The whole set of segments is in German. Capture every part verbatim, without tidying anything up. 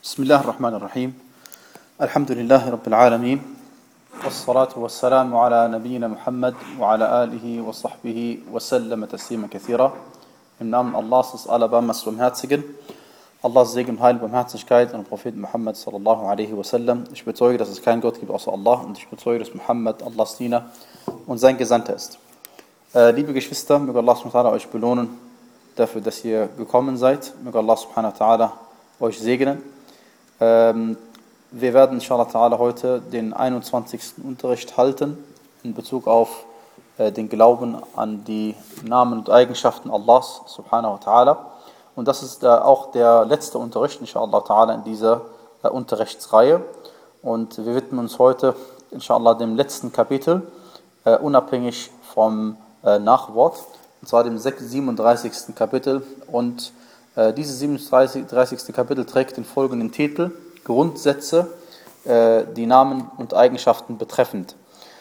بسم الله الرحمن الرحيم الحمد لله رب العالمين والصلاة والسلام على نبينا Muhammad وعلى آله وصحبه وسلم تسليما كثيرا. Im Namen Allahs des Allerbarmers Barmherzigen, Allahs Segen und Heil, Barmherzigkeit an den Propheten Muhammad sallallahu alaihi wasallam. Ich bezeuge, dass es keinen Gott gibt außer Allah, und ich bezeuge, dass Muhammad Allahs Diener und sein Gesandter ist. Äh, liebe Geschwister, möge Allah subhanahu wa ta'ala euch belohnen dafür, dass ihr gekommen seid. Möge Allah subhanahu wa ta'ala euch segnen. Ähm, wir werden inshallah ta'ala heute den einundzwanzigsten Unterricht halten in Bezug auf äh, den Glauben an die Namen und Eigenschaften Allahs subhanahu wa ta'ala. Und das ist äh, auch der letzte Unterricht inshallah ta'ala in dieser äh, Unterrichtsreihe. Und wir widmen uns heute inshallah dem letzten Kapitel, äh, unabhängig vom äh, Nachwort, und zwar dem siebenunddreißigsten Kapitel. Und äh, dieses siebenunddreißigste Kapitel trägt den folgenden Titel: Grundsätze, äh, die Namen und Eigenschaften betreffend.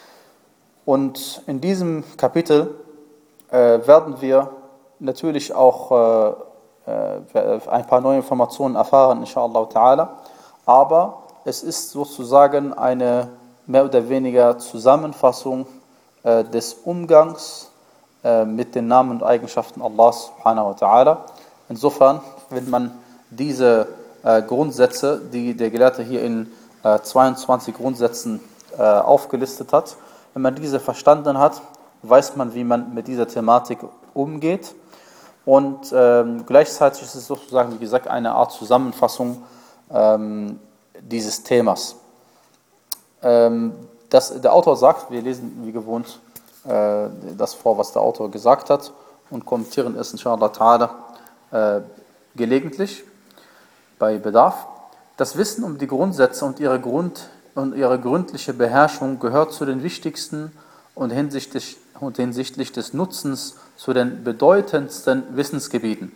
Und in diesem Kapitel äh, werden wir natürlich auch äh, äh, ein paar neue Informationen erfahren, inshallah ta'ala. Aber es ist sozusagen eine mehr oder weniger Zusammenfassung äh, des Umgangs äh, mit den Namen und Eigenschaften Allahs subhanahu wa ta'ala. Insofern, wenn man diese äh, Grundsätze, die der Gelehrte hier in äh, zweiundzwanzig Grundsätzen äh, aufgelistet hat, wenn man diese verstanden hat, weiß man, wie man mit dieser Thematik umgeht. Und ähm, gleichzeitig ist es sozusagen, wie gesagt, eine Art Zusammenfassung ähm, dieses Themas. Ähm, das, der Autor sagt, wir lesen wie gewohnt äh, das vor, was der Autor gesagt hat, und kommentieren es inshallah ta'ala äh, gelegentlich bei Bedarf. Das Wissen um die Grundsätze und ihre, Grund, und ihre gründliche Beherrschung gehört zu den wichtigsten und hinsichtlich, und hinsichtlich des Nutzens zu den bedeutendsten Wissensgebieten.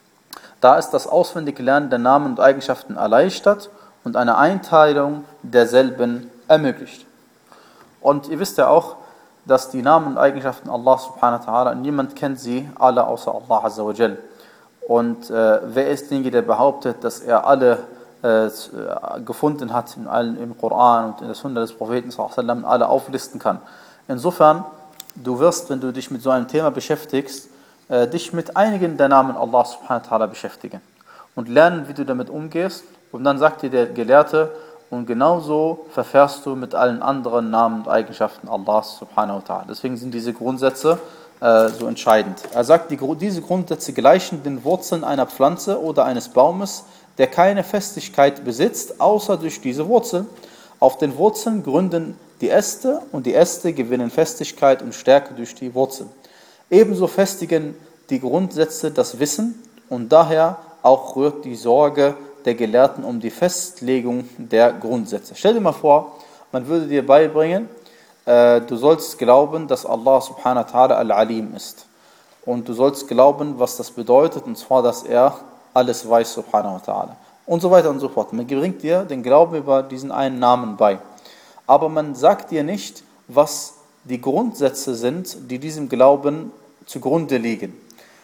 Da ist das Auswendiglernen der Namen und Eigenschaften erleichtert und eine Einteilung derselben ermöglicht. Und ihr wisst ja auch, dass die Namen und Eigenschaften Allah subhanahu wa ta'ala, niemand kennt sie alle außer Allah azza wa jal. Und äh, wer ist derjenige, der behauptet, dass er alle äh, gefunden hat in allen, im Koran und in der Sunna des Propheten sallallahu alaihi wasallam, alle auflisten kann? Insofern, du wirst, wenn du dich mit so einem Thema beschäftigst, äh, dich mit einigen der Namen Allah subhanahu wa ta'ala beschäftigen und lernen, wie du damit umgehst. Und dann sagt dir der Gelehrte, und genauso verfährst du mit allen anderen Namen und Eigenschaften Allahs subhanahu wa ta'ala. Deswegen sind diese Grundsätze äh, so entscheidend. Er sagt, die, diese Grundsätze gleichen den Wurzeln einer Pflanze oder eines Baumes, der keine Festigkeit besitzt, außer durch diese Wurzeln. Auf den Wurzeln gründen die Äste, und die Äste gewinnen Festigkeit und Stärke durch die Wurzeln. Ebenso festigen die Grundsätze das Wissen, und daher auch rührt die Sorge der Gelehrten um die Festlegung der Grundsätze. Stell dir mal vor, man würde dir beibringen, äh, du sollst glauben, dass Allah subhanahu wa ta'ala al-Alim ist. Und du sollst glauben, was das bedeutet, und zwar, dass er alles weiß subhanahu wa ta'ala. Und so weiter und so fort. Man bringt dir den Glauben über diesen einen Namen bei. Aber man sagt dir nicht, was die Grundsätze sind, die diesem Glauben zugrunde liegen.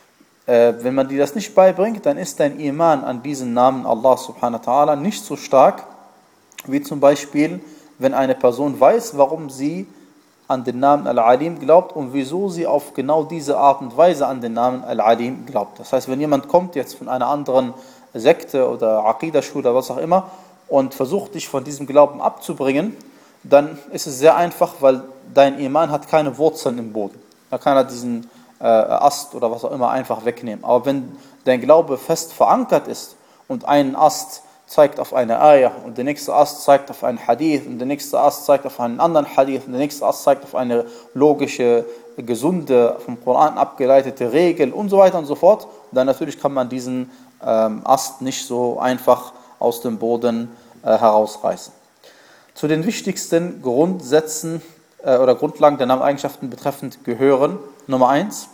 Äh, wenn man dir das nicht beibringt, dann ist dein Iman an diesen Namen Allah subhanahu wa ta'ala nicht so stark, wie zum Beispiel, wenn eine Person weiß, warum sie an den Namen Al-Alim glaubt und wieso sie auf genau diese Art und Weise an den Namen Al-Alim glaubt. Das heißt, wenn jemand kommt jetzt von einer anderen Sekte oder Aqidah-Schule oder was auch immer und versucht, dich von diesem Glauben abzubringen, dann ist es sehr einfach, weil dein Iman hat keine Wurzeln im Boden. Da kann er diesen äh, Ast oder was auch immer einfach wegnehmen. Aber wenn dein Glaube fest verankert ist und ein Ast zeigt auf eine Ayah und der nächste Ast zeigt auf einen Hadith und der nächste Ast zeigt auf einen anderen Hadith und der nächste Ast zeigt auf eine logische, gesunde, vom Koran abgeleitete Regel und so weiter und so fort, dann natürlich kann man diesen ähm, Ast nicht so einfach aus dem Boden äh, herausreißen. Zu den wichtigsten Grundsätzen äh, oder Grundlagen der Nameneigenschaften betreffend gehören: Nummer eins,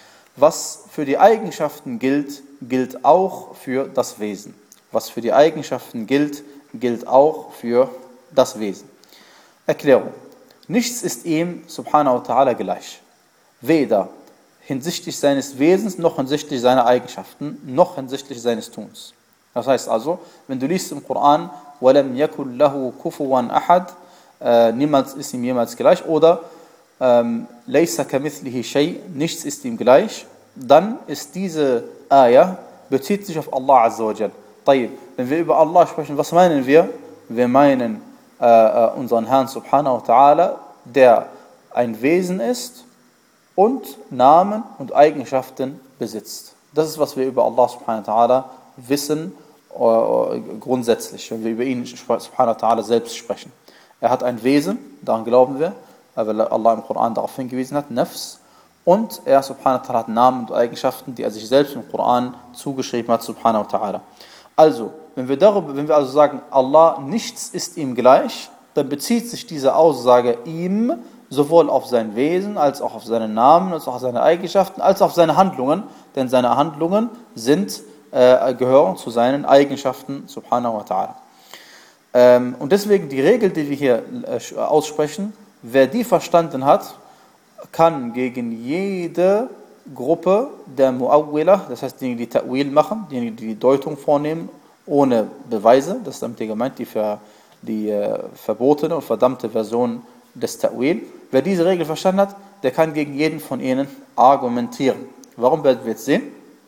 was für die Eigenschaften gilt, gilt auch für das Wesen. Was für die Eigenschaften gilt, gilt auch für das Wesen. Erklärung: Nichts ist ihm subhanahu wa ta'ala gleich. Weder hinsichtlich seines Wesens, noch hinsichtlich seiner Eigenschaften, noch hinsichtlich seines Tuns. Das heißt also, wenn du liest im Koran, وَلَمْ يَكُنْ لَهُ كُفُوًا أَحَدٌ, äh, niemals ist ihm jemals gleich, oder ähm, لَيْسَ كَمِثْلِهِ شَيْءٍ, nichts ist ihm gleich, dann ist diese Ayah, bezieht sich auf Allah Azza wa Jal. طيب, wenn wir über Allah sprechen, was meinen wir? Wir meinen äh, unseren Herrn Subhanahu wa Ta'ala, der ein Wesen ist und Namen und Eigenschaften besitzt. Das ist, was wir über Allah Subhanahu wa Ta'ala wissen, äh, grundsätzlich, wenn wir über ihn Subhanahu wa Ta'ala selbst sprechen. Er hat ein Wesen, daran glauben wir, weil Allah im Koran darauf hingewiesen hat, Nafs, und er Subhanahu wa Ta'ala hat Namen und Eigenschaften, die er sich selbst im Koran zugeschrieben hat, Subhanahu wa Ta'ala. Also, wenn wir darüber, wenn wir also sagen, Allah, nichts ist ihm gleich, dann bezieht sich diese Aussage ihm sowohl auf sein Wesen, als auch auf seine Namen, als auch auf seine Eigenschaften, als auch auf seine Handlungen, denn seine Handlungen sind, äh, gehören zu seinen Eigenschaften, Subhanahu wa Ta'ala. Ähm, und deswegen die Regel, die wir hier äh, aussprechen, wer die verstanden hat, kann gegen jede Gruppe der Mu'awwilah, das heißt diejenigen, die Ta'wil machen, diejenigen, die die Deutung vornehmen, ohne Beweise, das ist damit gemeint, die, für, die äh, verbotene und verdammte Version des Ta'wil. Wer diese Regel verstanden hat, der kann gegen jeden von ihnen argumentieren. Warum werden wir jetzt sehen?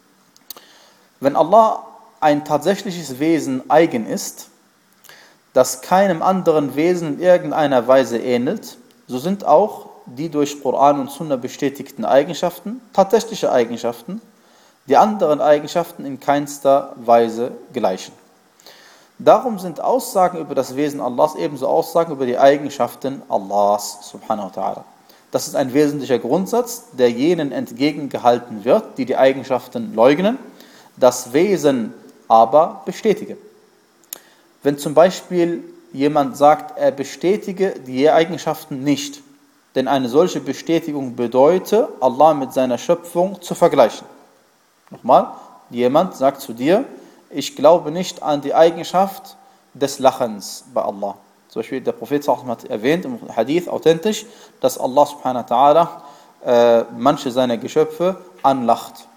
Wenn Allah ein tatsächliches Wesen eigen ist, das keinem anderen Wesen in irgendeiner Weise ähnelt, so sind auch die durch Koran und Sunna bestätigten Eigenschaften tatsächliche Eigenschaften, die anderen Eigenschaften in keinster Weise gleichen. Darum sind Aussagen über das Wesen Allahs ebenso Aussagen über die Eigenschaften Allahs, subhanahu wa ta'ala. Das ist ein wesentlicher Grundsatz, der jenen entgegengehalten wird, die die Eigenschaften leugnen, das Wesen aber bestätigen. Wenn zum Beispiel jemand sagt, er bestätige die Eigenschaften nicht, denn eine solche Bestätigung bedeutet, Allah mit seiner Schöpfung zu vergleichen. Nochmal, jemand sagt zu dir, ich glaube nicht an die Eigenschaft des Lachens bei Allah. Zum Beispiel der Prophet hat erwähnt im Hadith authentisch, dass Allah subhanahu wa ta'ala äh, manche seiner Geschöpfe anlacht.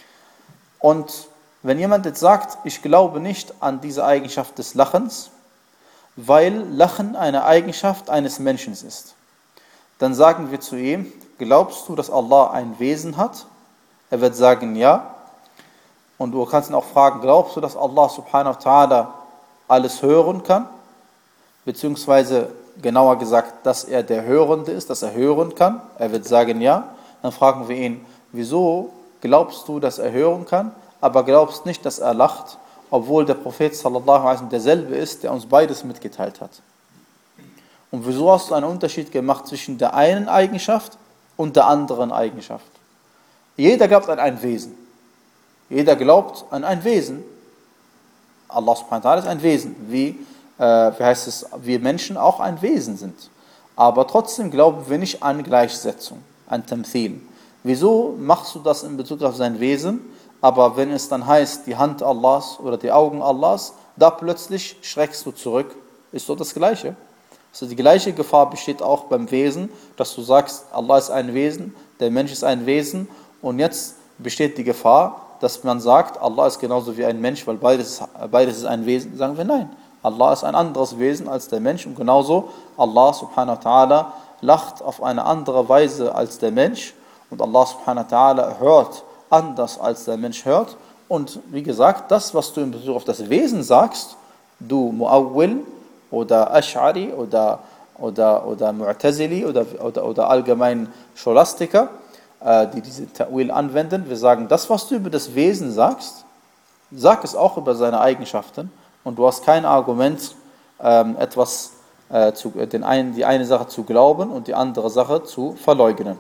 Und wenn jemand jetzt sagt, ich glaube nicht an diese Eigenschaft des Lachens, weil Lachen eine Eigenschaft eines Menschen ist, dann sagen wir zu ihm, glaubst du, dass Allah ein Wesen hat? Er wird sagen, ja. Und du kannst ihn auch fragen, glaubst du, dass Allah subhanahu wa ta'ala alles hören kann? Beziehungsweise genauer gesagt, dass er der Hörende ist, dass er hören kann? Er wird sagen, ja. Dann fragen wir ihn, wieso glaubst du, dass er hören kann, aber glaubst nicht, dass er lacht, obwohl der Prophet sallallahu alaihi wasallam derselbe ist, der uns beides mitgeteilt hat? Und wieso hast du einen Unterschied gemacht zwischen der einen Eigenschaft und der anderen Eigenschaft? Jeder glaubt an ein Wesen. Jeder glaubt an ein Wesen. Allah subhanahu wa ta'ala ist ein Wesen, wie, äh, wie heißt es, wir Menschen auch ein Wesen sind. Aber trotzdem glauben wir nicht an Gleichsetzung, an Tamthil. Wieso machst du das in Bezug auf sein Wesen? Aber wenn es dann heißt, die Hand Allahs oder die Augen Allahs, da plötzlich schreckst du zurück. Ist doch das Gleiche. Also die gleiche Gefahr besteht auch beim Wesen, dass du sagst, Allah ist ein Wesen, der Mensch ist ein Wesen, und jetzt besteht die Gefahr, dass man sagt, Allah ist genauso wie ein Mensch, weil beides, beides ist ein Wesen. Sagen wir nein, Allah ist ein anderes Wesen als der Mensch, und genauso Allah subhanahu wa ta'ala lacht auf eine andere Weise als der Mensch, und Allah subhanahu wa ta'ala hört anders als der Mensch hört. Und wie gesagt, das, was du in Bezug auf das Wesen sagst, du Mu'awwil oder Ash'ari oder, oder, oder Mu'tazili oder, oder, oder allgemein Scholastiker, äh, die diese Ta'wil anwenden, wir sagen, das, was du über das Wesen sagst, sag es auch über seine Eigenschaften, und du hast kein Argument, ähm, etwas, äh, zu, den einen, die eine Sache zu glauben und die andere Sache zu verleugnen.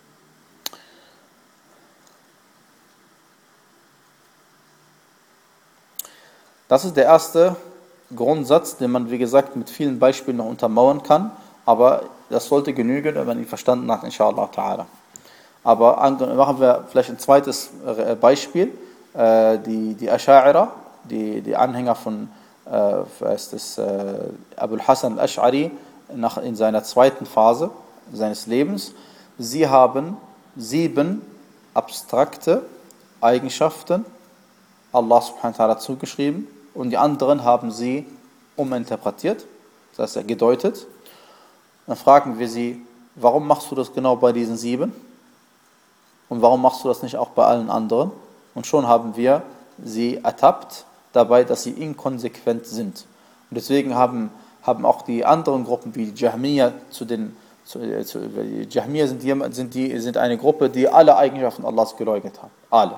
Das ist der erste Grundsatz, den man, wie gesagt, mit vielen Beispielen noch untermauern kann, aber das sollte genügen, wenn man ihn verstanden hat, inshallah ta'ala. Aber machen wir vielleicht ein zweites Beispiel, die, die Asha'ira, die, die Anhänger von äh, ist das, äh, Abul Hasan al-Ash'ari nach, in seiner zweiten Phase seines Lebens. Sie haben sieben abstrakte Eigenschaften Allah subhanahu wa ta'ala zugeschrieben, und die anderen haben sie uminterpretiert, das heißt gedeutet. Dann fragen wir sie, warum machst du das genau bei diesen sieben? Und warum machst du das nicht auch bei allen anderen? Und schon haben wir sie ertappt dabei, dass sie inkonsequent sind. Und deswegen haben, haben auch die anderen Gruppen wie die Jahmiya zu den zu, zu, die Jahmiya sind, die, sind, die, sind eine Gruppe, die alle Eigenschaften Allahs geleugnet haben. Alle.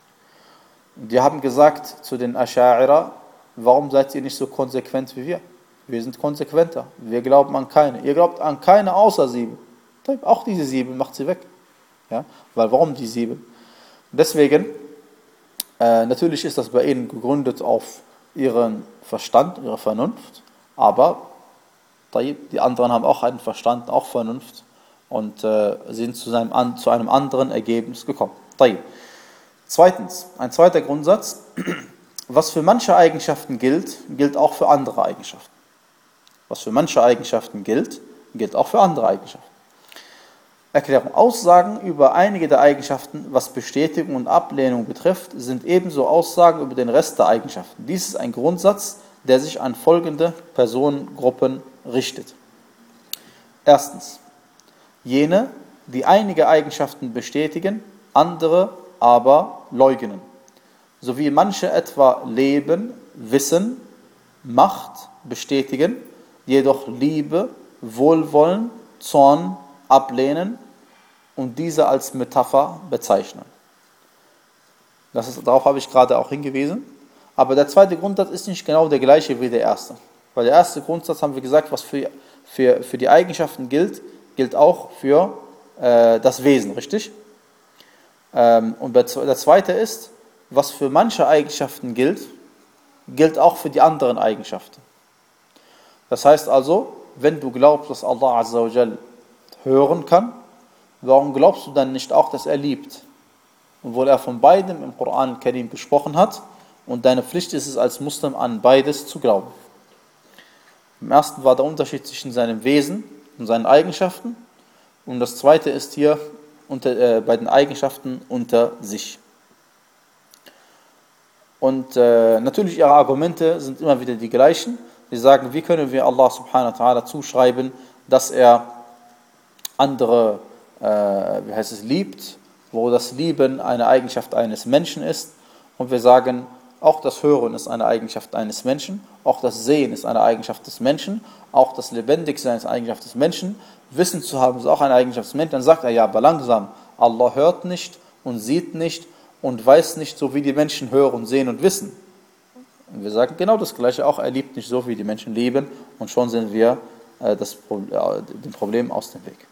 Und die haben gesagt zu den Asha'ira, warum seid ihr nicht so konsequent wie wir? Wir sind konsequenter. Wir glauben an keine. Ihr glaubt an keine außer sieben. Auch diese sieben macht sie weg. Ja? Weil warum die sieben? Deswegen, äh, natürlich ist das bei ihnen gegründet auf ihren Verstand, ihre Vernunft, aber die anderen haben auch einen Verstand, auch Vernunft und äh, sind zu einem, zu einem anderen Ergebnis gekommen. Zweitens, ein zweiter Grundsatz, was für manche Eigenschaften gilt, gilt auch für andere Eigenschaften. Was für manche Eigenschaften gilt, gilt auch für andere Eigenschaften. Erklärung. Aussagen über einige der Eigenschaften, was Bestätigung und Ablehnung betrifft, sind ebenso Aussagen über den Rest der Eigenschaften. Dies ist ein Grundsatz, der sich an folgende Personengruppen richtet. Erstens, jene, die einige Eigenschaften bestätigen, andere aber leugnen, sowie manche etwa Leben, Wissen, Macht bestätigen, jedoch Liebe, Wohlwollen, Zorn ablehnen und diese als Metapher bezeichnen. Das ist, darauf habe ich gerade auch hingewiesen. Aber der zweite Grundsatz ist nicht genau der gleiche wie der erste. Weil der erste Grundsatz, haben wir gesagt, was für, für, für die Eigenschaften gilt, gilt auch für äh, das Wesen, richtig? Ähm, und der zweite ist, was für manche Eigenschaften gilt, gilt auch für die anderen Eigenschaften. Das heißt also, wenn du glaubst, dass Allah Azza wa Jal hören kann, warum glaubst du dann nicht auch, dass er liebt? Obwohl er von beidem im Koran al-Karim gesprochen hat und deine Pflicht ist es als Muslim an beides zu glauben. Im ersten war der Unterschied zwischen seinem Wesen und seinen Eigenschaften und das zweite ist hier unter, äh, bei den Eigenschaften unter sich. Und äh, natürlich ihre Argumente sind immer wieder die gleichen. Sie sagen, wie können wir Allah subhanahu wa ta'ala zuschreiben, dass er andere, äh, wie heißt es, liebt, wo das Lieben eine Eigenschaft eines Menschen ist. Und wir sagen, auch das Hören ist eine Eigenschaft eines Menschen, auch das Sehen ist eine Eigenschaft des Menschen, auch das Lebendigsein ist eine Eigenschaft des Menschen, Wissen zu haben ist auch eine Eigenschaft des Menschen. Dann sagt er, ja, aber langsam, Allah hört nicht und sieht nicht und weiß nicht, so wie die Menschen hören, sehen und wissen. Und wir sagen genau das Gleiche, auch er liebt nicht so, wie die Menschen lieben und schon sind wir äh, das Pro- äh, dem Problem aus dem Weg.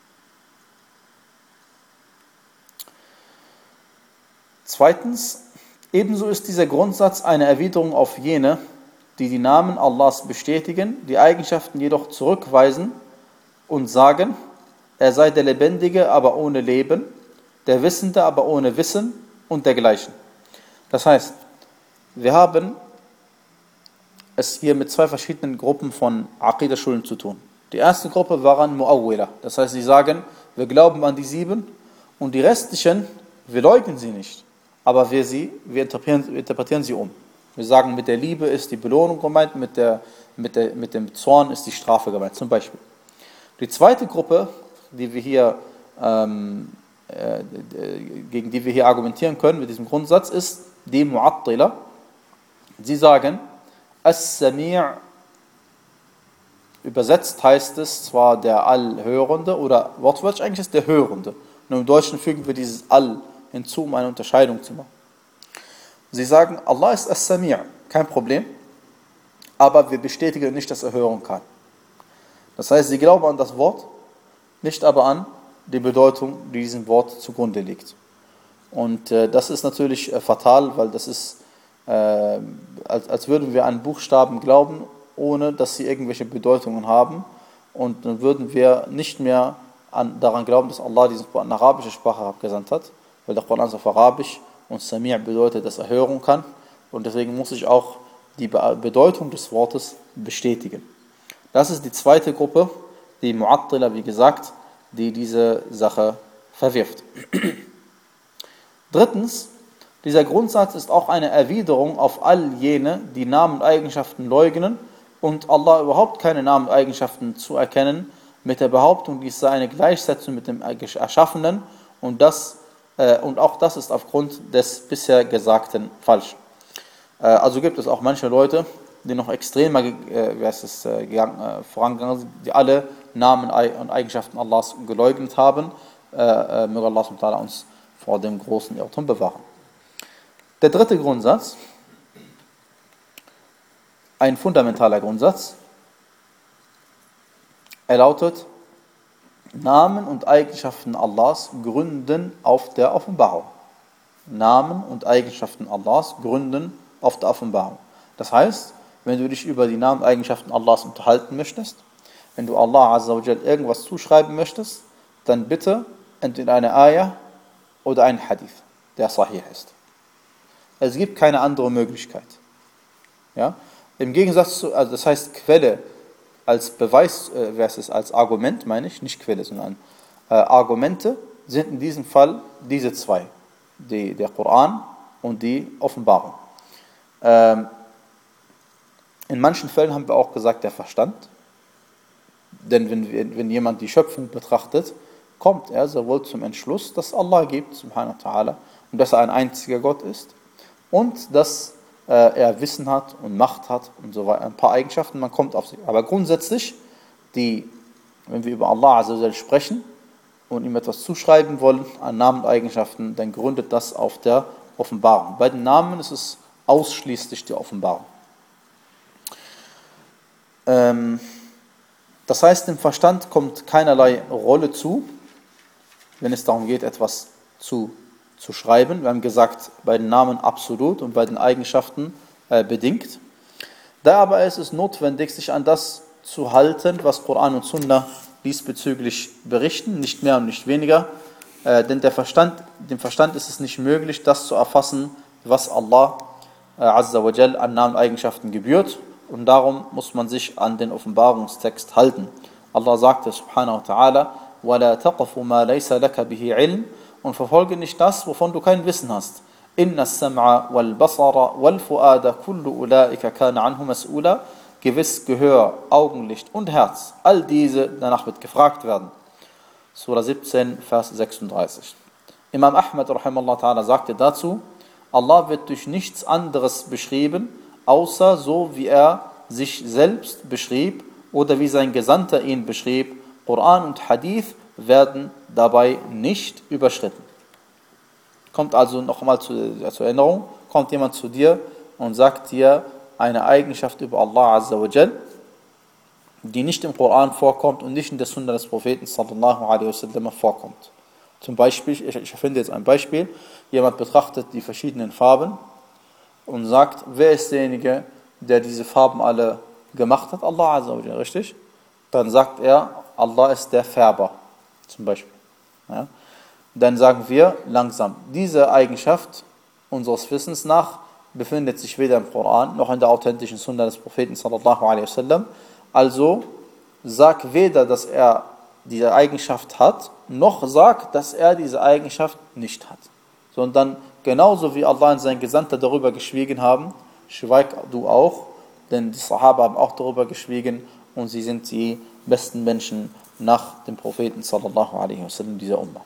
Zweitens, ebenso ist dieser Grundsatz eine Erwiderung auf jene, die die Namen Allahs bestätigen, die Eigenschaften jedoch zurückweisen und sagen, er sei der Lebendige, aber ohne Leben, der Wissende, aber ohne Wissen und dergleichen. Das heißt, wir haben es hier mit zwei verschiedenen Gruppen von Aqidah-Schulen zu tun. Die erste Gruppe waren Mu'awwila, das heißt, sie sagen, wir glauben an die sieben und die restlichen, wir leugnen sie nicht. Aber wir, sie, wir, interpretieren, wir interpretieren sie um. Wir sagen, mit der Liebe ist die Belohnung gemeint, mit, der, mit, der, mit dem Zorn ist die Strafe gemeint, zum Beispiel. Die zweite Gruppe, die wir hier, ähm, äh, gegen die wir hier argumentieren können mit diesem Grundsatz, ist die Mu'attila. Sie sagen, As-Sami' übersetzt heißt es zwar der Allhörende oder wortwörtlich eigentlich ist der Hörende. Nur im Deutschen fügen wir dieses All hinzu, um eine Unterscheidung zu machen. Sie sagen, Allah ist As-Sami', kein Problem, aber wir bestätigen nicht, dass er hören kann. Das heißt, sie glauben an das Wort, nicht aber an die Bedeutung, die diesem Wort zugrunde liegt. Und äh, das ist natürlich äh, fatal, weil das ist, äh, als, als würden wir an Buchstaben glauben, ohne dass sie irgendwelche Bedeutungen haben. Und dann würden wir nicht mehr an, daran glauben, dass Allah diesen in arabische Sprache abgesandt hat, weil der Koran ist auf Arabisch und Sami' bedeutet, dass er hören kann. Und deswegen muss ich auch die Bedeutung des Wortes bestätigen. Das ist die zweite Gruppe, die Mu'attila, wie gesagt, die diese Sache verwirft. Drittens, Dieser Grundsatz ist auch eine Erwiderung auf all jene, die Namen und Eigenschaften leugnen und Allah überhaupt keine Namen und Eigenschaften zuerkennen, mit der Behauptung, dies sei eine Gleichsetzung mit dem Erschaffenen, und, das, äh, und auch das ist aufgrund des bisher Gesagten falsch. Äh, also gibt es auch manche Leute, die noch extremer äh, wie heißt es, äh, gegangen, äh, vorangegangen sind, die alle Namen und Eigenschaften Allahs geleugnet haben. Äh, äh, möge Allah subhanahu wa ta'ala uns vor dem großen Irrtum bewahren. Der dritte Grundsatz, ein fundamentaler Grundsatz, er lautet: Namen und Eigenschaften Allahs gründen auf der Offenbarung. Namen und Eigenschaften Allahs gründen auf der Offenbarung. Das heißt, wenn du dich über die Namen und Eigenschaften Allahs unterhalten möchtest, wenn du Allah Azza wa Jal irgendwas zuschreiben möchtest, dann bitte entweder eine Ayah oder einen Hadith, der sahih ist. Es gibt keine andere Möglichkeit. Ja? Im Gegensatz zu, also das heißt Quelle als Beweis äh, versus als Argument, meine ich, nicht Quelle, sondern äh, Argumente sind in diesem Fall diese zwei, die, der Koran und die Offenbarung. Ähm, in manchen Fällen haben wir auch gesagt, der Verstand, denn wenn, wenn jemand die Schöpfung betrachtet, kommt er sowohl zum Entschluss, dass Allah gibt, subhanahu wa ta'ala, und dass er ein einziger Gott ist, und dass äh, er Wissen hat und Macht hat und so weiter, ein paar Eigenschaften, man kommt auf sie. Aber grundsätzlich, die, wenn wir über Allah Azza wa Jal sprechen und ihm etwas zuschreiben wollen an Namen und Eigenschaften, dann gründet das auf der Offenbarung. Bei den Namen ist es ausschließlich die Offenbarung. Ähm, das heißt, dem Verstand kommt keinerlei Rolle zu, wenn es darum geht, etwas zu zu schreiben. Wir haben gesagt, bei den Namen absolut und bei den Eigenschaften äh, bedingt. Da aber ist es notwendig, sich an das zu halten, was Koran und Sunna diesbezüglich berichten, nicht mehr und nicht weniger, äh, denn der Verstand, dem Verstand ist es nicht möglich, das zu erfassen, was Allah äh, Azza wa Jal an Namen und Eigenschaften gebührt, und darum muss man sich an den Offenbarungstext halten. Allah sagte subhanahu wa ta'ala: وَلَا تَقْفُ مَا لَيْسَ لَكَ بِهِ عِلْمٍ, und verfolge nicht das, wovon du kein Wissen hast. Inna as-sam'a wal basara wal fu'ada kullu ulaika kana anhu mas'ula. Gewiss Gehör, Augenlicht und Herz, all diese, danach wird gefragt werden. Surah siebzehn, Vers sechsunddreißig. Imam Ahmad rahimahullah ta'ala sagte dazu: Allah wird durch nichts anderes beschrieben, außer so wie er sich selbst beschrieb oder wie sein Gesandter ihn beschrieb. Koran und Hadith werden dabei nicht überschritten. Kommt also noch einmal zu, zur Erinnerung, kommt jemand zu dir und sagt dir eine Eigenschaft über Allah Azza wa Jal, die nicht im Koran vorkommt und nicht in der Sunna des Propheten sallallahu alaihi wasallam vorkommt. Zum Beispiel, ich, ich finde jetzt ein Beispiel, jemand betrachtet die verschiedenen Farben und sagt, wer ist derjenige, der diese Farben alle gemacht hat? Allah Azza wa Jal, richtig? Dann sagt er, Allah ist der Färber, zum Beispiel. Ja? Dann sagen wir langsam, diese Eigenschaft unseres Wissens nach befindet sich weder im Koran noch in der authentischen Sunna des Propheten sallallahu alaihi wasallam. Also sag weder, dass er diese Eigenschaft hat, noch sag, dass er diese Eigenschaft nicht hat. Sondern genauso wie Allah und sein Gesandter darüber geschwiegen haben, schweig du auch, denn die Sahaba haben auch darüber geschwiegen und sie sind die besten Menschen nach dem Propheten sallallahu alaihi wasallam dieser Ummah.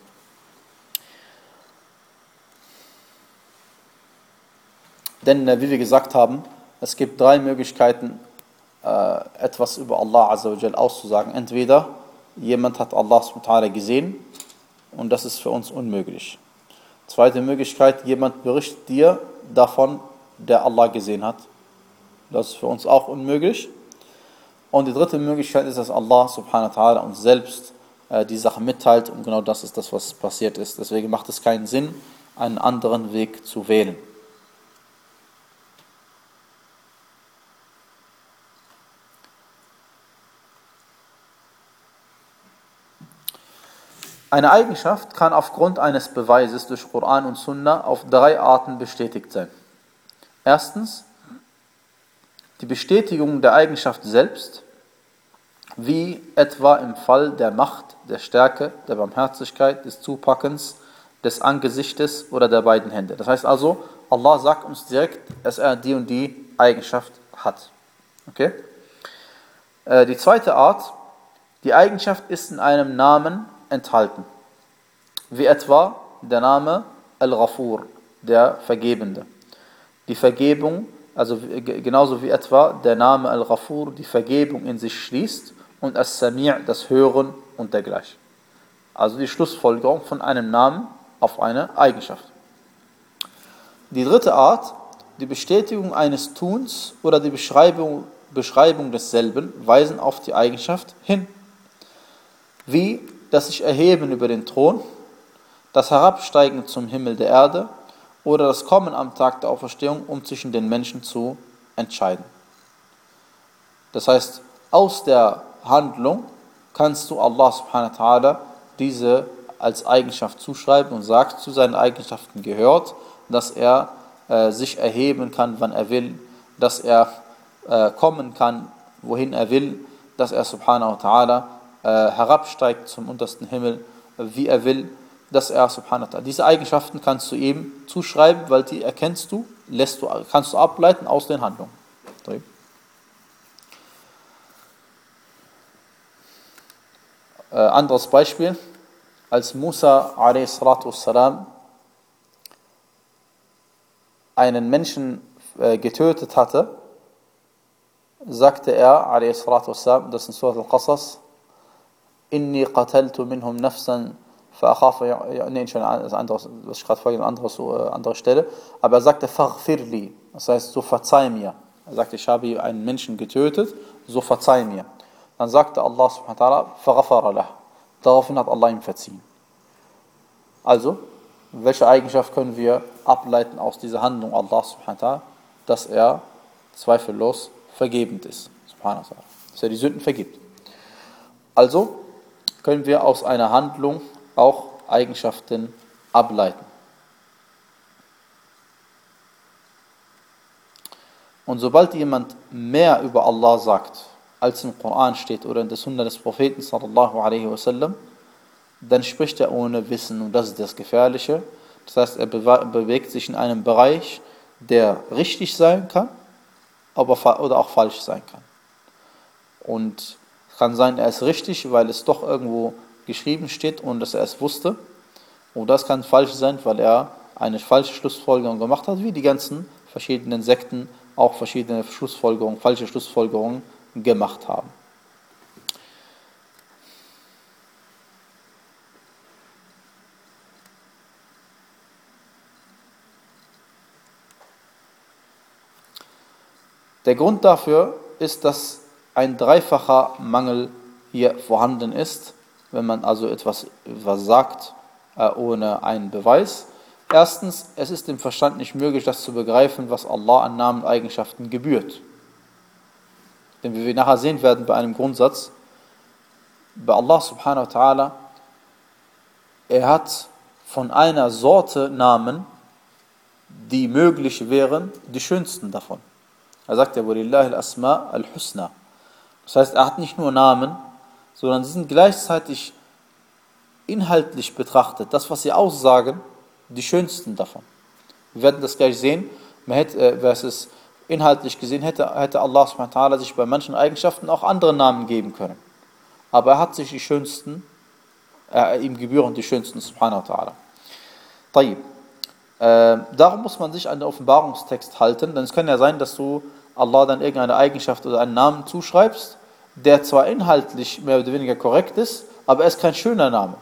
Denn, wie wir gesagt haben, es gibt drei Möglichkeiten, etwas über Allah Azza wa Jal auszusagen. Entweder jemand hat Allah subhanahu wa ta'ala gesehen und das ist für uns unmöglich. Zweite Möglichkeit, jemand berichtet dir davon, der Allah gesehen hat. Das ist für uns auch unmöglich. Und die dritte Möglichkeit ist, dass Allah subhanahu wa ta'ala uns selbst äh, die Sache mitteilt, und genau das ist das, was passiert ist. Deswegen macht es keinen Sinn, einen anderen Weg zu wählen. Eine Eigenschaft kann aufgrund eines Beweises durch Koran und Sunna auf drei Arten bestätigt sein. Erstens, die Bestätigung der Eigenschaft selbst, wie etwa im Fall der Macht, der Stärke, der Barmherzigkeit, des Zupackens, des Angesichtes oder der beiden Hände. Das heißt also, Allah sagt uns direkt, dass er die und die Eigenschaft hat. Okay? Äh, die zweite Art, die Eigenschaft ist in einem Namen enthalten. Wie etwa der Name Al-Ghafur, der Vergebende. Die Vergebung, also genauso wie etwa der Name Al-Ghafur die Vergebung in sich schließt und As-Sami' das Hören und dergleichen. Also die Schlussfolgerung von einem Namen auf eine Eigenschaft. Die dritte Art, die Bestätigung eines Tuns oder die Beschreibung, Beschreibung desselben weisen auf die Eigenschaft hin. Wie das sich Erheben über den Thron, das Herabsteigen zum Himmel der Erde oder das Kommen am Tag der Auferstehung, um zwischen den Menschen zu entscheiden. Das heißt, aus der Handlung kannst du Allah subhanahu wa ta'ala diese als Eigenschaft zuschreiben und sagt, zu seinen Eigenschaften gehört, dass er äh, sich erheben kann, wann er will, dass er äh, kommen kann, wohin er will, dass er subhanahu wa ta'ala äh, herabsteigt zum untersten Himmel, äh, wie er will, dass er subhanahu wa ta'ala. Diese Eigenschaften kannst du ihm zuschreiben, weil die erkennst du, lässt du, kannst du ableiten aus den Handlungen. Äh, anderes Beispiel, als Musa a s. einen Menschen äh, getötet hatte, sagte er a s. das ist in Surat al-Qasas, Inni qataltu minhum nafsan fa'akhafu, ja, nee, schon ein anderes, was ich gerade vorhin, eine andere, andere Stelle, aber er sagte, faghfirli, das heißt, so verzeih mir. Er sagte, ich habe einen Menschen getötet, so verzeih mir. Dann sagte Allah subhanahu wa ta'ala, faghfara lah. Daraufhin hat Allah ihm verziehen. Also, welche Eigenschaft können wir ableiten aus dieser Handlung Allah subhanahu wa ta'ala? Dass er zweifellos vergebend ist, subhanahu wa ta'ala. Dass er die Sünden vergibt. Also können wir aus einer Handlung auch Eigenschaften ableiten. Und sobald jemand mehr über Allah sagt, als im Koran steht oder in der Sunna des Propheten sallallahu alaihi wasallam, dann spricht er ohne Wissen und das ist das Gefährliche. Das heißt, er bewegt sich in einem Bereich, der richtig sein kann, aber oder auch falsch sein kann. Und es kann sein, er ist richtig, weil es doch irgendwo geschrieben steht und dass er es wusste. Und das kann falsch sein, weil er eine falsche Schlussfolgerung gemacht hat, wie die ganzen verschiedenen Sekten auch verschiedene Schlussfolgerungen, falsche Schlussfolgerungen gemacht haben. Der Grund dafür ist, dass ein dreifacher Mangel hier vorhanden ist, wenn man also etwas, etwas sagt äh, ohne einen Beweis. Erstens, es ist dem Verstand nicht möglich, das zu begreifen, was Allah an Namen und Eigenschaften gebührt. Denn wie wir nachher sehen werden bei einem Grundsatz, bei Allah subhanahu wa ta'ala, er hat von einer Sorte Namen, die möglich wären, die schönsten davon. Er sagt ja, وَلِلَّهِ الْأَسْمَاءُ الْحُسْنَى. Das heißt, er hat nicht nur Namen, sondern sie sind gleichzeitig inhaltlich betrachtet, das, was sie aussagen, die schönsten davon. Wir werden das gleich sehen. Man hätte, äh, wer es inhaltlich gesehen hätte, hätte Allah subhanahu wa ta'ala sich bei manchen Eigenschaften auch andere Namen geben können. Aber er hat sich die schönsten, äh, ihm gebühren die schönsten, subhanahu wa ta'ala. Tayyib. Äh, darum muss man sich an den Offenbarungstext halten, denn es kann ja sein, dass du Allah dann irgendeine Eigenschaft oder einen Namen zuschreibst, der zwar inhaltlich mehr oder weniger korrekt ist, aber er ist kein schöner Name.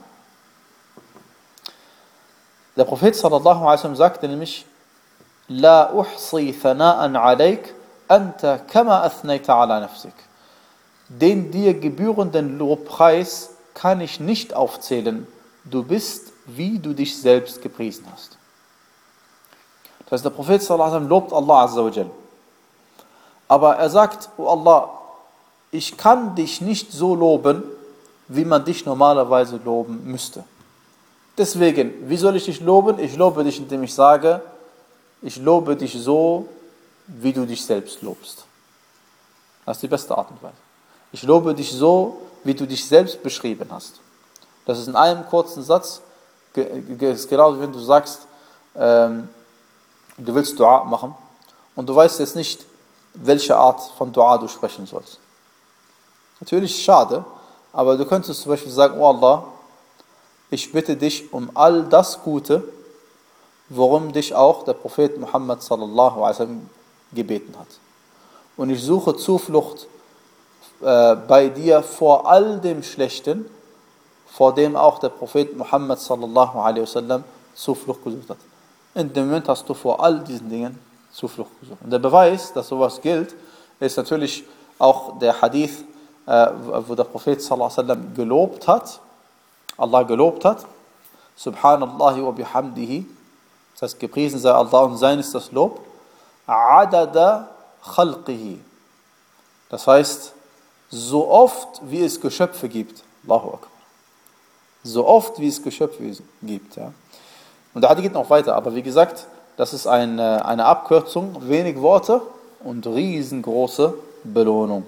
Der Prophet sallallahu alaihi wasallam sagte nämlich, La uhsi thana'an alayk, anta kama athnayta ala nafsik. Den dir gebührenden Lobpreis kann ich nicht aufzählen. Du bist, wie du dich selbst gepriesen hast. Das heißt, der Prophet sallallahu alaihi wasallam lobt Allah azza wa jal. Aber er sagt, oh Allah, ich kann dich nicht so loben, wie man dich normalerweise loben müsste. Deswegen, wie soll ich dich loben? Ich lobe dich, indem ich sage, ich lobe dich so, wie du dich selbst lobst. Das ist die beste Art und Weise. Ich lobe dich so, wie du dich selbst beschrieben hast. Das ist in einem kurzen Satz ist genau wie wenn du sagst, ähm, du willst Dua machen und du weißt jetzt nicht, welche Art von Dua du sprechen sollst. Natürlich schade, aber du könntest zum Beispiel sagen, oh Allah, ich bitte dich um all das Gute, worum dich auch der Prophet Muhammad sallallahu alaihi wasallam gebeten hat. Und ich suche Zuflucht äh, bei dir vor all dem Schlechten, vor dem auch der Prophet Muhammad sallallahu alaihi wasallam Zuflucht gesucht hat. In dem Moment hast du vor all diesen Dingen Zuflucht gesucht. Und der Beweis, dass sowas gilt, ist natürlich auch der Hadith, äh, wo der Prophet sallallahu alaihi wasallam gelobt hat, Allah gelobt hat, Subhanallahi wa bihamdihi, das heißt, gepriesen sei Allah und sein ist das Lob, adada khalqihi, das heißt, so oft wie es Geschöpfe gibt, Allahu Akbar, so oft wie es Geschöpfe gibt. Ja. Und der Hadith geht noch weiter, aber wie gesagt, das ist eine, eine Abkürzung, wenig Worte und riesengroße Belohnung.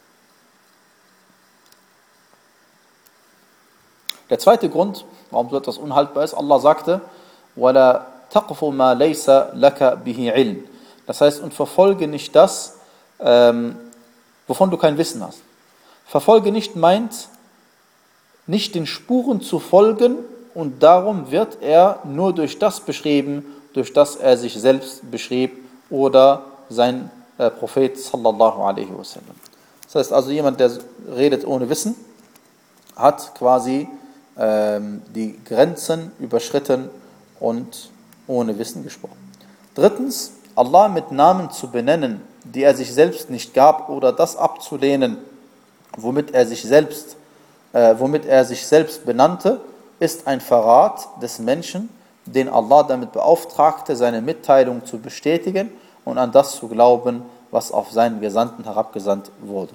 Der zweite Grund, warum so etwas unhaltbar ist, Allah sagte, وَلَا تَقْفُ مَا لَيْسَ لَكَ بِهِ عِلْمٍ. Das heißt, und verfolge nicht das, ähm, wovon du kein Wissen hast. Verfolge nicht meint, nicht den Spuren zu folgen, und darum wird er nur durch das beschrieben, durch das er sich selbst beschrieb oder sein äh, Prophet sallallahu alaihi wasallam. Das heißt also, jemand, der redet ohne Wissen, hat quasi ähm, die Grenzen überschritten und ohne Wissen gesprochen. Drittens, Allah mit Namen zu benennen, die er sich selbst nicht gab, oder das abzulehnen, womit er sich selbst, äh, womit er sich selbst benannte, ist ein Verrat des Menschen, den Allah damit beauftragte, seine Mitteilung zu bestätigen und an das zu glauben, was auf seinen Gesandten herabgesandt wurde.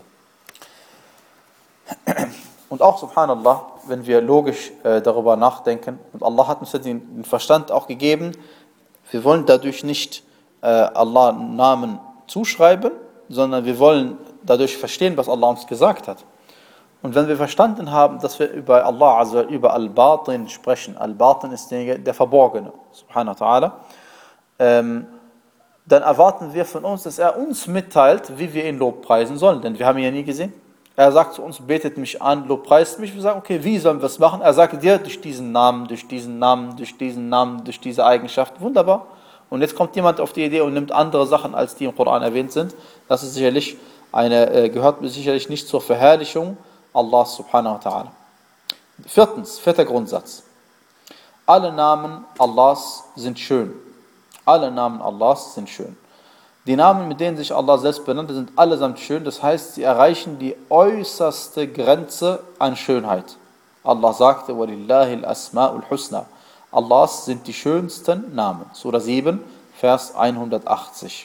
Und auch, subhanallah, wenn wir logisch äh, darüber nachdenken, und Allah hat uns den, den Verstand auch gegeben, wir wollen dadurch nicht äh, Allah Namen zuschreiben, sondern wir wollen dadurch verstehen, was Allah uns gesagt hat. Und wenn wir verstanden haben, dass wir über Allah, also über Al-Batin sprechen, Al-Batin ist der, der Verborgene, subhanahu wa ta'ala, ähm, dann erwarten wir von uns, dass er uns mitteilt, wie wir ihn lobpreisen sollen, denn wir haben ihn ja nie gesehen. Er sagt zu uns, betet mich an, lobpreist mich. Wir sagen, okay, wie sollen wir es machen? Er sagt dir, durch diesen Namen, durch diesen Namen, durch diesen Namen, durch diese Eigenschaft. Wunderbar. Und jetzt kommt jemand auf die Idee und nimmt andere Sachen, als die im Koran erwähnt sind. Das ist sicherlich eine, äh, gehört sicherlich nicht zur Verherrlichung Allah subhanahu wa ta'ala. Viertens, vierter Grundsatz. Alle Namen Allahs sind schön. Alle Namen Allahs sind schön. Die Namen, mit denen sich Allah selbst benannte, sind allesamt schön. Das heißt, sie erreichen die äußerste Grenze an Schönheit. Allah sagte, وَلِلَّهِ الْأَسْمَاءُ الْحُسْنَى. Allahs sind die schönsten Namen. Sura sieben, Vers hundertachtzig.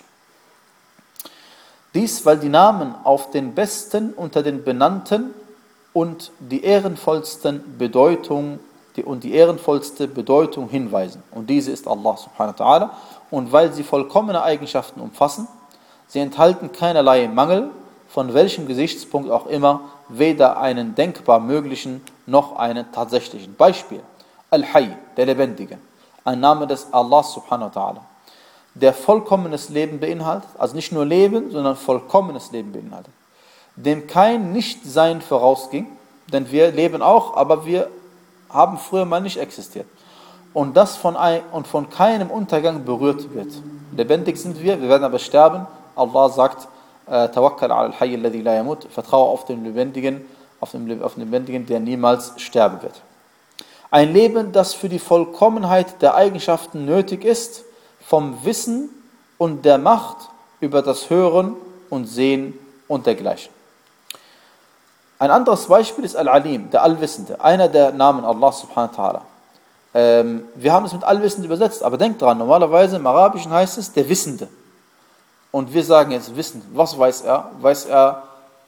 Dies, weil die Namen auf den besten unter den Benannten und die ehrenvollsten Bedeutung die, und die ehrenvollste Bedeutung hinweisen. Und diese ist Allah subhanahu wa ta'ala. Und weil sie vollkommene Eigenschaften umfassen, sie enthalten keinerlei Mangel, von welchem Gesichtspunkt auch immer, weder einen denkbar möglichen noch einen tatsächlichen. Beispiel: Al-Hayy, der Lebendige, ein Name des Allah subhanahu wa ta'ala, der vollkommenes Leben beinhaltet, also nicht nur Leben, sondern vollkommenes Leben beinhaltet, dem kein Nichtsein vorausging, denn wir leben auch, aber wir haben früher mal nicht existiert. Und das von, ein, und von keinem Untergang berührt wird. Lebendig sind wir, wir werden aber sterben. Allah sagt, Tawakkal ala al-Hayy alladhi la yamut, vertraue auf den Lebendigen, auf den, auf den Lebendigen, der niemals sterben wird. Ein Leben, das für die Vollkommenheit der Eigenschaften nötig ist, vom Wissen und der Macht über das Hören und Sehen und dergleichen. Ein anderes Beispiel ist Al-Alim, der Allwissende, einer der Namen Allah subhanahu wa ta'ala. Ähm, wir haben es mit Allwissend übersetzt, aber denkt dran, normalerweise im Arabischen heißt es der Wissende. Und wir sagen jetzt Wissen. Was weiß er? Weiß er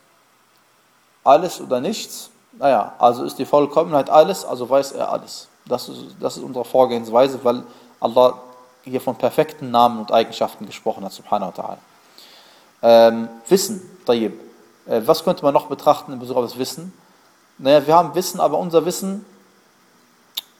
alles oder nichts? Naja, also ist die Vollkommenheit alles, also weiß er alles. Das ist, das ist unsere Vorgehensweise, weil Allah hier von perfekten Namen und Eigenschaften gesprochen hat, subhanahu wa ta'ala. Ähm, Wissen, tayyib. Äh, was könnte man noch betrachten in Bezug auf das Wissen? Naja, wir haben Wissen, aber unser Wissen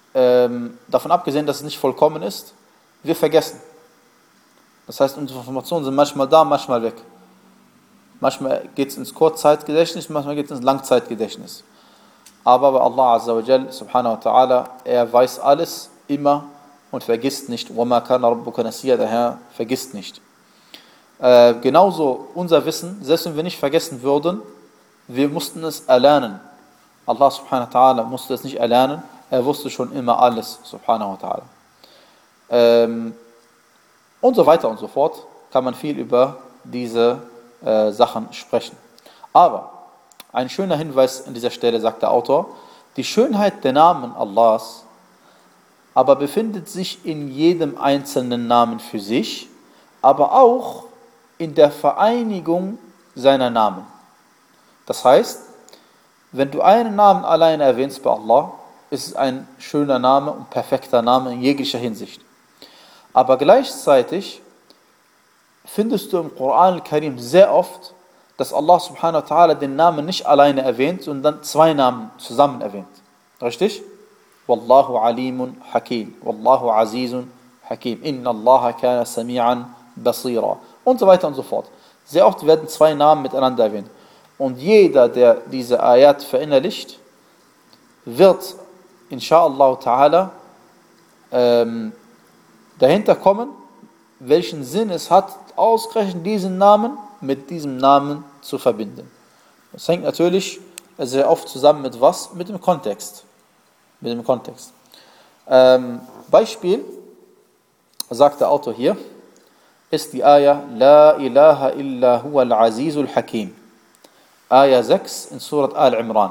ähm, davon abgesehen, dass es nicht vollkommen ist, wir vergessen. Das heißt, unsere Informationen sind manchmal da, manchmal weg. Manchmal geht es ins Kurzzeitgedächtnis, manchmal geht es ins Langzeitgedächtnis. Aber bei Allah Azza wa Jal, subhanahu wa ta'ala, er weiß alles, immer und vergisst nicht. وَمَا كَانَ رَبُّكَ نَسِيًّا, der Herr vergisst nicht. Äh, genauso unser Wissen, selbst wenn wir nicht vergessen würden, wir mussten es erlernen. Allah subhanahu wa ta'ala musste es nicht erlernen, er wusste schon immer alles, subhanahu wa ta'ala. Ähm, und so weiter und so fort kann man viel über diese äh, Sachen sprechen. Aber ein schöner Hinweis an dieser Stelle, sagt der Autor, die Schönheit der Namen Allahs aber befindet sich in jedem einzelnen Namen für sich, aber auch in der Vereinigung seiner Namen. Das heißt, wenn du einen Namen alleine erwähnst bei Allah, ist es ein schöner Name und perfekter Name in jeglicher Hinsicht. Aber gleichzeitig findest du im Koran al-Karim sehr oft, dass Allah subhanahu wa ta'ala den Namen nicht alleine erwähnt, sondern zwei Namen zusammen erwähnt. Richtig? Wallahu alimun hakim. Wallahu azizun hakim. Inna Allaha kana sami'an basira. Und so weiter und so fort. Sehr oft werden zwei Namen miteinander erwähnt. Und jeder, der diese Ayat verinnerlicht, wird, insha'Allah ta'ala, ähm, dahinter kommen, welchen Sinn es hat, ausgerechnet diesen Namen mit diesem Namen zu verbinden. Das hängt natürlich sehr oft zusammen mit was? Mit dem Kontext. Mit dem Kontext. Ähm, Beispiel, sagt der Autor hier, ist die Ayah La ilaha illa huwa al-azizul hakim. Ayah sechs in Surat Al-Imran.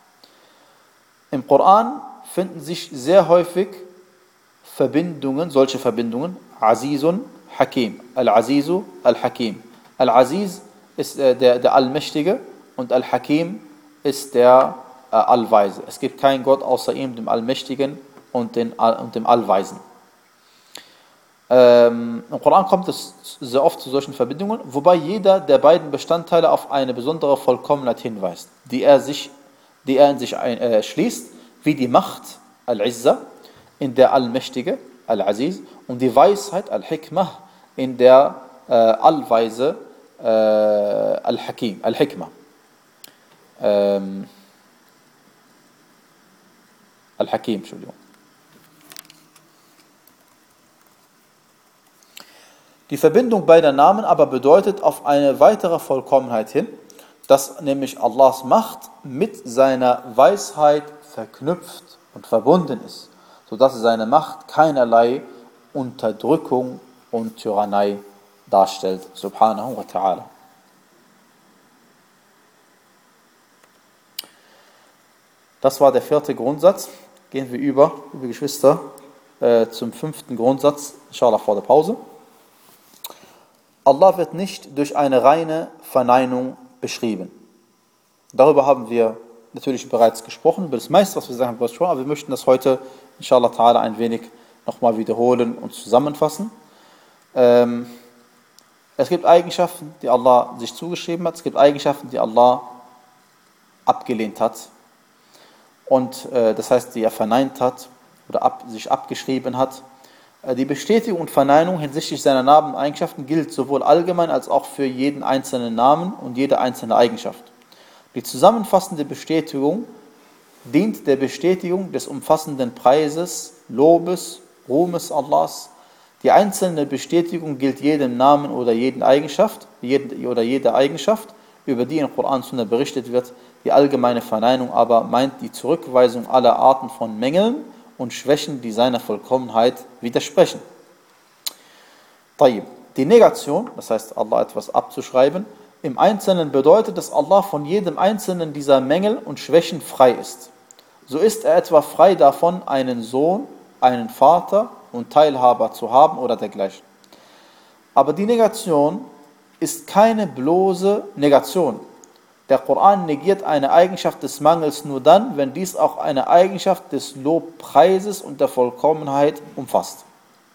Im Koran finden sich sehr häufig Verbindungen, solche Verbindungen, Azizun, Hakim. Al-Azizu, Al-Hakim. Al-Aziz ist äh, der, der Allmächtige und Al-Hakim ist der äh, Allweise. Es gibt keinen Gott außer ihm, dem Allmächtigen und, den, und dem Allweisen. Ähm, Im Koran kommt es sehr oft zu solchen Verbindungen, wobei jeder der beiden Bestandteile auf eine besondere Vollkommenheit hinweist, die er, sich, die er in sich ein, äh, schließt, wie die Macht, Al-Izza, in der Allmächtige, Al-Aziz, und die Weisheit, Al-Hikmah, in der äh, Allweise, äh, Al-Hakim, Al-Hikmah. Ähm, Al-Hakim, Entschuldigung. Die Verbindung beider Namen aber bedeutet auf eine weitere Vollkommenheit hin, dass nämlich Allahs Macht mit seiner Weisheit verknüpft und verbunden ist, sodass seine Macht keinerlei Unterdrückung und Tyrannei darstellt, subhanahu wa ta'ala. Das war der vierte Grundsatz. Gehen wir über, liebe Geschwister, äh, zum fünften Grundsatz, inshallah vor der Pause. Allah wird nicht durch eine reine Verneinung beschrieben. Darüber haben wir natürlich bereits gesprochen, über das meiste, was wir sagen, haben wir gesprochen, aber wir möchten das heute, inshallah ta'ala, ein wenig nochmal wiederholen und zusammenfassen. Ähm, es gibt Eigenschaften, die Allah sich zugeschrieben hat, es gibt Eigenschaften, die Allah abgelehnt hat. Und äh, das heißt, die er verneint hat oder ab, sich abgeschrieben hat. Äh, die Bestätigung und Verneinung hinsichtlich seiner Namen und Eigenschaften gilt sowohl allgemein als auch für jeden einzelnen Namen und jede einzelne Eigenschaft. Die zusammenfassende Bestätigung dient der Bestätigung des umfassenden Preises, Lobes, Ruhmes Allahs. Die einzelne Bestätigung gilt jedem Namen oder jeden Eigenschaft, jede, oder jeder Eigenschaft, über die in Koran und Sunna berichtet wird. Die allgemeine Verneinung aber meint die Zurückweisung aller Arten von Mängeln und Schwächen, die seiner Vollkommenheit widersprechen. Die Negation, das heißt Allah etwas abzuschreiben, im Einzelnen bedeutet, dass Allah von jedem einzelnen dieser Mängel und Schwächen frei ist. So ist er etwa frei davon, einen Sohn, einen Vater und Teilhaber zu haben oder dergleichen. Aber die Negation ist keine bloße Negation. Der Koran negiert eine Eigenschaft des Mangels nur dann, wenn dies auch eine Eigenschaft des Lobpreises und der Vollkommenheit umfasst.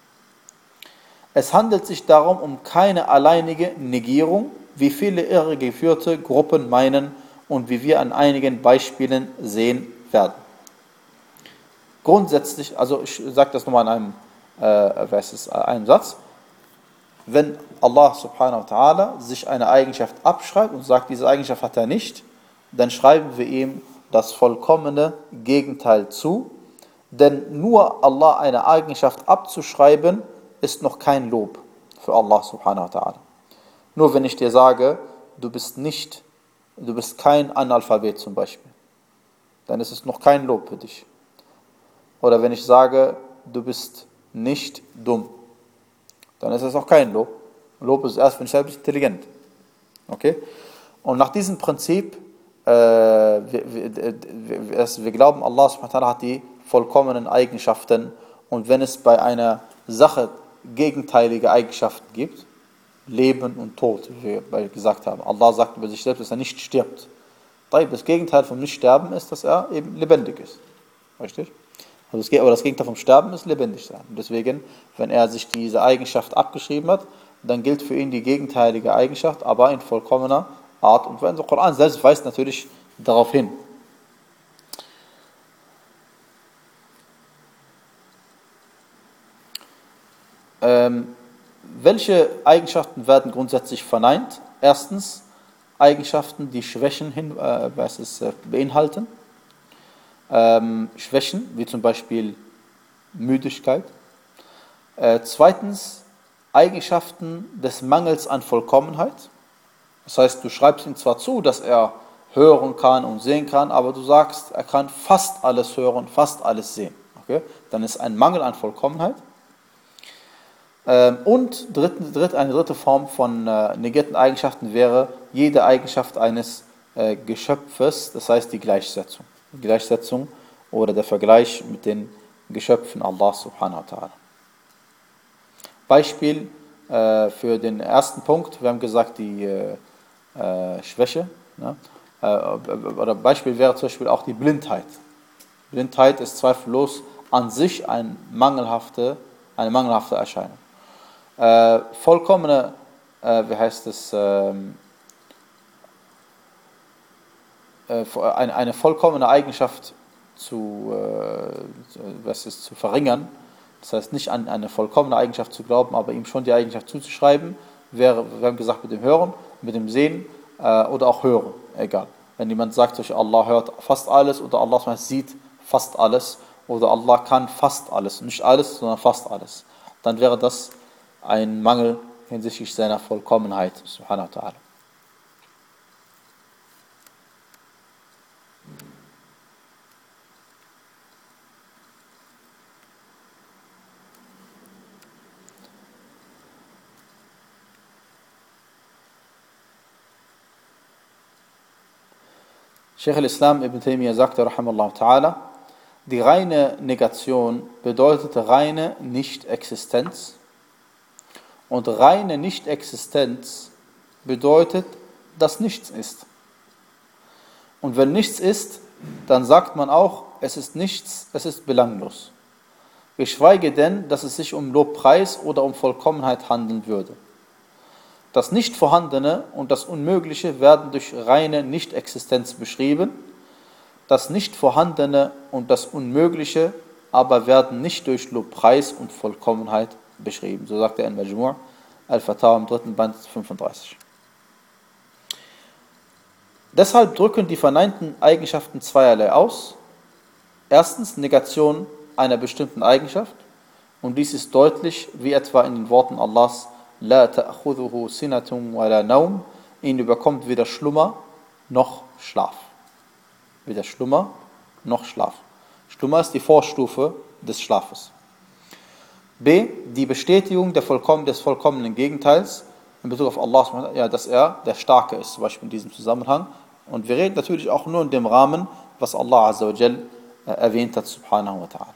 Es handelt sich darum um keine alleinige Negierung, wie viele irregeführte Gruppen meinen und wie wir an einigen Beispielen sehen werden. grundsätzlich, also ich sage das nochmal in einem, äh, was ist, einem Satz, wenn Allah subhanahu wa ta'ala sich eine Eigenschaft abschreibt und sagt, diese Eigenschaft hat er nicht, dann schreiben wir ihm das vollkommene Gegenteil zu, denn nur Allah eine Eigenschaft abzuschreiben, ist noch kein Lob für Allah subhanahu wa ta'ala. Nur wenn ich dir sage, du bist nicht, du bist kein Analphabet zum Beispiel, dann ist es noch kein Lob für dich. Oder wenn ich sage, du bist nicht dumm, dann ist es auch kein Lob. Lob ist erst, wenn ich selbst intelligent. Okay? Und nach diesem Prinzip, äh, wir, wir, wir, wir glauben, Allah subhanahu wa ta'ala hat die vollkommenen Eigenschaften, und wenn es bei einer Sache gegenteilige Eigenschaften gibt, Leben und Tod, wie wir gesagt haben. Allah sagt über sich selbst, dass er nicht stirbt. Das Gegenteil vom Nichtsterben ist, dass er eben lebendig ist. Richtig? Also das, aber das Gegenteil vom Sterben ist lebendig sein. Und deswegen, wenn er sich diese Eigenschaft abgeschrieben hat, dann gilt für ihn die gegenteilige Eigenschaft, aber in vollkommener Art und Weise. Der Koran selbst weist natürlich darauf hin. Ähm, welche Eigenschaften werden grundsätzlich verneint? Erstens, Eigenschaften, die Schwächen hin, äh, was es, äh, beinhalten. Ähm, Schwächen, wie zum Beispiel Müdigkeit. Äh, zweitens, Eigenschaften des Mangels an Vollkommenheit. Das heißt, du schreibst ihm zwar zu, dass er hören kann und sehen kann, aber du sagst, er kann fast alles hören, fast alles sehen. Okay? Dann ist ein Mangel an Vollkommenheit. Ähm, und dritt, dritt, eine dritte Form von äh, negierten Eigenschaften wäre jede Eigenschaft eines äh, Geschöpfes, das heißt die Gleichsetzung. Die Gleichsetzung oder der Vergleich mit den Geschöpfen Allah subhanahu wa ta'ala. Beispiel äh, für den ersten Punkt, wir haben gesagt, die äh, äh, Schwäche. Ne? Äh, oder Beispiel wäre zum Beispiel auch die Blindheit. Blindheit ist zweifellos an sich ein mangelhafte, eine mangelhafte Erscheinung. Äh, vollkommene, äh, wie heißt es, ähm, äh, eine, eine vollkommene Eigenschaft zu, äh, was ist, zu verringern, das heißt nicht an eine vollkommene Eigenschaft zu glauben, aber ihm schon die Eigenschaft zuzuschreiben, wäre, wir haben gesagt, mit dem Hören, mit dem Sehen äh, oder auch Hören, egal. Wenn jemand sagt, Allah hört fast alles oder Allah sieht fast alles oder Allah kann fast alles, nicht alles, sondern fast alles, dann wäre das ein Mangel hinsichtlich seiner Vollkommenheit, subhanahu wa ta'ala. Sheikh al-Islam Ibn Taymiyyah sagte, rahimahullah ta'ala, die reine Negation bedeutet reine Nicht-Existenz. Und reine Nicht-Existenz bedeutet, dass nichts ist. Und wenn nichts ist, dann sagt man auch, es ist nichts, es ist belanglos. Geschweige denn, dass es sich um Lobpreis oder um Vollkommenheit handeln würde. Das Nicht-Vorhandene und das Unmögliche werden durch reine Nicht-Existenz beschrieben. Das Nicht-Vorhandene und das Unmögliche aber werden nicht durch Lobpreis und Vollkommenheit beschrieben. So sagt er in Majmu' al-Fatawa im dritten Band fünfunddreißig. Deshalb drücken die verneinten Eigenschaften zweierlei aus. Erstens Negation einer bestimmten Eigenschaft. Und dies ist deutlich, wie etwa in den Worten Allahs, La ta'khudhuhu sinatun wa la naum. Ihn überkommt weder Schlummer noch Schlaf. Weder Schlummer noch Schlaf. Schlummer ist die Vorstufe des Schlafes. B. Die Bestätigung der Vollkommen, des vollkommenen Gegenteils in Bezug auf Allah, ja, dass er der Starke ist, zum Beispiel in diesem Zusammenhang. Und wir reden natürlich auch nur in dem Rahmen, was Allah Azza wa Jal äh, erwähnt hat, subhanahu wa ta'ala.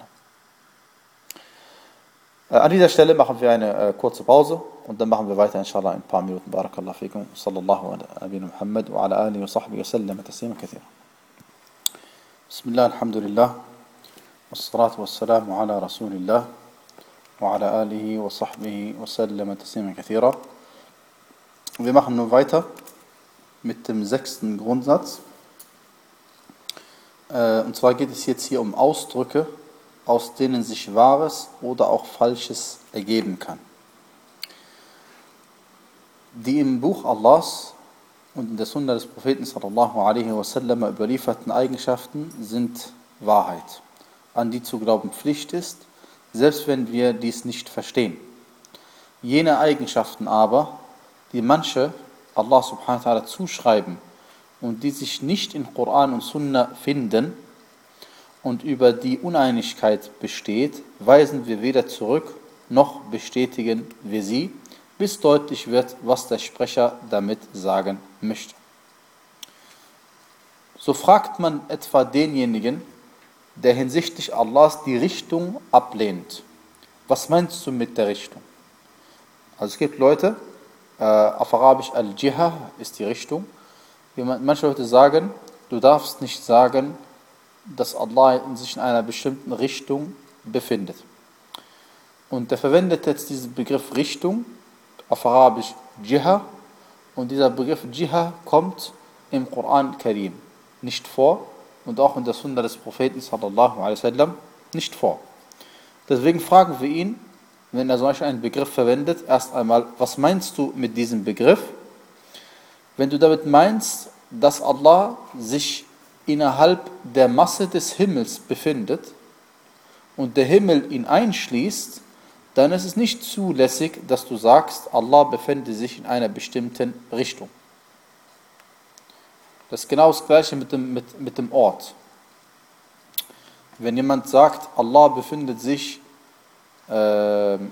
Äh, an dieser Stelle machen wir eine äh, kurze Pause und dann machen wir weiter, inshallah, in ein paar Minuten. Barakallahu fikum. Sallallahu ala Muhammad wa ala alihi wa sahbihi wa sallam taslima kathira. Bismillah, alhamdulillah. Wassalatu wassalamu ala Rasulillah. وعلى آله وصحبه وسلم تسليما كثيرا. Wir machen nun weiter mit dem sechsten Grundsatz. Und zwar geht es jetzt hier um Ausdrücke, aus denen sich Wahres oder auch Falsches ergeben kann. Die im Buch Allahs und in der Sunna des Propheten sallallahu alaihi wasallam überlieferten Eigenschaften sind Wahrheit, an die zu glauben Pflicht ist, selbst wenn wir dies nicht verstehen. Jene Eigenschaften aber, die manche Allah subhanahu wa ta'ala zuschreiben und die sich nicht in Koran und Sunna finden und über die Uneinigkeit besteht, weisen wir weder zurück noch bestätigen wir sie, bis deutlich wird, was der Sprecher damit sagen möchte. So fragt man etwa denjenigen, der hinsichtlich Allahs die Richtung ablehnt. Was meinst du mit der Richtung? Also es gibt Leute, äh, auf Arabisch Al-Jiha ist die Richtung. Manche Leute sagen, du darfst nicht sagen, dass Allah sich in einer bestimmten Richtung befindet. Und er verwendet jetzt diesen Begriff Richtung, auf Arabisch Jiha, und dieser Begriff Jiha kommt im Koran Karim nicht vor und auch in der Sunna des Propheten sallallahu alaihi wasallam nicht vor. Deswegen fragen wir ihn, wenn er solch einen Begriff verwendet, erst einmal, was meinst du mit diesem Begriff? Wenn du damit meinst, dass Allah sich innerhalb der Masse des Himmels befindet und der Himmel ihn einschließt, dann ist es nicht zulässig, dass du sagst, Allah befände sich in einer bestimmten Richtung. Das ist genau das Gleiche mit dem, mit, mit dem Ort. Wenn jemand sagt, Allah befindet sich äh, an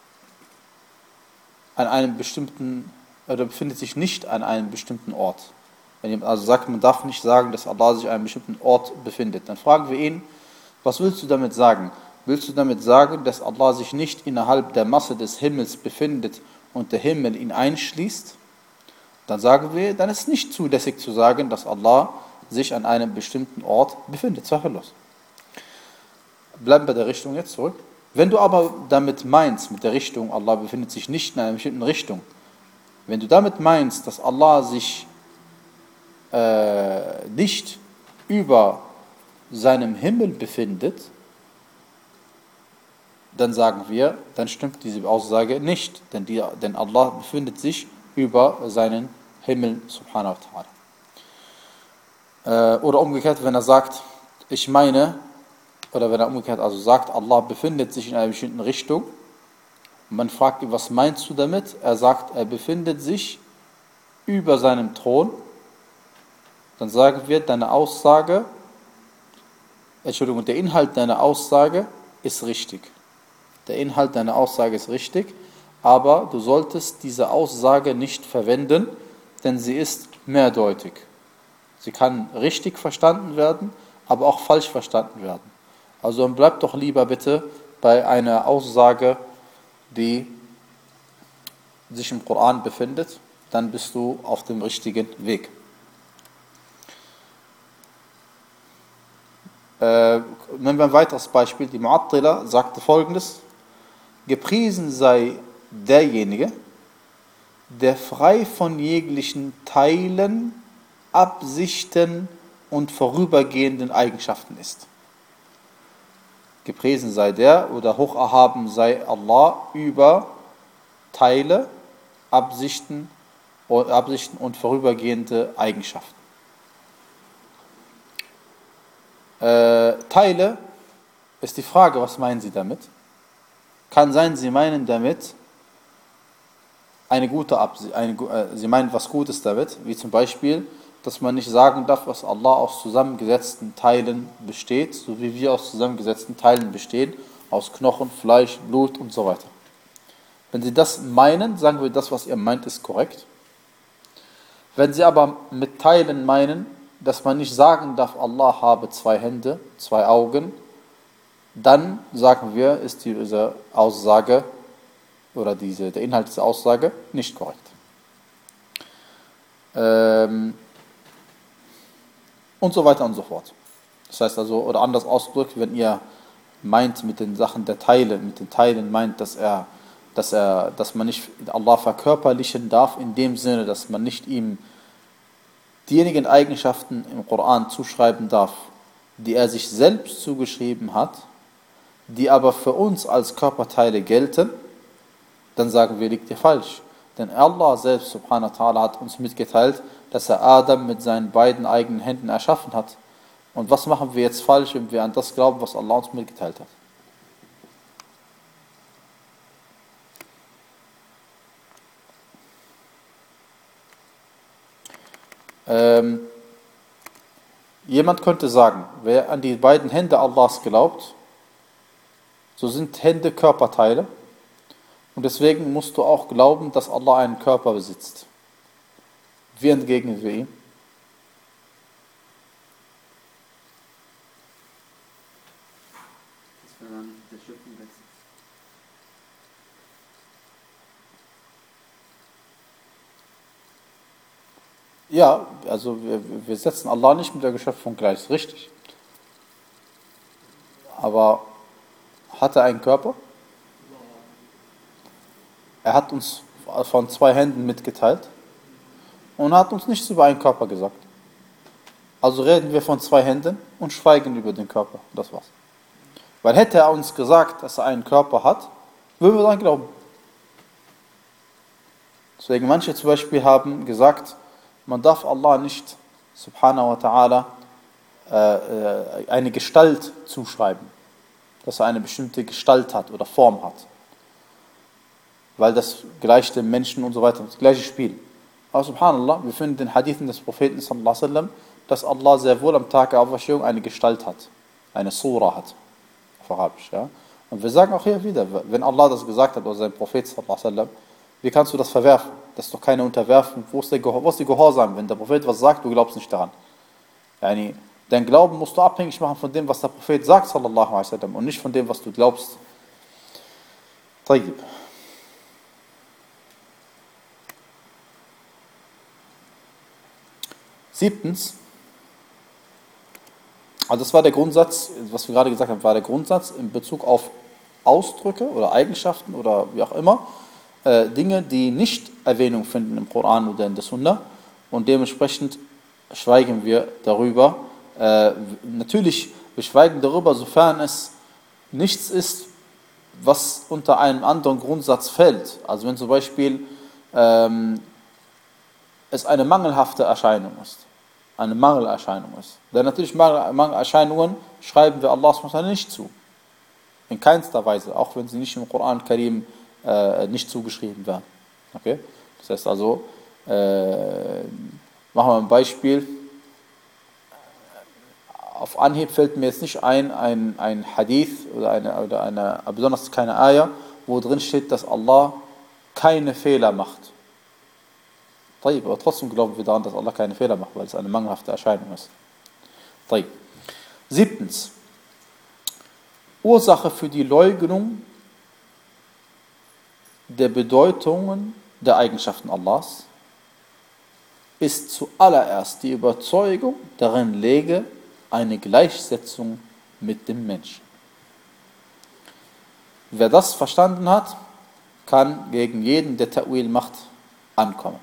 einem bestimmten, oder befindet sich nicht an einem bestimmten Ort. Wenn jemand also sagt, man darf nicht sagen, dass Allah sich an einem bestimmten Ort befindet, dann fragen wir ihn, was willst du damit sagen? Willst du damit sagen, dass Allah sich nicht innerhalb der Masse des Himmels befindet und der Himmel ihn einschließt? Dann sagen wir, dann ist es nicht zulässig zu sagen, dass Allah sich an einem bestimmten Ort befindet. Zweifellos. Bleiben bei der Richtung jetzt zurück. Wenn du aber damit meinst, mit der Richtung, Allah befindet sich nicht in einer bestimmten Richtung, wenn du damit meinst, dass Allah sich äh, nicht über seinem Himmel befindet, dann sagen wir, dann stimmt diese Aussage nicht, denn, die, denn Allah befindet sich über seinen Himmel subhanahu wa ta'ala. Äh, oder umgekehrt, wenn er sagt, ich meine, oder wenn er umgekehrt also sagt, Allah befindet sich in einer bestimmten Richtung, und man fragt ihn, was meinst du damit? Er sagt, er befindet sich über seinem Thron, dann sagen wir, deine Aussage, Entschuldigung, der Inhalt deiner Aussage ist richtig. Der Inhalt deiner Aussage ist richtig, aber du solltest diese Aussage nicht verwenden, denn sie ist mehrdeutig. Sie kann richtig verstanden werden, aber auch falsch verstanden werden. Also bleib doch lieber bitte bei einer Aussage, die sich im Koran befindet, dann bist du auf dem richtigen Weg. Äh, nehmen wir ein weiteres Beispiel. Die Mu'attila sagte Folgendes: Gepriesen sei derjenige, der frei von jeglichen Teilen, Absichten und vorübergehenden Eigenschaften ist. Gepriesen sei der oder hoch erhaben sei Allah über Teile, Absichten, Absichten und vorübergehende Eigenschaften. Äh, Teile ist die Frage, was meinen Sie damit? Kann sein, Sie meinen damit eine gute Absicht, eine, äh, Sie meinen was Gutes damit, wie zum Beispiel, dass man nicht sagen darf, was Allah aus zusammengesetzten Teilen besteht, so wie wir aus zusammengesetzten Teilen bestehen, aus Knochen, Fleisch, Blut und so weiter. Wenn Sie das meinen, sagen wir, das, was ihr meint, ist korrekt. Wenn Sie aber mit Teilen meinen, dass man nicht sagen darf, Allah habe zwei Hände, zwei Augen, dann sagen wir, ist diese Aussage oder diese, der Inhalt dieser Aussage nicht korrekt. Ähm, und so weiter und so fort. Das heißt also, oder anders ausgedrückt, wenn ihr meint mit den Sachen der Teile, mit den Teilen meint, dass er, dass er, dass man nicht Allah verkörperlichen darf, in dem Sinne, dass man nicht ihm diejenigen Eigenschaften im Koran zuschreiben darf, die er sich selbst zugeschrieben hat, die aber für uns als Körperteile gelten, dann sagen wir, liegt ihr falsch. Denn Allah selbst, subhanahu wa ta'ala, hat uns mitgeteilt, dass er Adam mit seinen beiden eigenen Händen erschaffen hat. Und was machen wir jetzt falsch, wenn wir an das glauben, was Allah uns mitgeteilt hat? Ähm, jemand könnte sagen, wer an die beiden Hände Allahs glaubt, so sind Hände Körperteile und deswegen musst du auch glauben, dass Allah einen Körper besitzt. Wie entgegnen wir ihm? Das wäre dann der Schöpfungswechsel. Ja, also wir, wir setzen Allah nicht mit der Geschöpfung gleich, ist richtig. Aber hat er einen Körper? Er hat uns von zwei Händen mitgeteilt und hat uns nichts über einen Körper gesagt. Also reden wir von zwei Händen und schweigen über den Körper. Das war's. Weil hätte er uns gesagt, dass er einen Körper hat, würden wir dann glauben. Deswegen manche zum Beispiel haben gesagt, man darf Allah nicht, subhanahu wa ta'ala, äh, eine Gestalt zuschreiben. Dass er eine bestimmte Gestalt hat oder Form hat. Weil das gleicht dem Menschen und so weiter, das gleiche Spiel. Aber subhanallah, wir finden den Hadithen des Propheten sallallahu alaihi wasallam, dass Allah sehr wohl am Tag der Auferstehung eine Gestalt hat. Eine Sura hat. Auf Arabisch, ja. Und wir sagen auch hier wieder, wenn Allah das gesagt hat, oder sein Prophet sallallahu alaihi wasallam, wie kannst du das verwerfen? Das ist doch keine Unterwerfung. Wo ist der Gehorsam? Wo ist die Gehorsam? Wenn der Prophet was sagt, du glaubst nicht daran. Yani, dein Glauben musst du abhängig machen von dem, was der Prophet sagt, sallallahu alaihi wasallam, und nicht von dem, was du glaubst. Tayyib. Siebtens, also das war der Grundsatz, was wir gerade gesagt haben, war der Grundsatz in Bezug auf Ausdrücke oder Eigenschaften oder wie auch immer, äh, Dinge, die nicht Erwähnung finden im Koran oder in der Sunna, und dementsprechend schweigen wir darüber. Äh, natürlich, wir schweigen darüber, sofern es nichts ist, was unter einem anderen Grundsatz fällt. Also wenn zum Beispiel ähm, es eine mangelhafte Erscheinung ist, eine Mangelerscheinung ist. Denn natürlich Mangel, Mangelerscheinungen schreiben wir Allah subhanahu wa ta'ala nicht zu. In keinster Weise, auch wenn sie nicht im Koran Karim äh, nicht zugeschrieben werden. Okay? Das heißt also, äh, machen wir ein Beispiel. Auf Anhieb fällt mir jetzt nicht ein, ein, ein Hadith oder eine, oder eine, besonders keine Ayah, wo drin steht, dass Allah keine Fehler macht. Aber trotzdem glauben wir daran, dass Allah keine Fehler macht, weil es eine mangelhafte Erscheinung ist. Siebtens. Ursache für die Leugnung der Bedeutungen der Eigenschaften Allahs ist zuallererst die Überzeugung, darin läge eine Gleichsetzung mit dem Menschen. Wer das verstanden hat, kann gegen jeden, der Ta'wil macht, ankommen.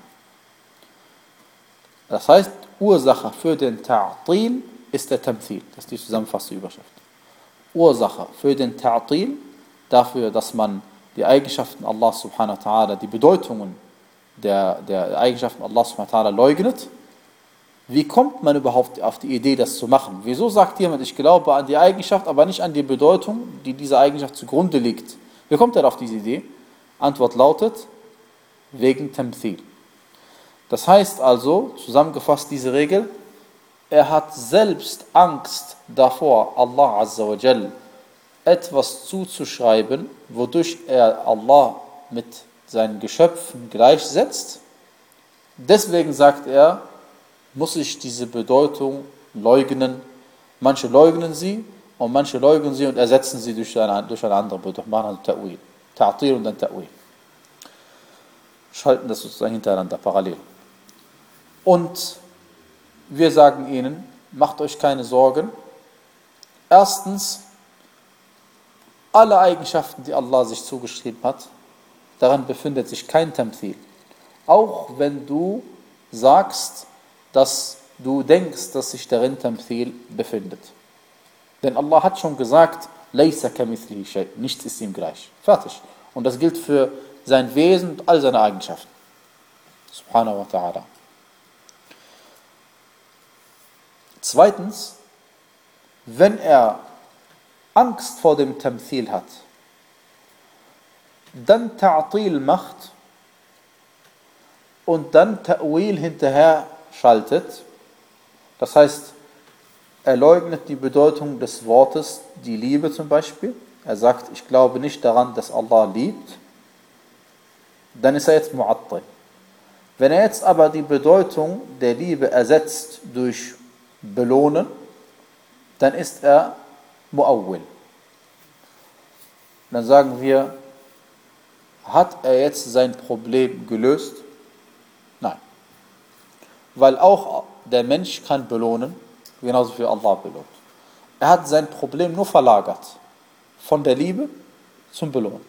Das heißt, Ursache für den Ta'til ist der Tamthil. Das ist die zusammenfassende Überschrift. Ursache für den Ta'til, dafür, dass man die Eigenschaften Allah subhanahu wa ta'ala, die Bedeutungen der, der Eigenschaften Allah subhanahu wa ta'ala leugnet. Wie kommt man überhaupt auf die Idee, das zu machen? Wieso sagt jemand, ich glaube an die Eigenschaft, aber nicht an die Bedeutung, die dieser Eigenschaft zugrunde liegt? Wie kommt er auf diese Idee? Antwort lautet, wegen Tamthil. Das heißt also, zusammengefasst diese Regel, er hat selbst Angst davor, Allah Azza wa Jal etwas zuzuschreiben, wodurch er Allah mit seinen Geschöpfen gleichsetzt. Deswegen sagt er, muss ich diese Bedeutung leugnen. Manche leugnen sie und manche leugnen sie und ersetzen sie durch eine, durch eine andere Bedeutung. Machen also Ta'wil. Ta'til und dann Ta'wil. Schalten das sozusagen hintereinander parallel. Und wir sagen ihnen, macht euch keine Sorgen. Erstens, alle Eigenschaften, die Allah sich zugeschrieben hat, daran befindet sich kein Tamthil. Auch wenn du sagst, dass du denkst, dass sich darin Tamthil befindet. Denn Allah hat schon gesagt, Laysa kamithlihi shay. Nichts ist ihm gleich. Fertig. Und das gilt für sein Wesen und all seine Eigenschaften. Subhanahu wa ta'ala. Zweitens, wenn er Angst vor dem Tamthil hat, dann Ta'til macht und dann Ta'wil hinterher schaltet. Das heißt, er leugnet die Bedeutung des Wortes, die Liebe zum Beispiel. Er sagt, ich glaube nicht daran, dass Allah liebt. Dann ist er jetzt Mu'attil. Wenn er jetzt aber die Bedeutung der Liebe ersetzt durch belohnen, dann ist er Mu'awwil. Dann sagen wir, hat er jetzt sein Problem gelöst? Nein. Weil auch der Mensch kann belohnen, genauso wie Allah belohnt. Er hat sein Problem nur verlagert. Von der Liebe zum Belohnen.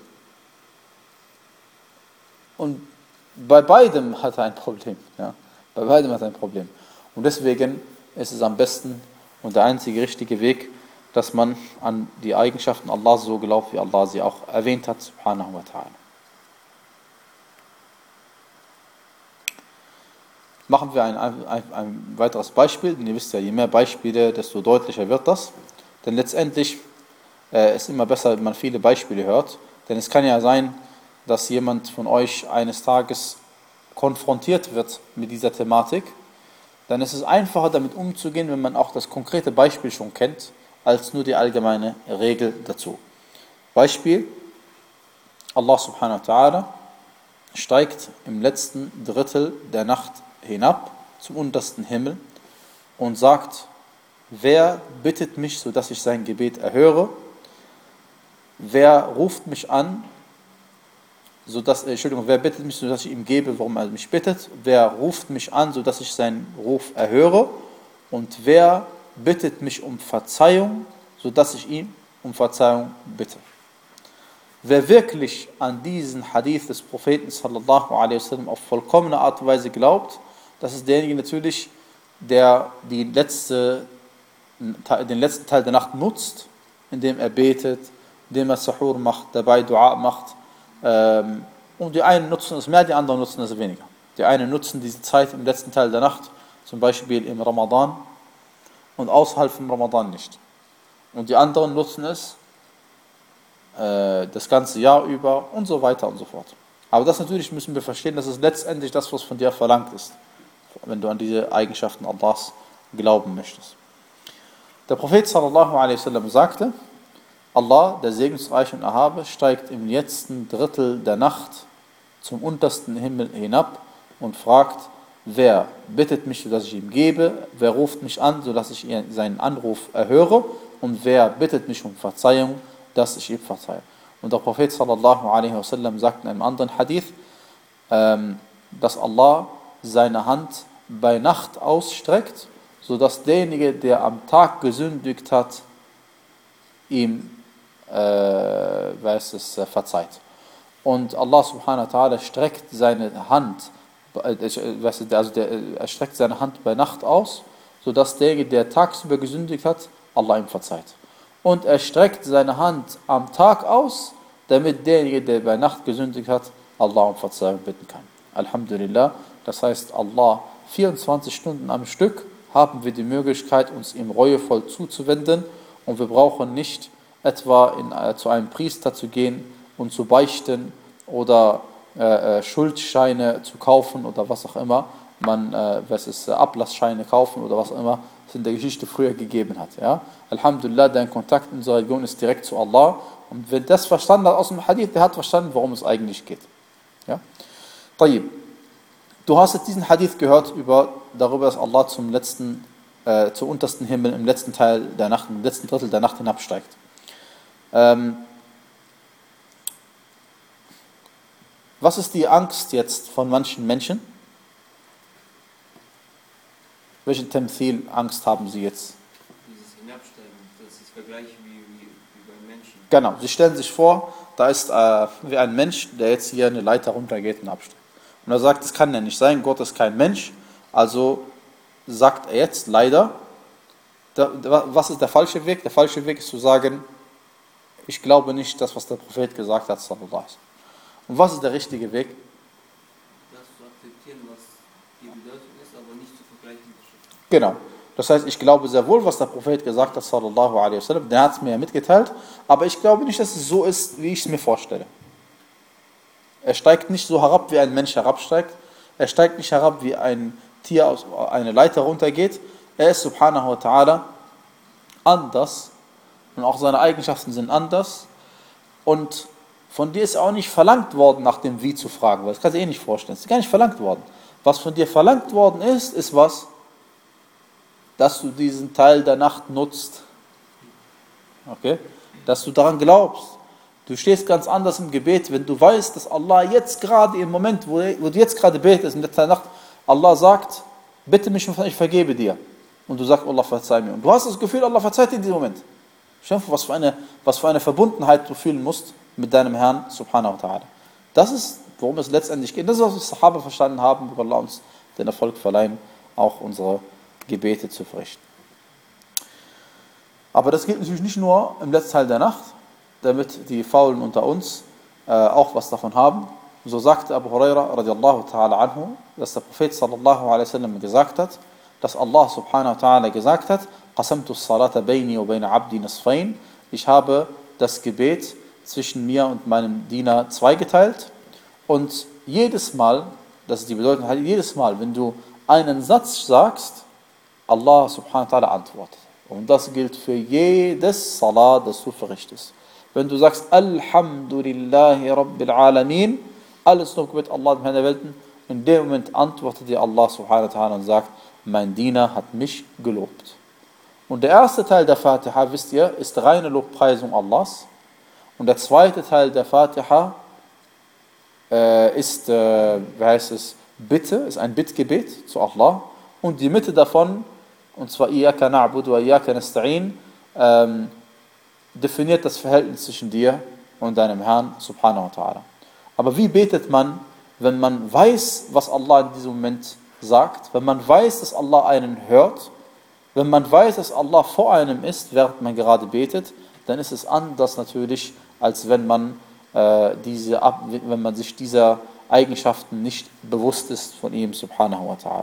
Und bei beidem hat er ein Problem. Ja? Bei beidem hat er ein Problem. Und deswegen ist es am besten und der einzige richtige Weg, dass man an die Eigenschaften Allahs so glaubt, wie Allah sie auch erwähnt hat, subhanahu wa ta'ala. Machen wir ein, ein, ein weiteres Beispiel, denn ihr wisst ja, je mehr Beispiele, desto deutlicher wird das. Denn letztendlich äh, ist immer besser, wenn man viele Beispiele hört. Denn es kann ja sein, dass jemand von euch eines Tages konfrontiert wird mit dieser Thematik. Dann ist es einfacher, damit umzugehen, wenn man auch das konkrete Beispiel schon kennt, als nur die allgemeine Regel dazu. Beispiel: Allah subhanahu wa ta'ala steigt im letzten Drittel der Nacht hinab zum untersten Himmel und sagt, wer bittet mich, sodass ich sein Gebet erhöre? Wer ruft mich an, sodass, äh, Entschuldigung, wer bittet mich, sodass ich ihm gebe, worum er mich bittet? Wer ruft mich an, sodass ich seinen Ruf erhöre? Und wer bittet mich um Verzeihung, sodass ich ihm um Verzeihung bitte? Wer wirklich an diesen Hadith des Propheten sallallahu alaihi wasallam auf vollkommene Art und Weise glaubt, das ist derjenige natürlich, der die letzte, den letzten Teil der Nacht nutzt, indem er betet, indem er Sahur macht, dabei Dua macht. Und die einen nutzen es mehr, die anderen nutzen es weniger. Die einen nutzen diese Zeit im letzten Teil der Nacht, zum Beispiel im Ramadan, und außerhalb vom Ramadan nicht. Und die anderen nutzen es das ganze Jahr über und so weiter und so fort. Aber das natürlich müssen wir verstehen, das ist letztendlich das, was von dir verlangt ist, wenn du an diese Eigenschaften Allahs glauben möchtest. Der Prophet sallallahu alaihi wasallam sagte, Allah, der segensreiche und erhabe, steigt im letzten Drittel der Nacht zum untersten Himmel hinab und fragt, wer bittet mich, sodass ich ihm gebe, wer ruft mich an, sodass ich seinen Anruf erhöre, und wer bittet mich um Verzeihung, dass ich ihm verzeihe. Und der Prophet sallallahu alaihi wasallam sagt in einem anderen Hadith, ähm, dass Allah seine Hand bei Nacht ausstreckt, sodass derjenige, der am Tag gesündigt hat, ihm äh, weiß es, äh, verzeiht. Und Allah subhanahu wa ta'ala streckt seine Hand, äh, also der, er streckt seine Hand bei Nacht aus, sodass derjenige, der tagsüber gesündigt hat, Allah ihm verzeiht. Und er streckt seine Hand am Tag aus, damit derjenige, der bei Nacht gesündigt hat, Allah um Verzeihung bitten kann. Alhamdulillah, das heißt, Allah vierundzwanzig Stunden am Stück haben wir die Möglichkeit, uns ihm reuevoll zuzuwenden, und wir brauchen nicht etwa in, äh, zu einem Priester zu gehen und zu beichten oder äh, äh, Schuldscheine zu kaufen oder was auch immer, man äh, was ist, äh, Ablassscheine kaufen oder was auch immer es in der Geschichte früher gegeben hat. Ja? Alhamdulillah, dein Kontakt in unserer Religion ist direkt zu Allah, und wer das verstanden hat aus dem Hadith, der hat verstanden, worum es eigentlich geht. Ja? Tayyib. Du hast jetzt diesen Hadith gehört über, darüber, dass Allah zum letzten, äh, zum untersten Himmel im letzten Teil der Nacht, im letzten Drittel der Nacht hinabsteigt. Ähm, was ist die Angst jetzt von manchen Menschen? Welche Tamthil-Angst haben sie jetzt? Dieses Hinabsteigen, das ist Vergleich wie, wie, wie bei Menschen. Genau, sie stellen sich vor, da ist äh, wie ein Mensch, der jetzt hier eine Leiter runtergeht und absteigt. Und er sagt, das kann ja nicht sein, Gott ist kein Mensch. Also sagt er jetzt leider, der, was ist der falsche Weg? Der falsche Weg ist zu sagen, ich glaube nicht das, was der Prophet gesagt hat, sallallahu alaihi wasallam. Und was ist der richtige Weg? Das zu akzeptieren, was die Bedeutung ist, aber nicht zu vergleichen mit der Schrift. Genau. Das heißt, ich glaube sehr wohl, was der Prophet gesagt hat, sallallahu alaihi wasallam. Der hat es mir ja mitgeteilt, aber ich glaube nicht, dass es so ist, wie ich es mir vorstelle. Er steigt nicht so herab, wie ein Mensch herabsteigt. Er steigt nicht herab, wie ein Tier aus einer Leiter runtergeht. Er ist subhanahu wa ta'ala anders und auch seine Eigenschaften sind anders. Und von dir ist auch nicht verlangt worden, nach dem Wie zu fragen, weil das kannst du dir eh nicht vorstellen. Es ist gar nicht verlangt worden. Was von dir verlangt worden ist, ist was? Dass du diesen Teil der Nacht nutzt. Okay? Dass du daran glaubst. Du stehst ganz anders im Gebet, wenn du weißt, dass Allah jetzt gerade im Moment, wo, wo du jetzt gerade betest, in der Nacht, Allah sagt, bitte mich, ich vergebe dir. Und du sagst, Allah verzeih mir. Und du hast das Gefühl, Allah verzeiht dir in diesem Moment. Schau, was für eine, was für eine Verbundenheit du fühlen musst mit deinem Herrn, subhanahu wa ta'ala. Das ist, worum es letztendlich geht. Das ist, was die Sahaba verstanden haben, wo Allah uns den Erfolg verleihen, auch unsere Gebete zu verrichten. Aber das gilt natürlich nicht nur im letzten Teil der Nacht, damit die Faulen unter uns äh, auch was davon haben. So sagte Abu Huraira radiallahu ta'ala anhu, dass der Prophet sallallahu alaihi wasallam gesagt hat, dass Allah subhanahu wa ta'ala gesagt hat, qasamtu as-salata bayni wa bayna abdi nisfayn. Ich habe das Gebet zwischen mir und meinem Diener zweigeteilt. Und jedes Mal, das ist die Bedeutung, jedes Mal, wenn du einen Satz sagst, Allah subhanahu wa ta'ala antwortet. Und das gilt für jedes Salat, das du verrichtest. Wenn du sagst, Alhamdulillahi Rabbil Alamin, alles Lob gebet Allah, dem Herrn der Welten, in dem Moment antwortet dir Allah subhanahu wa ta'ala und sagt, mein Diener hat mich gelobt. Und der erste Teil der Fatiha, wisst ihr, ist reine Lobpreisung Allahs. Und der zweite Teil der Fatiha äh, ist, äh, wie heißt es, Bitte, ist ein Bittgebet zu Allah. Und die Mitte davon, und zwar Iyaka na'budu wa Iyaka nasta'in, ähm, definiert das Verhältnis zwischen dir und deinem Herrn, subhanahu wa ta'ala. Aber wie betet man, wenn man weiß, was Allah in diesem Moment sagt, wenn man weiß, dass Allah einen hört, wenn man weiß, dass Allah vor einem ist, während man gerade betet, dann ist es anders natürlich, als wenn man, äh, diese, wenn man sich dieser Eigenschaften nicht bewusst ist von ihm, subhanahu wa ta'ala.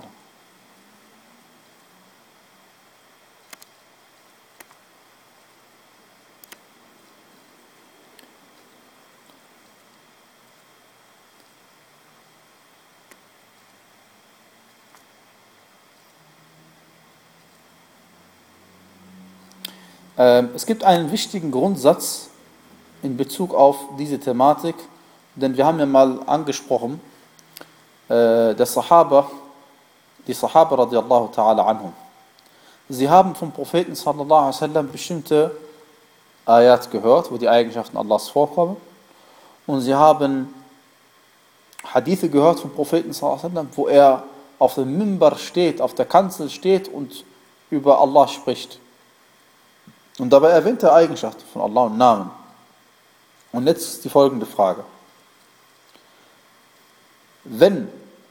Es gibt einen wichtigen Grundsatz in Bezug auf diese Thematik, denn wir haben ja mal angesprochen, der Sahaba, die Sahaba radiallahu ta'ala anhum. Sie haben vom Propheten sallallahu alaihi wasallam bestimmte Ayat gehört, wo die Eigenschaften Allahs vorkommen. Und sie haben Hadithe gehört vom Propheten sallallahu alaihi wasallam, wo er auf dem Mimbar steht, auf der Kanzel steht und über Allah spricht. Und dabei erwähnt er Eigenschaften von Allah und Namen. Und jetzt die folgende Frage. Wenn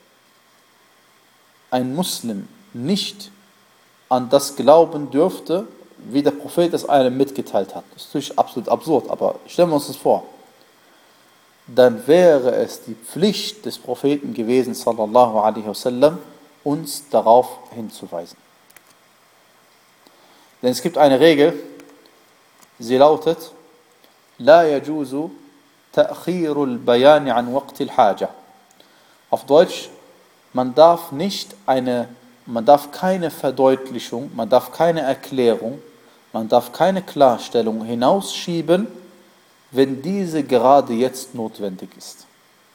ein Muslim nicht an das glauben dürfte, wie der Prophet es einem mitgeteilt hat, das ist natürlich absolut absurd, aber stellen wir uns das vor, dann wäre es die Pflicht des Propheten gewesen, sallallahu alaihi wasallam, uns darauf hinzuweisen. Denn es gibt eine Regel, sie lautet, La yajuzu ta'khirul bayani an waqtil haja. Auf Deutsch, man darf nicht eine, man darf keine Verdeutlichung, man darf keine Erklärung, man darf keine Klarstellung hinausschieben, wenn diese gerade jetzt notwendig ist.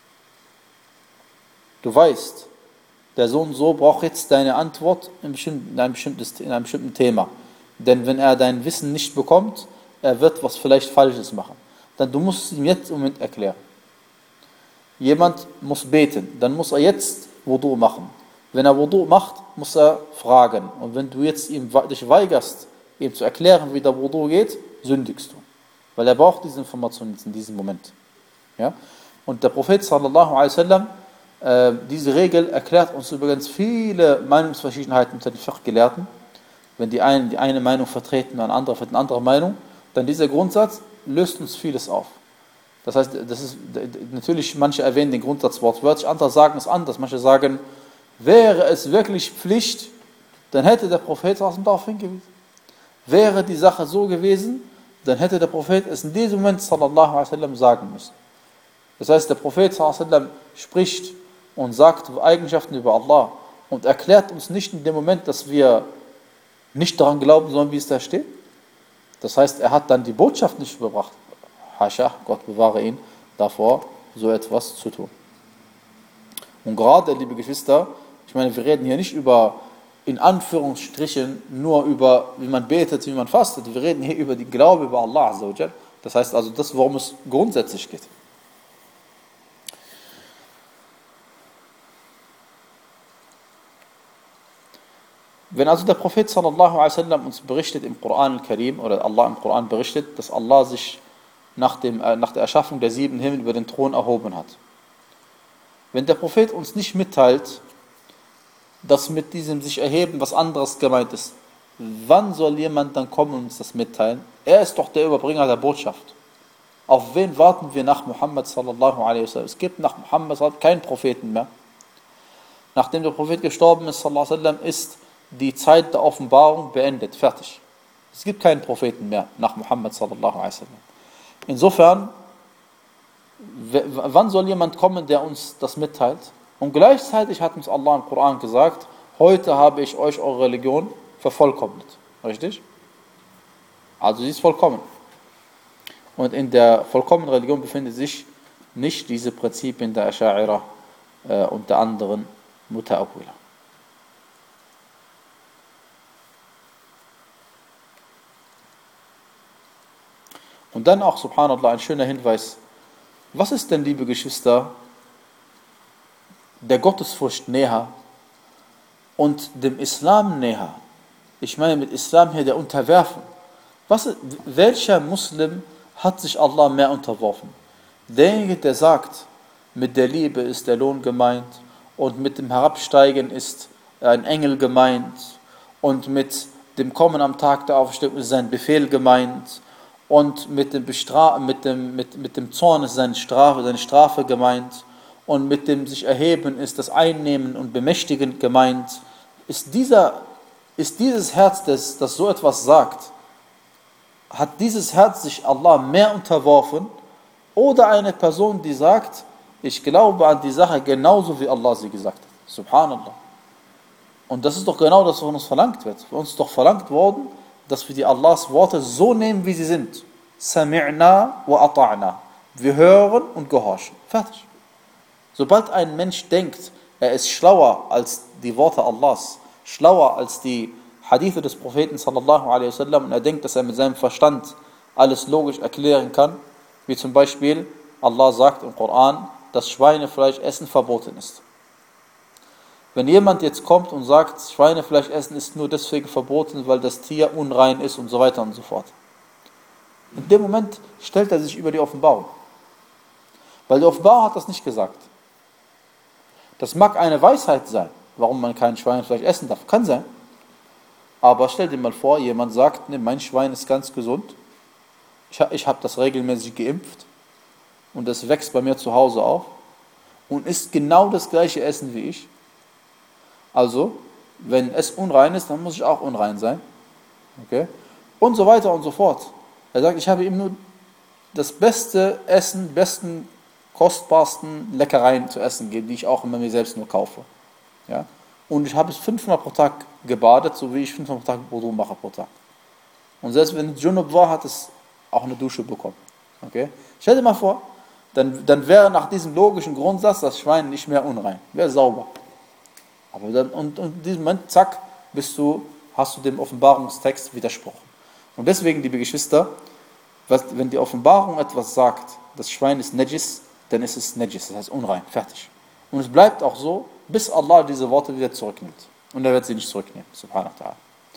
Du weißt, der so und so braucht jetzt deine Antwort in, in, einem bestimmtes, in einem bestimmten Thema. Denn wenn er dein Wissen nicht bekommt, er wird was vielleicht Falsches machen. Dann du musst es ihm jetzt im Moment erklären. Jemand muss beten, dann muss er jetzt Wudu machen. Wenn er Wudu macht, muss er fragen. Und wenn du jetzt ihm, dich weigerst, ihm zu erklären, wie der Wudu geht, sündigst du. Weil er braucht diese Information jetzt in diesem Moment. Ja? Und der Prophet sallallahu alaihi wasallam, äh, diese Regel erklärt uns übrigens viele Meinungsverschiedenheiten unter den Fachgelehrten. Wenn die einen die eine Meinung vertreten und ein anderer für eine andere Meinung, dann dieser Grundsatz, löst uns vieles auf. Das heißt, das ist natürlich, manche erwähnen den Grundsatz wortwörtlich, andere sagen es anders. Manche sagen, wäre es wirklich Pflicht, dann hätte der Prophet darauf hingewiesen. Wäre die Sache so gewesen, dann hätte der Prophet es in diesem Moment sallallahu alaihi wasallam sagen müssen. Das heißt, der Prophet sallallahu alaihi wasallam spricht und sagt Eigenschaften über Allah und erklärt uns nicht in dem Moment, dass wir nicht daran glauben sollen, wie es da steht. Das heißt, er hat dann die Botschaft nicht überbracht. Hascha, Gott bewahre ihn davor, so etwas zu tun. Und gerade, liebe Geschwister, ich meine, wir reden hier nicht über, in Anführungsstrichen, nur über, wie man betet, wie man fastet. Wir reden hier über den Glaube über Allah Azza wa Jal. Das heißt also, das, worum es grundsätzlich geht. Wenn also der Prophet sallallahu alaihi wasallam uns berichtet im Koran al-Karim, oder Allah im Koran berichtet, dass Allah sich nach, dem, äh, nach der Erschaffung der sieben Himmel über den Thron erhoben hat. Wenn der Prophet uns nicht mitteilt, dass mit diesem sich erheben was anderes gemeint ist, wann soll jemand dann kommen und uns das mitteilen? Er ist doch der Überbringer der Botschaft. Auf wen warten wir nach Muhammad sallallahu alaihi wasallam? Es gibt nach Muhammad keinen Propheten mehr. Nachdem der Prophet gestorben ist, sallallahu alaihi wasallam, ist die Zeit der Offenbarung beendet, fertig. Es gibt keinen Propheten mehr nach Muhammad sallallahu alaihi wasallam. Insofern, w- wann soll jemand kommen, der uns das mitteilt? Und gleichzeitig hat uns Allah im Koran gesagt, heute habe ich euch eure Religion vervollkommnet. Richtig? Also sie ist vollkommen. Und in der vollkommenen Religion befinden sich nicht diese Prinzipien der Asha'ira äh, und der anderen Muta'awwila. Und dann auch, subhanallah, ein schöner Hinweis. Was ist denn, liebe Geschwister, der Gottesfurcht näher und dem Islam näher? Ich meine mit Islam hier der Unterwerfung. Was ist, welcher Muslim hat sich Allah mehr unterworfen? Derjenige, der sagt, mit der Liebe ist der Lohn gemeint und mit dem Herabsteigen ist ein Engel gemeint und mit dem Kommen am Tag der Auferstehung ist sein Befehl gemeint und mit dem, Bestra- mit dem, mit, mit dem Zorn ist seine Strafe, seine Strafe gemeint und mit dem sich erheben ist das Einnehmen und Bemächtigen gemeint. Ist, dieser, ist dieses Herz, das, das so etwas sagt, hat dieses Herz sich Allah mehr unterworfen oder eine Person, die sagt, ich glaube an die Sache genauso wie Allah sie gesagt hat. Subhanallah. Und das ist doch genau das, was von uns verlangt wird. Für uns ist doch verlangt worden, dass wir die Allahs Worte so nehmen, wie sie sind. Sami'na wa ata'na. Wir hören und gehorchen. Fertig. Sobald ein Mensch denkt, er ist schlauer als die Worte Allahs, schlauer als die Hadithe des Propheten sallallahu alaihi wasallam und er denkt, dass er mit seinem Verstand alles logisch erklären kann, wie zum Beispiel Allah sagt im Koran, dass Schweinefleisch essen verboten ist. Wenn jemand jetzt kommt und sagt, Schweinefleisch essen ist nur deswegen verboten, weil das Tier unrein ist und so weiter und so fort. In dem Moment stellt er sich über die Offenbarung. Weil die Offenbarung hat das nicht gesagt. Das mag eine Weisheit sein, warum man kein Schweinefleisch essen darf. Kann sein. Aber stell dir mal vor, jemand sagt, nee, mein Schwein ist ganz gesund. Ich, ich habe das regelmäßig geimpft und das wächst bei mir zu Hause auf und isst genau das gleiche Essen wie ich. Also, wenn es unrein ist, dann muss ich auch unrein sein. Okay? Und so weiter und so fort. Er sagt, ich habe ihm nur das beste Essen, besten, kostbarsten Leckereien zu essen gegeben, die ich auch immer mir selbst nur kaufe. Ja? Und ich habe es fünfmal pro Tag gebadet, so wie ich fünfmal pro Tag Wudu mache pro Tag. Und selbst wenn es Junub war, hat es auch eine Dusche bekommen. Okay? Stell dir mal vor, dann, dann wäre nach diesem logischen Grundsatz das Schwein nicht mehr unrein. Wäre sauber. Aber dann, und, und in diesem Moment, zack, bist du, hast du dem Offenbarungstext widersprochen. Und deswegen, liebe Geschwister, was, wenn die Offenbarung etwas sagt, das Schwein ist Najis, dann ist es Najis, das heißt unrein, fertig. Und es bleibt auch so, bis Allah diese Worte wieder zurücknimmt. Und er wird sie nicht zurücknehmen, subhanahu wa ta'ala.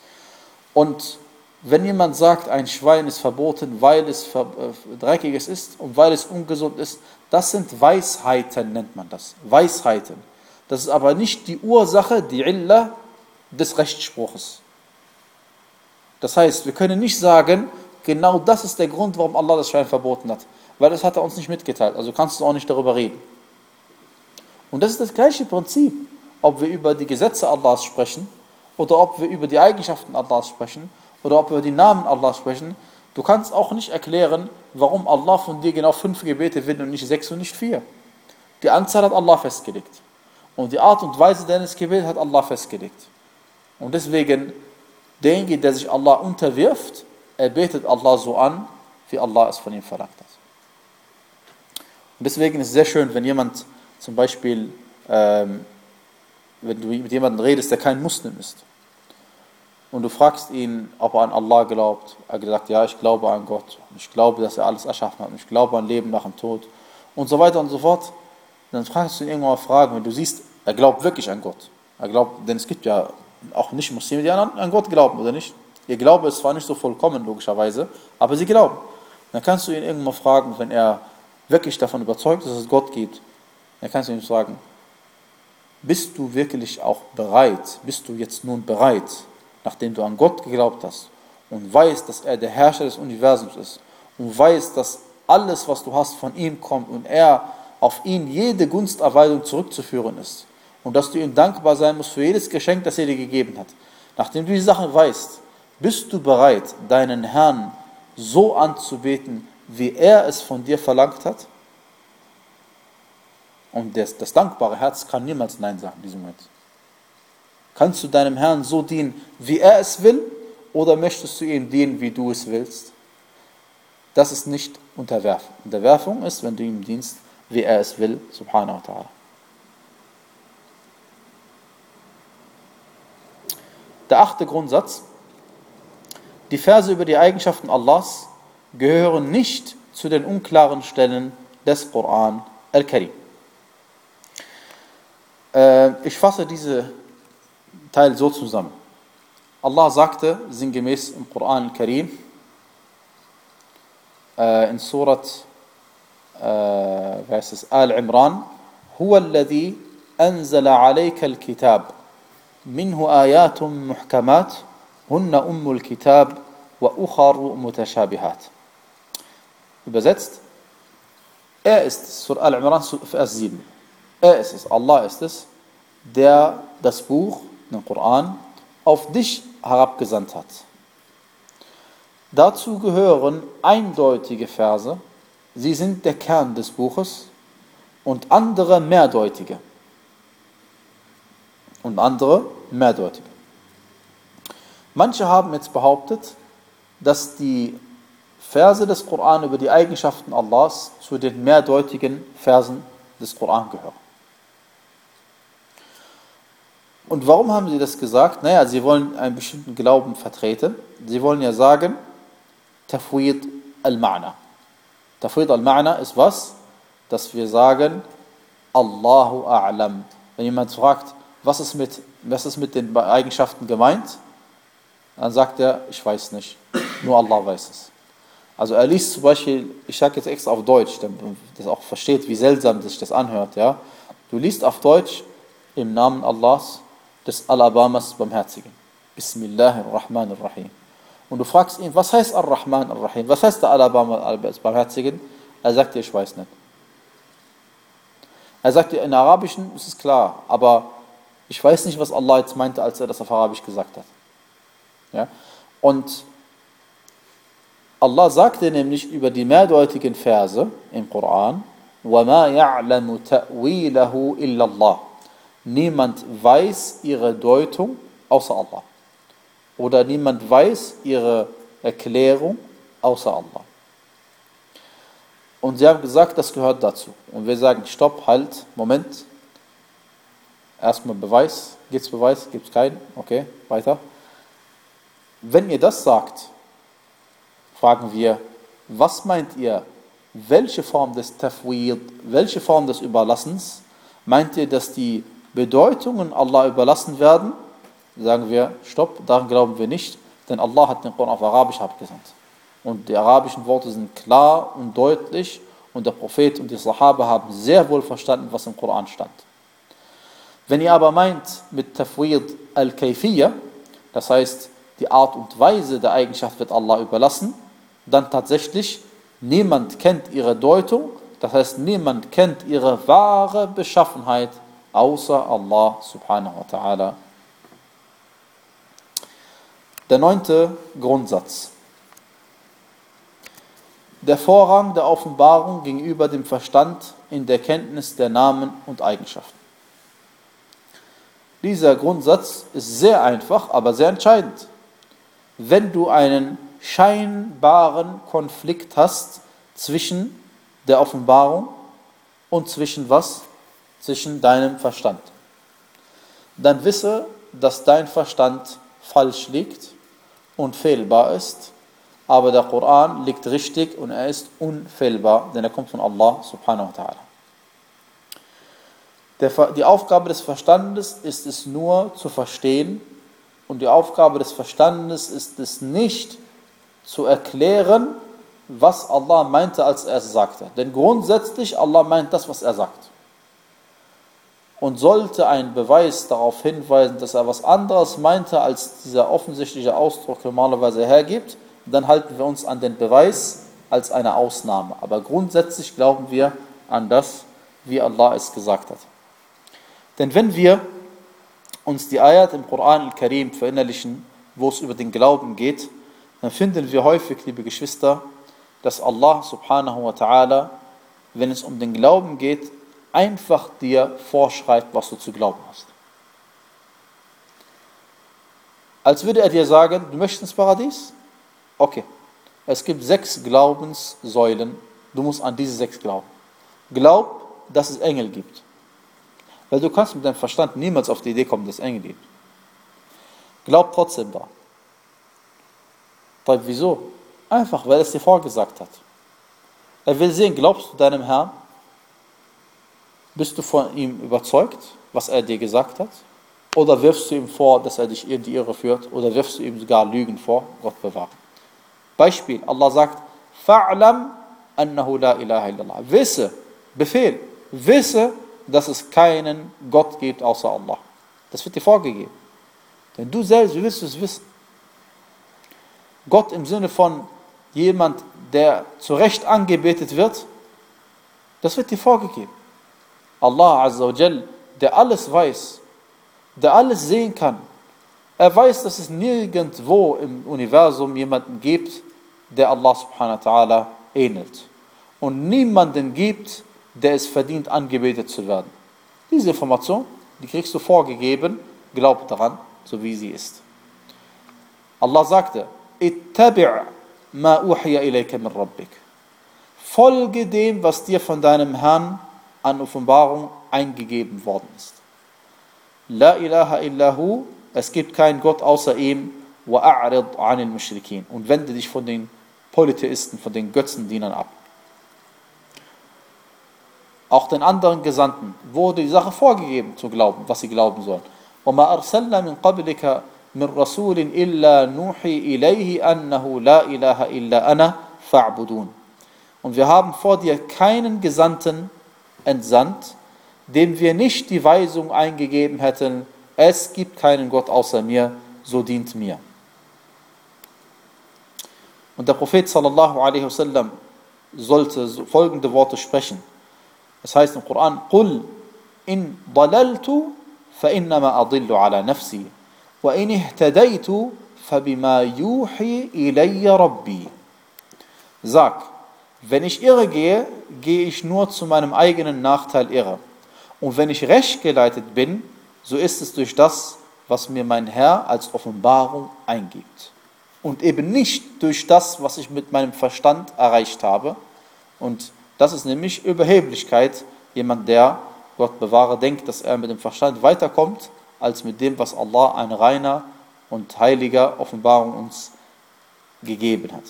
Und wenn jemand sagt, ein Schwein ist verboten, weil es ver- äh, dreckiges ist und weil es ungesund ist, das sind Weisheiten, nennt man das. Weisheiten. Das ist aber nicht die Ursache, die Illa des Rechtsspruches. Das heißt, wir können nicht sagen, genau das ist der Grund, warum Allah das Schweigen verboten hat. Weil das hat er uns nicht mitgeteilt, also kannst du auch nicht darüber reden. Und das ist das gleiche Prinzip, ob wir über die Gesetze Allahs sprechen, oder ob wir über die Eigenschaften Allahs sprechen, oder ob wir über die Namen Allahs sprechen. Du kannst auch nicht erklären, warum Allah von dir genau fünf Gebete will und nicht sechs und nicht vier. Die Anzahl hat Allah festgelegt. Und die Art und Weise deines Gebets hat Allah festgelegt. Und deswegen, derjenige, der sich Allah unterwirft, er betet Allah so an, wie Allah es von ihm verlangt hat. Und deswegen ist es sehr schön, wenn jemand zum Beispiel, ähm, wenn du mit jemandem redest, der kein Muslim ist, und du fragst ihn, ob er an Allah glaubt. Er hat gesagt, ja, ich glaube an Gott. Ich glaube, dass er alles erschaffen hat. Ich glaube an Leben nach dem Tod. Und so weiter und so fort. Dann fragst du ihn irgendwann mal Fragen, wenn du siehst, er glaubt wirklich an Gott. Er glaubt, denn es gibt ja auch Nicht-Muslime, die an, an Gott glauben, oder nicht? Ihr Glaube ist zwar nicht so vollkommen, logischerweise, aber sie glauben. Dann kannst du ihn irgendwann mal fragen, wenn er wirklich davon überzeugt ist, dass es Gott gibt. Dann kannst du ihm sagen, bist du wirklich auch bereit, bist du jetzt nun bereit, nachdem du an Gott geglaubt hast und weißt, dass er der Herrscher des Universums ist und weißt, dass alles, was du hast, von ihm kommt und er auf ihn jede Gunsterweisung zurückzuführen ist und dass du ihm dankbar sein musst für jedes Geschenk, das er dir gegeben hat. Nachdem du die Sachen weißt, bist du bereit, deinen Herrn so anzubeten, wie er es von dir verlangt hat? Und das, das dankbare Herz kann niemals Nein sagen in diesem Moment. Kannst du deinem Herrn so dienen, wie er es will, oder möchtest du ihm dienen, wie du es willst? Das ist nicht Unterwerfung. Unterwerfung ist, wenn du ihm dienst, wie er es will, subhanahu wa ta'ala. Der achte Grundsatz: Die Verse über die Eigenschaften Allahs gehören nicht zu den unklaren Stellen des Koran al-Karim. Äh, ich fasse diese Teil so zusammen. Allah sagte sinngemäß im Koran al-Karim, äh, in Surat äh, wer ist es? Al-Imran, Huwa alladhi anzala alayka al-kitab minhu ayatun muhkamat hunna ummul kitab wa ukharu mutashabihat. Übersetzt, er ist es, Surah Al-Imran, Vers sieben. Er ist es, Allah ist es, der das Buch, den Koran, auf dich herabgesandt hat. Dazu gehören eindeutige Verse, sie sind der Kern des Buches, und andere mehrdeutige. Und andere mehrdeutige. Manche haben jetzt behauptet, dass die Verse des Koran über die Eigenschaften Allahs zu den mehrdeutigen Versen des Koran gehören. Und warum haben sie das gesagt? Naja, sie wollen einen bestimmten Glauben vertreten. Sie wollen ja sagen, Tafwid al-Ma'na. Tafwid al-Ma'na ist was? Dass wir sagen, Allahu a'lam. Wenn jemand fragt, was ist mit, was ist mit den Eigenschaften gemeint? Dann sagt er, ich weiß nicht. Nur Allah weiß es. Also er liest zum Beispiel, ich sage jetzt extra auf Deutsch, damit man das auch versteht, wie seltsam sich das anhört. Ja? Du liest auf Deutsch im Namen Allahs, des Alabamas Barmherzigen. Bismillahirrahmanirrahim. Und du fragst ihn, was heißt Ar-Rahman Ar-Rahim? Was heißt der Alabama Barmherzigen? Er sagt dir, ich weiß nicht. Er sagt dir, in Arabischen ist es klar, aber ich weiß nicht, was Allah jetzt meinte, als er das auf Arabisch gesagt hat. Ja? Und Allah sagte nämlich über die mehrdeutigen Verse im Koran, وَمَا يَعْلَمُ تَأْوِيلَهُ إِلَّا اللَّهُ. Niemand weiß ihre Deutung außer Allah. Oder niemand weiß ihre Erklärung außer Allah. Und sie haben gesagt, das gehört dazu. Und wir sagen, stopp, halt, Moment. Erstmal Beweis. Gibt es Beweis? Gibt es keinen? Okay, weiter. Wenn ihr das sagt, fragen wir, was meint ihr, welche Form des Tafwid, welche Form des Überlassens? Meint ihr, dass die Bedeutungen Allah überlassen werden? Sagen wir, stopp, daran glauben wir nicht, denn Allah hat den Koran auf Arabisch abgesandt. Und die arabischen Worte sind klar und deutlich und der Prophet und die Sahaba haben sehr wohl verstanden, was im Koran stand. Wenn ihr aber meint mit Tafwid al-Kayfiyya, das heißt, die Art und Weise der Eigenschaft wird Allah überlassen, dann tatsächlich niemand kennt ihre Deutung, das heißt niemand kennt ihre wahre Beschaffenheit außer Allah subhanahu wa ta'ala. Der neunte Grundsatz. Der Vorrang der Offenbarung gegenüber dem Verstand in der Kenntnis der Namen und Eigenschaften. Dieser Grundsatz ist sehr einfach, aber sehr entscheidend. Wenn du einen scheinbaren Konflikt hast zwischen der Offenbarung und zwischen was? Zwischen deinem Verstand. Dann wisse, dass dein Verstand falsch liegt und fehlbar ist, aber der Koran liegt richtig und er ist unfehlbar, denn er kommt von Allah subhanahu wa ta'ala. Die Aufgabe des Verstandes ist es nur zu verstehen und die Aufgabe des Verstandes ist es nicht zu erklären, was Allah meinte, als er es sagte. Denn grundsätzlich, Allah meint das, was er sagt. Und sollte ein Beweis darauf hinweisen, dass er was anderes meinte, als dieser offensichtliche Ausdruck normalerweise hergibt, dann halten wir uns an den Beweis als eine Ausnahme. Aber grundsätzlich glauben wir an das, wie Allah es gesagt hat. Denn wenn wir uns die Ayat im Koran al-Karim verinnerlichen, wo es über den Glauben geht, dann finden wir häufig, liebe Geschwister, dass Allah subhanahu wa ta'ala, wenn es um den Glauben geht, einfach dir vorschreibt, was du zu glauben hast. Als würde er dir sagen, du möchtest ins Paradies? Okay, es gibt sechs Glaubenssäulen, du musst an diese sechs glauben. Glaub, dass es Engel gibt. Weil du kannst mit deinem Verstand niemals auf die Idee kommen, dass es Engel gibt. Glaub trotzdem da. Aber wieso? Einfach, weil er es dir vorgesagt hat. Er will sehen, glaubst du deinem Herrn? Bist du von ihm überzeugt, was er dir gesagt hat? Oder wirfst du ihm vor, dass er dich in die Irre führt? Oder wirfst du ihm sogar Lügen vor? Gott bewahre. Beispiel, Allah sagt, فَعْلَمْ أَنَّهُ لَا إِلَهَ إِلَّا اللَّهِ. Wisse, Befehl, wisse, dass es keinen Gott gibt außer Allah. Das wird dir vorgegeben. Denn du selbst willst es wissen. Gott im Sinne von jemand, der zu Recht angebetet wird, das wird dir vorgegeben. Allah Azza wa Jal, der alles weiß, der alles sehen kann. Er weiß, dass es nirgendwo im Universum jemanden gibt, der Allah subhanahu wa ta'ala ähnelt. Und niemanden gibt, der es verdient, angebetet zu werden. Diese Information, die kriegst du vorgegeben, glaub daran, so wie sie ist. Allah sagte, ittabi' ma uhiya ilayka min rabbik. Folge dem, was dir von deinem Herrn an Offenbarung eingegeben worden ist. La ilaha illahu, es gibt keinen Gott außer ihm, wa a'rid 'anil mushrikin, und wende dich von den Polytheisten, von den Götzendienern ab. Auch den anderen Gesandten wurde die Sache vorgegeben, zu glauben, was sie glauben sollen. وَمَا أَرْسَلْنَا مِنْ قَبْلِكَ مِنْ رَسُولٍ إِلَّا نُوحِي إِلَيْهِ أَنَّهُ لَا إِلَهَ إِلَّا أَنَا فَاعْبُدُونَ. Und wir haben vor dir keinen Gesandten entsandt, dem wir nicht die Weisung eingegeben hätten, es gibt keinen Gott außer mir, so dient mir. Und der Prophet sallallahu alaihi wasallam sollte folgende Worte sprechen. Es heißt im Koran, قُلْ إِنْ ضَلَلْتُ فَإِنَّمَا أَضِلُّ عَلَى نَفْسِي وَإِنِ اهْتَدَيْتُ فَبِمَا يُوحِي إِلَيَّ رَبِّي. Sag, wenn ich irre gehe, gehe ich nur zu meinem eigenen Nachteil irre. Und wenn ich recht geleitet bin, so ist es durch das, was mir mein Herr als Offenbarung eingibt. Und eben nicht durch das, was ich mit meinem Verstand erreicht habe. Und das ist nämlich Überheblichkeit. Jemand, der, Gott bewahre, denkt, dass er mit dem Verstand weiterkommt, als mit dem, was Allah, ein reiner und heiliger Offenbarung uns gegeben hat.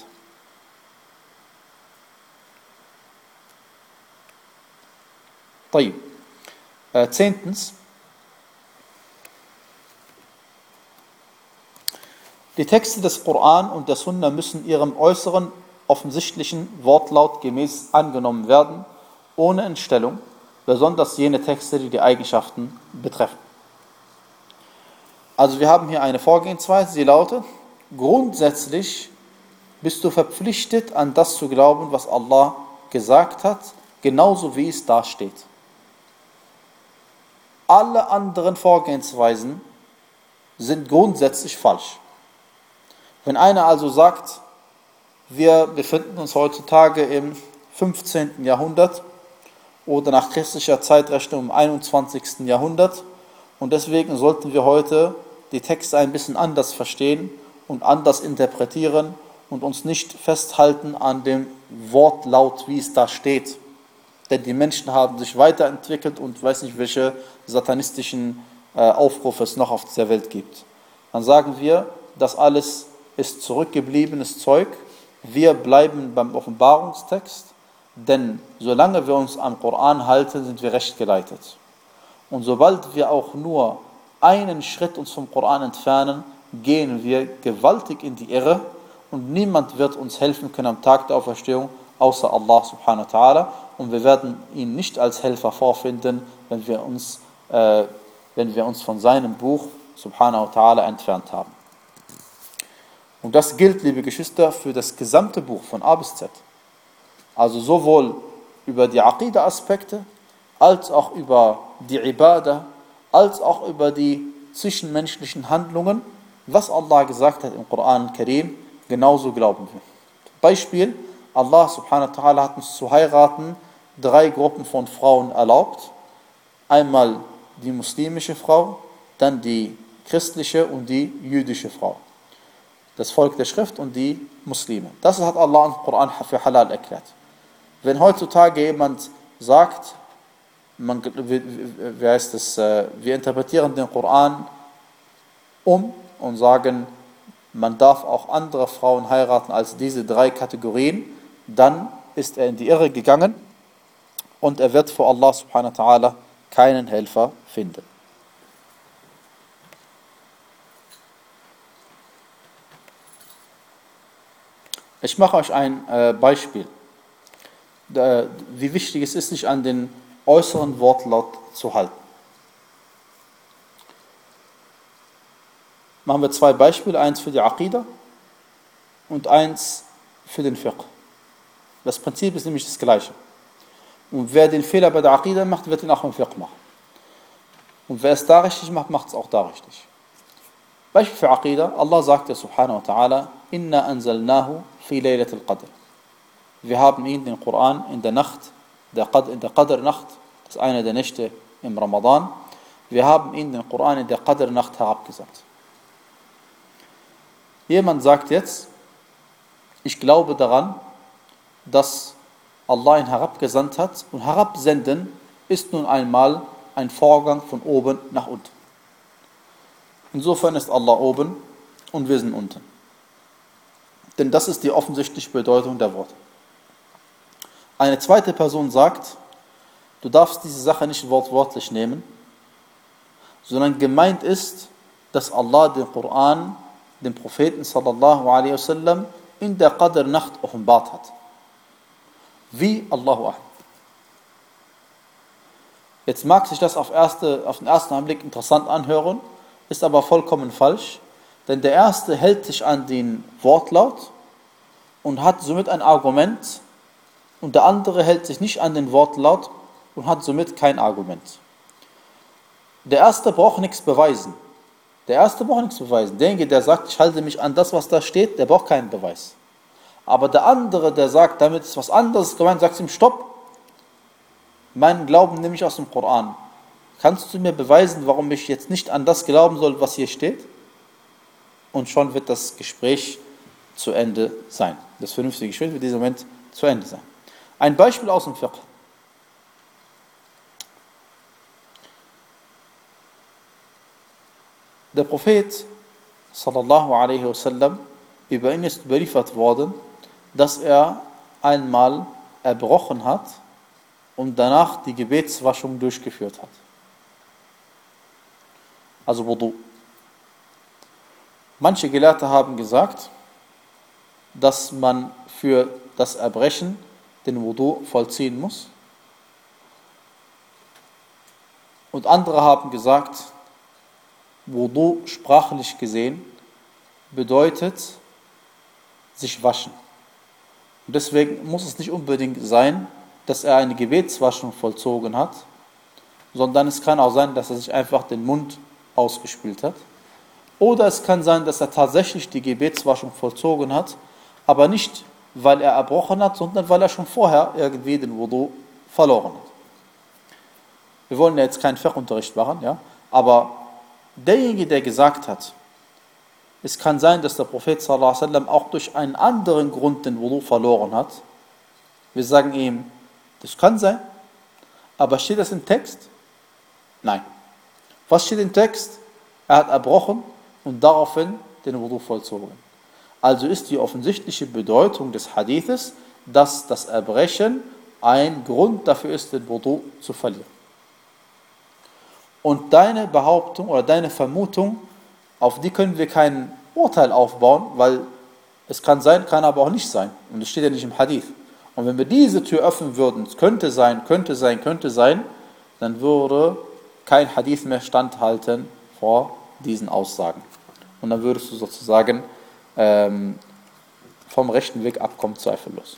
Äh, zehntens. Die Texte des Koran und der Sunna müssen ihrem äußeren, offensichtlichen Wortlaut gemäß angenommen werden, ohne Entstellung, besonders jene Texte, die die Eigenschaften betreffen. Also wir haben hier eine Vorgehensweise, sie lautet, grundsätzlich bist du verpflichtet, an das zu glauben, was Allah gesagt hat, genauso wie es da steht. Alle anderen Vorgehensweisen sind grundsätzlich falsch. Wenn einer also sagt, wir befinden uns heutzutage im fünfzehnten Jahrhundert oder nach christlicher Zeitrechnung im einundzwanzigsten Jahrhundert und deswegen sollten wir heute die Texte ein bisschen anders verstehen und anders interpretieren und uns nicht festhalten an dem Wortlaut, wie es da steht. Denn die Menschen haben sich weiterentwickelt und ich weiß nicht, welche satanistischen äh, Aufrufe es noch auf dieser Welt gibt. Dann sagen wir, das alles ist zurückgebliebenes Zeug. Wir bleiben beim Offenbarungstext, denn solange wir uns am Koran halten, sind wir rechtgeleitet. Und sobald wir auch nur einen Schritt uns vom Koran entfernen, gehen wir gewaltig in die Irre und niemand wird uns helfen können am Tag der Auferstehung, außer Allah subhanahu wa ta'ala. Und wir werden ihn nicht als Helfer vorfinden, wenn wir uns, äh, wenn wir uns von seinem Buch subhanahu wa ta'ala entfernt haben. Und das gilt, liebe Geschwister, für das gesamte Buch von A bis Z. Also sowohl über die Aqida-Aspekte, als auch über die Ibadah, als auch über die zwischenmenschlichen Handlungen, was Allah gesagt hat im Koran al-Karim, genauso glauben wir. Beispiel, Allah subhanahu wa ta'ala hat uns zu heiraten drei Gruppen von Frauen erlaubt. Einmal die muslimische Frau, dann die christliche und die jüdische Frau. Das Volk der Schrift und die Muslime. Das hat Allah im Koran für halal erklärt. Wenn heutzutage jemand sagt, man, wie, wie heißt es, wir interpretieren den Koran um und sagen, man darf auch andere Frauen heiraten als diese drei Kategorien, dann ist er in die Irre gegangen und er wird vor Allah subhanahu wa ta'ala keinen Helfer finden. Ich mache euch ein äh, Beispiel, äh, wie wichtig es ist, sich an den äußeren Wortlaut zu halten. Machen wir zwei Beispiele, eins für die Aqida und eins für den Fiqh. Das Prinzip ist nämlich das gleiche. Und wer den Fehler bei der Aqida macht, wird ihn auch im Fiqh machen. Und wer es da richtig macht, macht es auch da richtig. Beispiel für Aqida, Allah sagt ja subhanahu wa ta'ala, Inna anzalnahu fi laylatil qadr. Wir haben ihn, den Koran, in der Nacht, der Qadr, in der Qadr-Nacht, das ist eine der Nächte im Ramadan, wir haben ihn, den Koran, in der Qadr-Nacht herabgesandt. Jemand sagt jetzt, ich glaube daran, dass Allah ihn herabgesandt hat und herabsenden ist nun einmal ein Vorgang von oben nach unten. Insofern ist Allah oben und wir sind unten. Denn das ist die offensichtliche Bedeutung der Worte. Eine zweite Person sagt, du darfst diese Sache nicht wortwörtlich nehmen, sondern gemeint ist, dass Allah den Koran, den Propheten sallallahu alaihi wasallam, in der Qadr-Nacht offenbart hat. Wie Allahu A'lam. Jetzt mag sich das auf, erste, auf den ersten Anblick interessant anhören, ist aber vollkommen falsch, denn der Erste hält sich an den Wortlaut und hat somit ein Argument und der andere hält sich nicht an den Wortlaut und hat somit kein Argument. Der Erste braucht nichts beweisen. Der Erste braucht nichts beweisen. Derjenige, der sagt, ich halte mich an das, was da steht, der braucht keinen Beweis. Aber der andere, der sagt, damit ist was anderes gemeint, sagt ihm, stopp, meinen Glauben nehme ich aus dem Koran. Kannst du mir beweisen, warum ich jetzt nicht an das glauben soll, was hier steht? Und schon wird das Gespräch zu Ende sein. Das vernünftige Gespräch wird in diesem Moment zu Ende sein. Ein Beispiel aus dem Fiqh. Der Prophet sallallahu alaihi wasallam, über ihn ist überliefert worden, dass er einmal erbrochen hat und danach die Gebetswaschung durchgeführt hat. Also Wudu. Manche Gelehrte haben gesagt, dass man für das Erbrechen den Wudu vollziehen muss. Und andere haben gesagt, Wudu sprachlich gesehen bedeutet sich waschen. Und deswegen muss es nicht unbedingt sein, dass er eine Gebetswaschung vollzogen hat, sondern es kann auch sein, dass er sich einfach den Mund ausgespült hat. Oder es kann sein, dass er tatsächlich die Gebetswaschung vollzogen hat, aber nicht, weil er erbrochen hat, sondern weil er schon vorher irgendwie den Wudu verloren hat. Wir wollen ja jetzt keinen Fiqh-Unterricht machen, ja, aber derjenige, der gesagt hat, es kann sein, dass der Prophet sallallahu alaihi wasallam auch durch einen anderen Grund den Wudu verloren hat. Wir sagen ihm, das kann sein, aber steht das im Text? Nein. Was steht im Text? Er hat erbrochen und daraufhin den Wudu vollzogen. Also ist die offensichtliche Bedeutung des Hadithes, dass das Erbrechen ein Grund dafür ist, den Wudu zu verlieren. Und deine Behauptung oder deine Vermutung, auf die können wir kein Urteil aufbauen, weil es kann sein, kann aber auch nicht sein. Und das steht ja nicht im Hadith. Und wenn wir diese Tür öffnen würden, es könnte sein, könnte sein, könnte sein, dann würde kein Hadith mehr standhalten vor diesen Aussagen. Und dann würdest du sozusagen ähm, vom rechten Weg abkommen, zweifellos.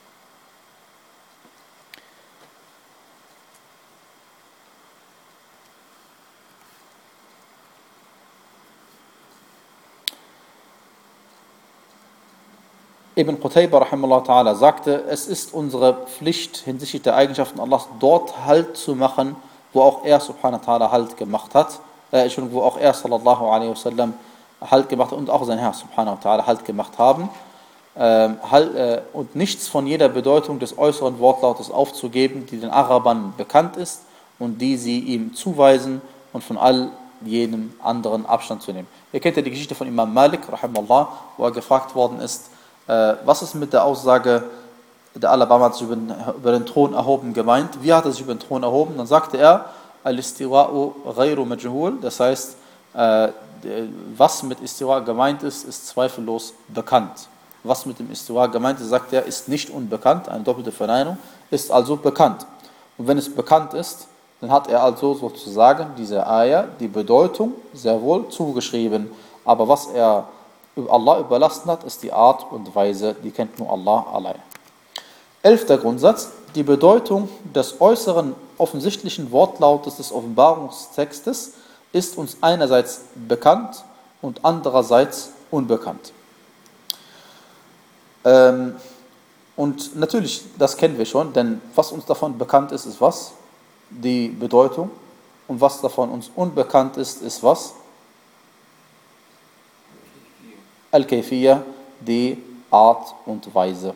Ibn Qutayba rahimahullah ta'ala sagte, es ist unsere Pflicht hinsichtlich der Eigenschaften Allahs dort Halt zu machen, wo auch er subhanahu wa ta'ala Halt gemacht hat, äh, Entschuldigung, wo auch er sallallahu alaihi wasallam Halt gemacht hat und auch sein Herr subhanahu wa ta'ala Halt gemacht haben, ähm, halt, äh, und nichts von jeder Bedeutung des äußeren Wortlautes aufzugeben, die den Arabern bekannt ist und die sie ihm zuweisen und von all jenem anderen Abstand zu nehmen. Ihr kennt ja die Geschichte von Imam Malik rahimahullah, wo er gefragt worden ist, was ist mit der Aussage, der Alabama hat sich über den, über den Thron erhoben gemeint? Wie hat er sich über den Thron erhoben? Dann sagte er, Al-Istiwa'u ghayru majhul, das heißt, was mit Istiwa gemeint ist, ist zweifellos bekannt. Was mit dem Istiwa gemeint ist, sagt er, ist nicht unbekannt, eine doppelte Verneinung, ist also bekannt. Und wenn es bekannt ist, dann hat er also sozusagen diese Ayah, die Bedeutung, sehr wohl zugeschrieben. Aber was er Allah überlassen hat, ist die Art und Weise, die kennt nur Allah allein. Elfter Grundsatz, die Bedeutung des äußeren offensichtlichen Wortlautes des Offenbarungstextes ist uns einerseits bekannt und andererseits unbekannt. Ähm, und natürlich, das kennen wir schon, denn was uns davon bekannt ist, ist was? Die Bedeutung. Und was davon uns unbekannt ist, ist was? Al-Kayfiyya, die Art und Weise.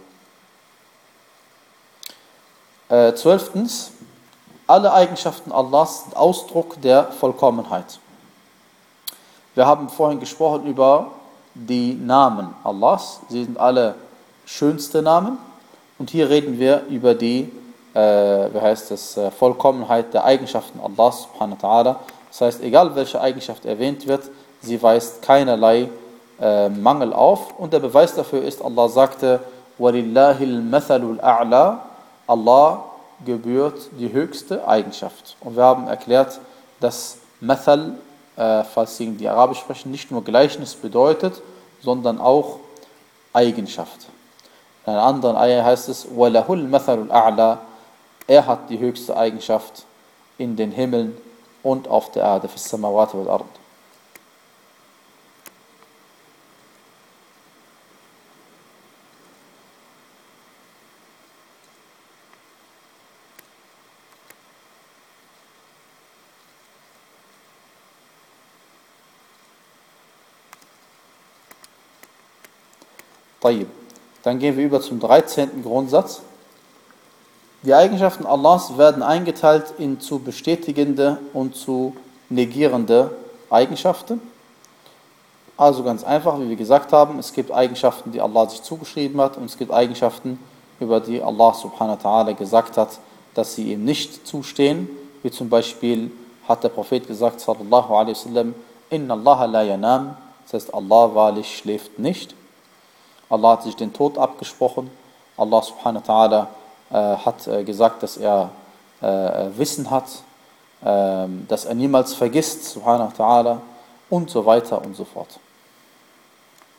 Äh, zwölftens, alle Eigenschaften Allahs sind Ausdruck der Vollkommenheit. Wir haben vorhin gesprochen über die Namen Allahs. Sie sind alle schönste Namen. Und hier reden wir über die, äh, wie heißt es, äh, Vollkommenheit der Eigenschaften Allahs subhanahu wa ta'ala. Das heißt, egal welche Eigenschaft erwähnt wird, sie weist keinerlei äh, Mangel auf. Und der Beweis dafür ist, Allah sagte, وَلِلَّهِ الْمَثَلُ الْأَعْلَى, Allah gebührt die höchste Eigenschaft. Und wir haben erklärt, dass Mathal, äh, falls Sie die Arabisch sprechen, nicht nur Gleichnis bedeutet, sondern auch Eigenschaft. In einer anderen Ayah heißt es, وَلَهُ الْمَثَلُ الْأَعْلَى, er hat die höchste Eigenschaft in den Himmeln und auf der Erde, فِي السَّمَاوَاتِ وَالْأَرْضِ. Dann gehen wir über zum dreizehnten Grundsatz. Die Eigenschaften Allahs werden eingeteilt in zu bestätigende und zu negierende Eigenschaften. Also ganz einfach, wie wir gesagt haben, es gibt Eigenschaften, die Allah sich zugeschrieben hat, und es gibt Eigenschaften, über die Allah subhanahu wa ta'ala gesagt hat, dass sie ihm nicht zustehen. Wie zum Beispiel hat der Prophet gesagt, sallallahu alaihi wasallam, Inna Allah la yanam, das heißt, Allah wahrlich schläft nicht. Allah hat sich den Tod abgesprochen. Allah subhanahu wa ta'ala äh, hat äh, gesagt, dass er äh, Wissen hat, äh, dass er niemals vergisst, subhanahu wa ta'ala, und so weiter und so fort.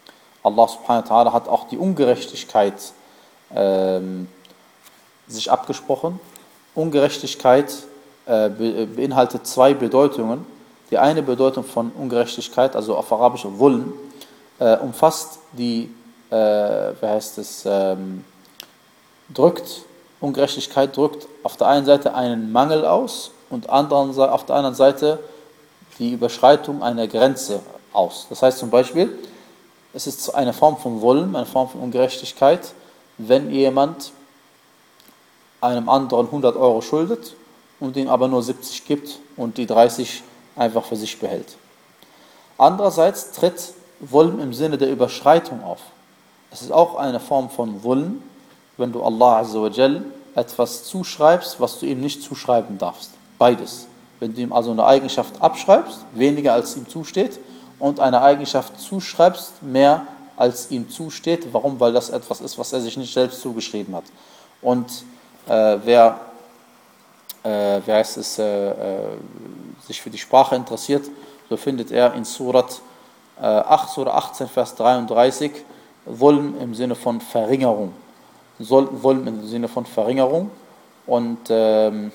Allah subhanahu wa ta'ala hat auch die Ungerechtigkeit ähm, sich abgesprochen. Ungerechtigkeit äh, be beinhaltet zwei Bedeutungen. Die eine Bedeutung von Ungerechtigkeit, also auf Arabisch Wulm, äh, umfasst die, äh, wie heißt es, ähm, drückt, Ungerechtigkeit drückt auf der einen Seite einen Mangel aus und anderen, auf der anderen Seite die Überschreitung einer Grenze aus. Das heißt zum Beispiel, es ist eine Form von Wulm, eine Form von Ungerechtigkeit, wenn jemand einem anderen hundert Euro schuldet und ihm aber nur siebzig gibt und die dreißig einfach für sich behält. Andererseits tritt Wulm im Sinne der Überschreitung auf. Es ist auch eine Form von Wulm, wenn du Allah Azza wa Jal etwas zuschreibst, was du ihm nicht zuschreiben darfst. Beides. Wenn du ihm also eine Eigenschaft abschreibst, weniger als ihm zusteht, und eine Eigenschaft zuschreibst, mehr als ihm zusteht. Warum? Weil das etwas ist, was er sich nicht selbst zugeschrieben hat. Und äh, wer, äh, wer heißt es, äh, äh, sich für die Sprache interessiert, so findet er in Surat äh, acht, Surah achtzehn, Vers dreiunddreißig, Wulm im Sinne von Verringerung. Wulm im Sinne von Verringerung. Und ähm,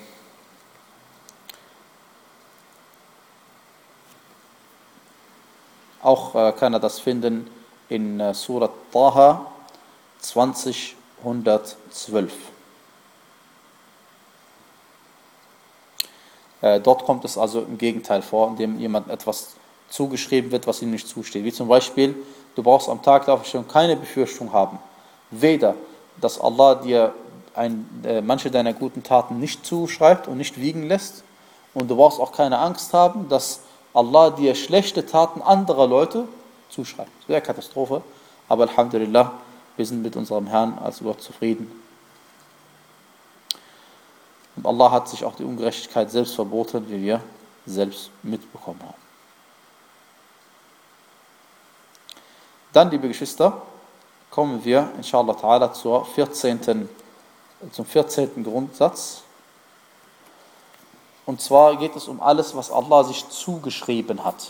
auch äh, kann er das finden in äh, Surat Taha zwanzig hundertzwölf. Äh, dort kommt es also im Gegenteil vor, indem jemand etwas zugeschrieben wird, was ihm nicht zusteht. Wie zum Beispiel, du brauchst am Tag der Auferstehung keine Befürchtung haben. Weder, dass Allah dir ein, äh, manche deiner guten Taten nicht zuschreibt und nicht wiegen lässt. Und du brauchst auch keine Angst haben, dass Allah dir schlechte Taten anderer Leute zuschreibt. Das wäre Katastrophe. Aber Alhamdulillah, wir sind mit unserem Herrn als Gott zufrieden. Und Allah hat sich auch die Ungerechtigkeit selbst verboten, wie wir selbst mitbekommen haben. Dann, liebe Geschwister, kommen wir, inshallah ta'ala, zur vierzehnten, zum vierzehnten Grundsatz. Und zwar geht es um alles, was Allah sich zugeschrieben hat.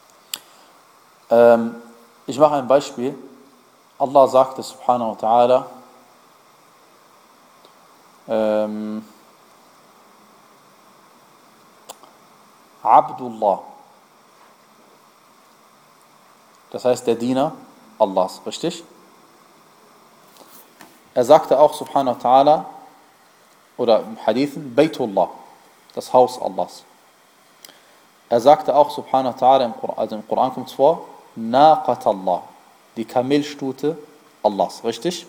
Ähm, ich mache ein Beispiel. Allah sagte, subhanahu wa ta'ala, ähm, Abdullah. Das heißt der Diener Allahs, richtig? Er sagte auch, subhanahu wa ta'ala, oder im Hadithen, Baytullah, das Haus Allahs. Er sagte auch, subhanahu wa ta'ala, also im Koran kommt es vor, Naqat Allah, die Kamelstute Allahs, richtig?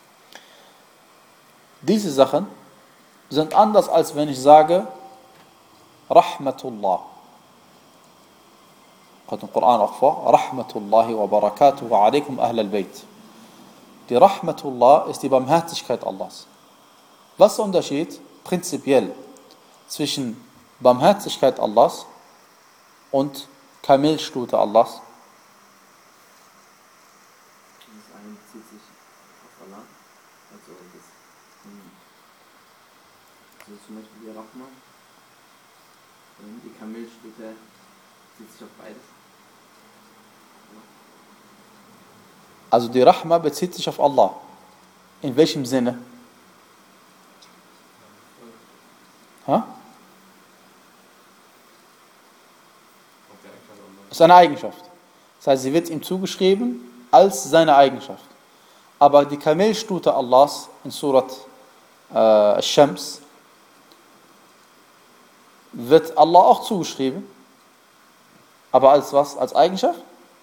Diese Sachen sind anders, als wenn ich sage, Rahmatullah. Kommt im Koran auch vor, Rahmatullahi wa barakatuhu alaikum ahl al-Bayt. Die Rahmatullah ist die Barmherzigkeit Allahs. Was ist der Unterschied prinzipiell zwischen Barmherzigkeit Allahs und Kamelstute Allahs? Das eine bezieht sich auf Allah, also das, also zum Beispiel die Rahma, die Kamelstute bezieht sich auf beides. Also die Rahma bezieht sich auf Allah. In welchem Sinne? Ha? Das ist eine Eigenschaft. Das heißt, sie wird ihm zugeschrieben als seine Eigenschaft. Aber die Kamelstute Allahs in Surat äh, Al-Shams wird Allah auch zugeschrieben. Aber als was? Als Eigenschaft?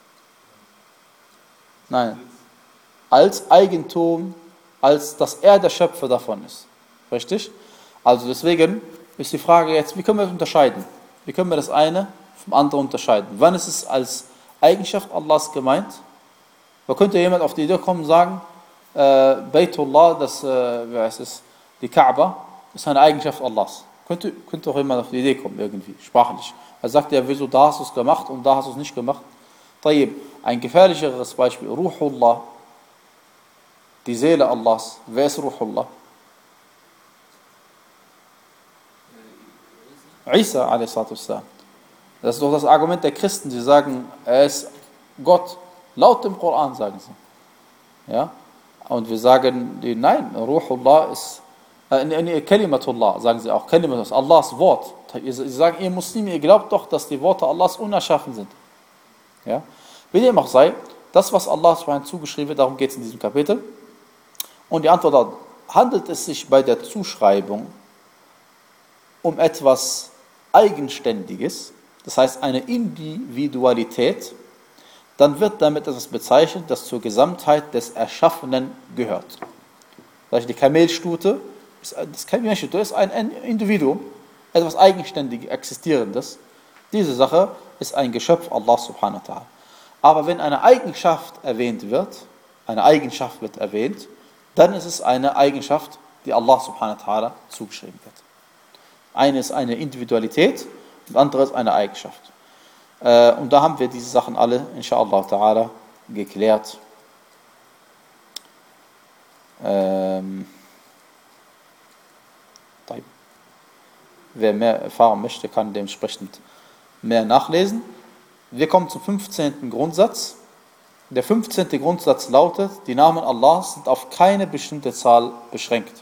Nein. Als Eigentum, als dass er der Schöpfer davon ist. Richtig? Also deswegen ist die Frage jetzt, wie können wir das unterscheiden? Wie können wir das eine vom anderen unterscheiden? Wann ist es als Eigenschaft Allahs gemeint? Da könnte jemand auf die Idee kommen und sagen, äh, Baytullah, das, äh, wie heißt es, die Kaaba, ist eine Eigenschaft Allahs. Könnte, könnte auch jemand auf die Idee kommen, irgendwie, sprachlich. Er sagt ja, wieso, da hast du es gemacht und da hast du es nicht gemacht. Tayyib, ein gefährlicheres Beispiel, Ruhullah, die Seele Allahs. Wer ist Ruhullah? Isa, a s. Das ist doch das Argument der Christen. Sie sagen, er ist Gott. Laut dem Koran sagen sie. Ja? Und wir sagen, nein, Ruhullah ist, äh, Kalimatullah, sagen sie auch, Kalimatullah ist Allahs Wort. Sie sagen, ihr Muslime, ihr glaubt doch, dass die Worte Allahs unerschaffen sind. Ja? Wie dem auch sei, das, was Allah zugeschrieben wird, darum geht es in diesem Kapitel. Und die Antwort lautet, handelt es sich bei der Zuschreibung um etwas Eigenständiges, das heißt eine Individualität, dann wird damit etwas bezeichnet, das zur Gesamtheit des Erschaffenen gehört. Das heißt, die Kamelstute ist, das Kamelstute ist ein Individuum, etwas Eigenständiges, Existierendes. Diese Sache ist ein Geschöpf Allah subhanahu wa ta'ala. Aber wenn eine Eigenschaft erwähnt wird, eine Eigenschaft wird erwähnt, dann ist es eine Eigenschaft, die Allah subhanahu wa ta'ala zugeschrieben wird. Eine ist eine Individualität und andere ist eine Eigenschaft. Äh, und da haben wir diese Sachen alle, inshallah ta'ala, geklärt. Ähm, wer mehr erfahren möchte, kann dementsprechend mehr nachlesen. Wir kommen zum fünfzehnten Grundsatz. Der fünfzehnte Grundsatz lautet, die Namen Allahs sind auf keine bestimmte Zahl beschränkt.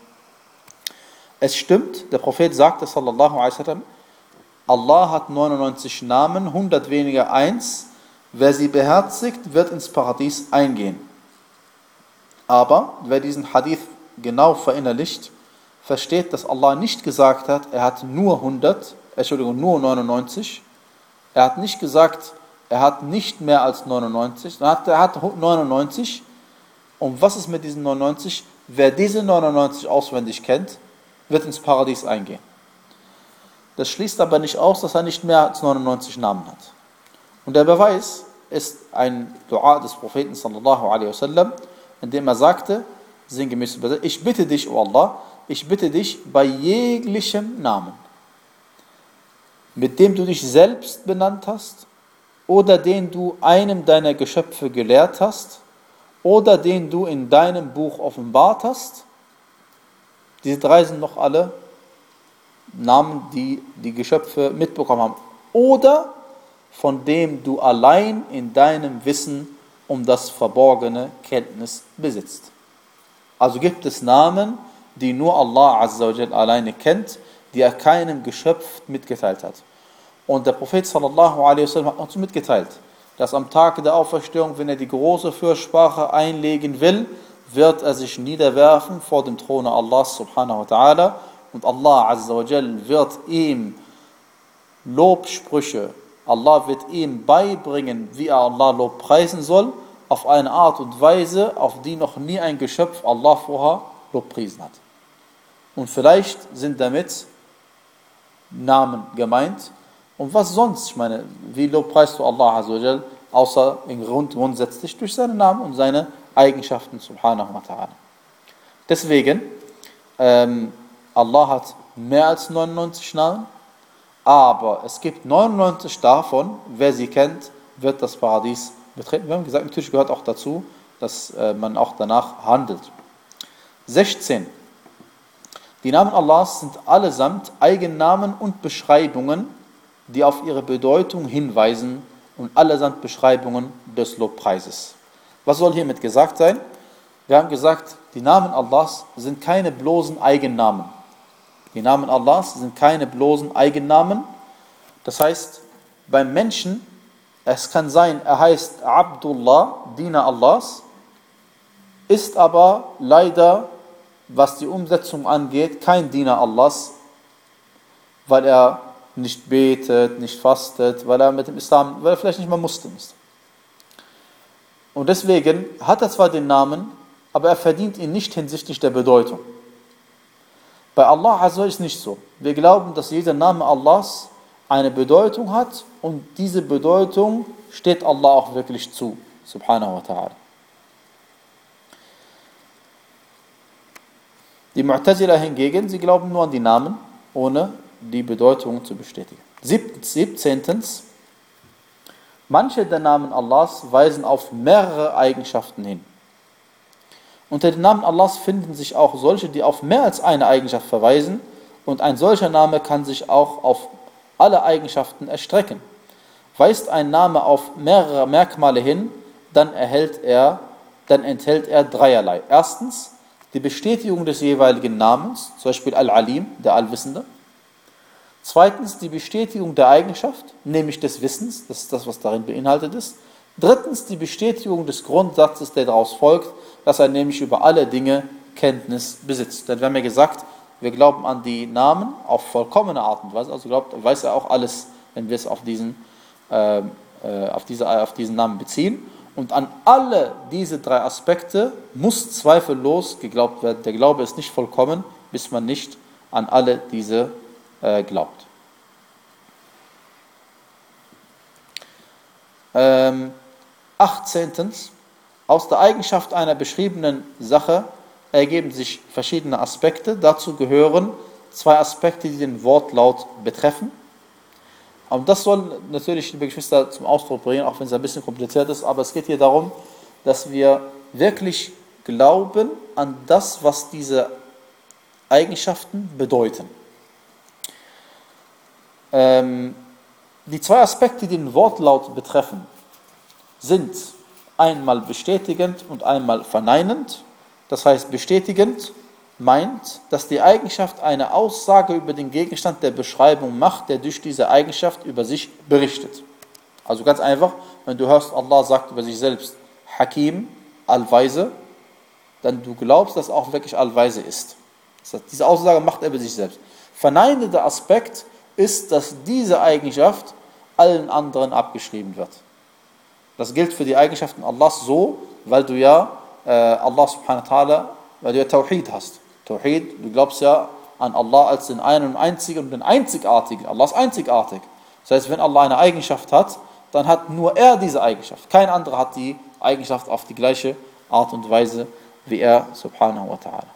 Es stimmt, der Prophet sagte, sallallahu alaihi wasallam, Allah hat neunundneunzig Namen, hundert weniger eins. Wer sie beherzigt, wird ins Paradies eingehen. Aber wer diesen Hadith genau verinnerlicht, versteht, dass Allah nicht gesagt hat, er hat nur hundert, Entschuldigung, nur neunundneunzig. Er hat nicht gesagt, er hat nicht mehr als neunundneunzig. Er hat, er hat neunundneunzig. Und was ist mit diesen neunundneunzig? Wer diese neunundneunzig auswendig kennt, wird ins Paradies eingehen. Das schließt aber nicht aus, dass er nicht mehr als neunundneunzig Namen hat. Und der Beweis ist ein Dua des Propheten sallallahu alaihi wasallam, in dem er sagte, sinngemäß, ich bitte dich, O Allah, ich bitte dich bei jeglichem Namen, mit dem du dich selbst benannt hast, oder den du einem deiner Geschöpfe gelehrt hast, oder den du in deinem Buch offenbart hast. Diese drei sind noch alle Namen, die die Geschöpfe mitbekommen haben. Oder von dem du allein in deinem Wissen um das verborgene Kenntnis besitzt. Also gibt es Namen, die nur Allah Azza wa Jal alleine kennt, die er keinem Geschöpf mitgeteilt hat. Und der Prophet sallallahu alaihi wasallam hat uns mitgeteilt, dass am Tag der Auferstehung, wenn er die große Fürsprache einlegen will, wird er sich niederwerfen vor dem Throne Allahs subhanahu wa ta'ala und Allah Azza wa Jal wird ihm Lobsprüche, Allah wird ihm beibringen, wie er Allah Lob preisen soll, auf eine Art und Weise, auf die noch nie ein Geschöpf Allah vorher Lobpreisen hat. Und vielleicht sind damit Namen gemeint. Und was sonst? Ich meine, wie lobpreist du Allah Azza wa Jal, außer in Grund, grundsätzlich durch seine Namen und seine Eigenschaften, subhanahu wa ta'ala. Deswegen, ähm, Allah hat mehr als neunundneunzig Namen, aber es gibt neunundneunzig davon, wer sie kennt, wird das Paradies betreten. Wir haben gesagt, natürlich gehört auch dazu, dass äh, man auch danach handelt. sechzehn. Die Namen Allahs sind allesamt Eigennamen und Beschreibungen, die auf ihre Bedeutung hinweisen und allesamt Beschreibungen des Lobpreises. Was soll hiermit gesagt sein? Wir haben gesagt, die Namen Allahs sind keine bloßen Eigennamen. Die Namen Allahs sind keine bloßen Eigennamen. Das heißt, beim Menschen, es kann sein, er heißt Abdullah, Diener Allahs, ist aber leider, was die Umsetzung angeht, kein Diener Allahs, weil er nicht betet, nicht fastet, weil er mit dem Islam, weil er vielleicht nicht mal Muslim ist. Und deswegen hat er zwar den Namen, aber er verdient ihn nicht hinsichtlich der Bedeutung. Bei Allah Azza ist nicht so. Wir glauben, dass jeder Name Allahs eine Bedeutung hat und diese Bedeutung steht Allah auch wirklich zu, subhanahu wa ta'ala. Die Mu'tazila hingegen, sie glauben nur an die Namen, ohne die Bedeutung zu bestätigen. siebzehntens. Manche der Namen Allahs weisen auf mehrere Eigenschaften hin. Unter den Namen Allahs finden sich auch solche, die auf mehr als eine Eigenschaft verweisen, und ein solcher Name kann sich auch auf alle Eigenschaften erstrecken. Weist ein Name auf mehrere Merkmale hin, dann erhält er, dann enthält er dreierlei. Erstens die Bestätigung des jeweiligen Namens, zum Beispiel Al-Alim, der Allwissende. Zweitens die Bestätigung der Eigenschaft, nämlich des Wissens, das ist das, was darin beinhaltet ist. Drittens die Bestätigung des Grundsatzes, der daraus folgt, dass er nämlich über alle Dinge Kenntnis besitzt. Denn wir haben ja gesagt, wir glauben an die Namen auf vollkommene Art und Weise, also glaubt, weiß er auch alles, wenn wir es auf diesen, äh, auf, diese, auf diesen Namen beziehen. Und an alle diese drei Aspekte muss zweifellos geglaubt werden. Der Glaube ist nicht vollkommen, bis man nicht an alle diese äh, glaubt. Ähm, achtzehntens. Aus der Eigenschaft einer beschriebenen Sache ergeben sich verschiedene Aspekte. Dazu gehören zwei Aspekte, die den Wortlaut betreffen. Und das soll natürlich, liebe Geschwister, zum Ausdruck bringen, auch wenn es ein bisschen kompliziert ist, aber es geht hier darum, dass wir wirklich glauben an das, was diese Eigenschaften bedeuten. Ähm, die zwei Aspekte, die den Wortlaut betreffen, sind einmal bestätigend und einmal verneinend. Das heißt, bestätigend meint, dass die Eigenschaft eine Aussage über den Gegenstand der Beschreibung macht, der durch diese Eigenschaft über sich berichtet. Also ganz einfach, wenn du hörst, Allah sagt über sich selbst Hakim, Allweise, dann du glaubst, dass er auch wirklich Allweise ist. Das heißt, diese Aussage macht er über sich selbst. Verneinender Aspekt ist, dass diese Eigenschaft allen anderen abgeschrieben wird. Das gilt für die Eigenschaften Allahs so, weil du ja äh, Allah subhanahu wa ta'ala, weil du ja Tawhid hast. Tawhid, du glaubst ja an Allah als den einen und einzigen und den einzigartigen. Allah ist einzigartig. Das heißt, wenn Allah eine Eigenschaft hat, dann hat nur er diese Eigenschaft. Kein anderer hat die Eigenschaft auf die gleiche Art und Weise wie er, subhanahu wa ta'ala.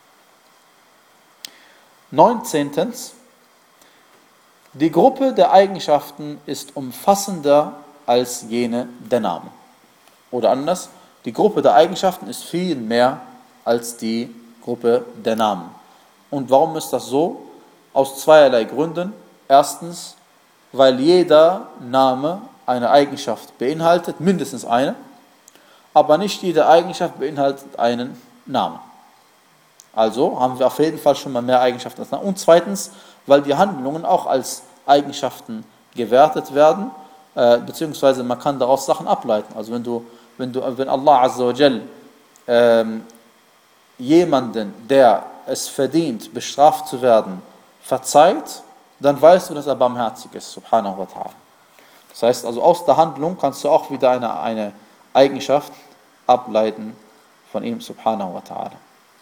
Neunzehntens. Die Gruppe der Eigenschaften ist umfassender als jene der Namen. Oder anders, die Gruppe der Eigenschaften ist viel mehr als die Gruppe der Namen. Und warum ist das so? Aus zweierlei Gründen. Erstens, weil jeder Name eine Eigenschaft beinhaltet, mindestens eine, aber nicht jede Eigenschaft beinhaltet einen Namen. Also haben wir auf jeden Fall schon mal mehr Eigenschaften als Namen. Und zweitens, weil die Handlungen auch als Eigenschaften gewertet werden, äh, beziehungsweise man kann daraus Sachen ableiten. Also wenn du, wenn du, wenn Allah Azza wa Jal ähm, jemanden, der es verdient, bestraft zu werden, verzeiht, dann weißt du, dass er barmherzig ist, subhanahu wa ta'ala. Das heißt also, aus der Handlung kannst du auch wieder eine, eine Eigenschaft ableiten von ihm, subhanahu wa ta'ala.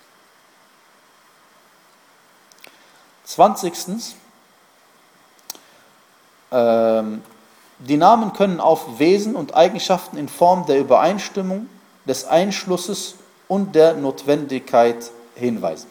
Zwanzigstens, ähm, die Namen können auf Wesen und Eigenschaften in Form der Übereinstimmung, des Einschlusses und der Notwendigkeit hinweisen.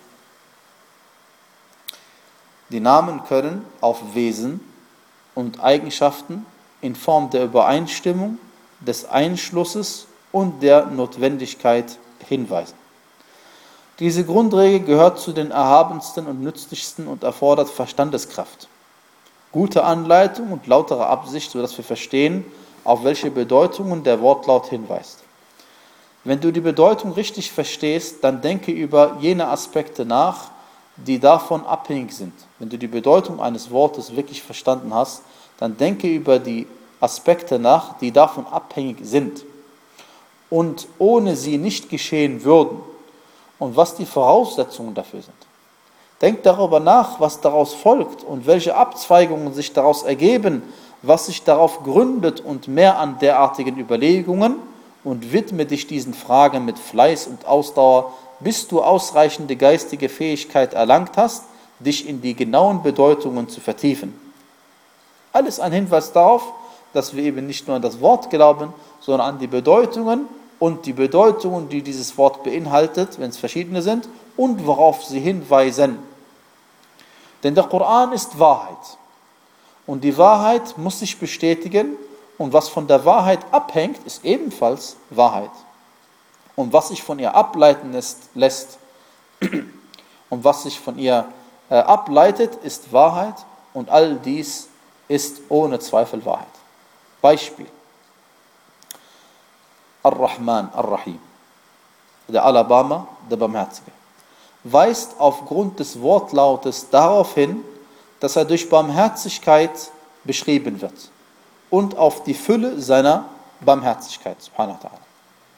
Die Namen können auf Wesen und Eigenschaften in Form der Übereinstimmung, des Einschlusses und der Notwendigkeit hinweisen. Diese Grundregel gehört zu den erhabensten und nützlichsten und erfordert Verstandeskraft, gute Anleitung und lautere Absicht, sodass wir verstehen, auf welche Bedeutungen der Wortlaut hinweist. Wenn du die Bedeutung richtig verstehst, dann denke über jene Aspekte nach, die davon abhängig sind. Wenn du die Bedeutung eines Wortes wirklich verstanden hast, dann denke über die Aspekte nach, die davon abhängig sind und ohne sie nicht geschehen würden und was die Voraussetzungen dafür sind. Denk darüber nach, was daraus folgt und welche Abzweigungen sich daraus ergeben, was sich darauf gründet und mehr an derartigen Überlegungen und widme dich diesen Fragen mit Fleiß und Ausdauer, bis du ausreichende geistige Fähigkeit erlangt hast, dich in die genauen Bedeutungen zu vertiefen. Alles ein Hinweis darauf, dass wir eben nicht nur an das Wort glauben, sondern an die Bedeutungen und die Bedeutungen, die dieses Wort beinhaltet, wenn es verschiedene sind, und worauf sie hinweisen. Denn der Koran ist Wahrheit. Und die Wahrheit muss sich bestätigen, und was von der Wahrheit abhängt, ist ebenfalls Wahrheit. Und was sich von ihr ableiten lässt und was sich von ihr äh, ableitet, ist Wahrheit, und all dies ist ohne Zweifel Wahrheit. Beispiel. Ar-Rahman, Ar-Rahim, der Allerbarmer, der Barmherzige, weist aufgrund des Wortlautes darauf hin, dass er durch Barmherzigkeit beschrieben wird und auf die Fülle seiner Barmherzigkeit, subhanahu wa ta'ala.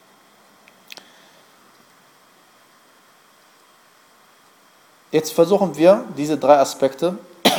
Jetzt versuchen wir, diese drei Aspekte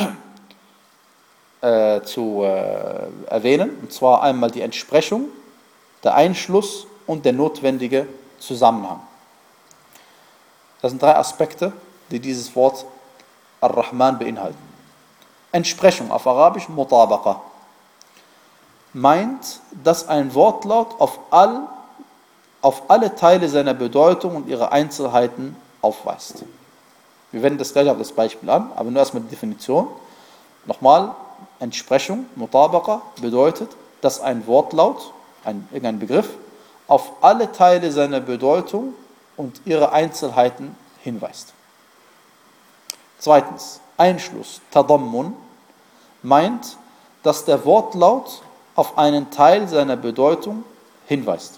äh, zu äh, erwähnen, und zwar einmal die Entsprechung, der Einschluss und der notwendige Zusammenhang. Das sind drei Aspekte, die dieses Wort Ar-Rahman beinhalten. Entsprechung, auf Arabisch Mutabaqa, meint, dass ein Wortlaut auf, all, auf alle Teile seiner Bedeutung und ihre Einzelheiten aufweist. Wir wenden das gleich auf das Beispiel an, aber nur erstmal die Definition. Nochmal, Entsprechung, Mutabaqa, bedeutet, dass ein Wortlaut, ein, irgendein Begriff, auf alle Teile seiner Bedeutung und ihre Einzelheiten hinweist. Zweitens, Einschluss, Tadammun, meint, dass der Wortlaut auf einen Teil seiner Bedeutung hinweist.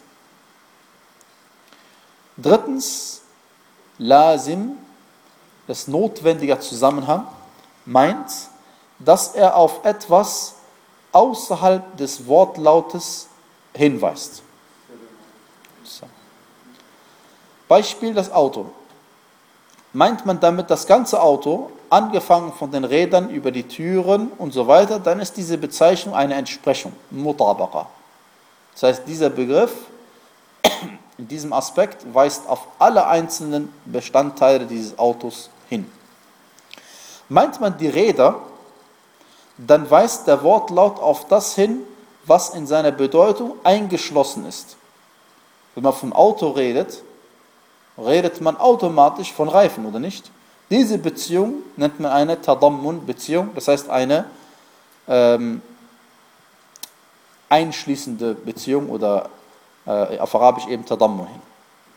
Drittens, Lazim, das notwendiger Zusammenhang, meint, dass er auf etwas außerhalb des Wortlautes hinweist. So. Beispiel das Auto. Meint man damit das ganze Auto, angefangen von den Rädern über die Türen und so weiter, dann ist diese Bezeichnung eine Entsprechung, Mutabaqa. Das heißt, dieser Begriff in diesem Aspekt weist auf alle einzelnen Bestandteile dieses Autos hin. Meint man die Räder, dann weist der Wortlaut auf das hin, was in seiner Bedeutung eingeschlossen ist. Wenn man von Auto redet, redet man automatisch von Reifen, oder nicht? Diese Beziehung nennt man eine Tadammun-Beziehung, das heißt eine ähm, einschließende Beziehung oder äh, auf Arabisch eben Tadammun hin.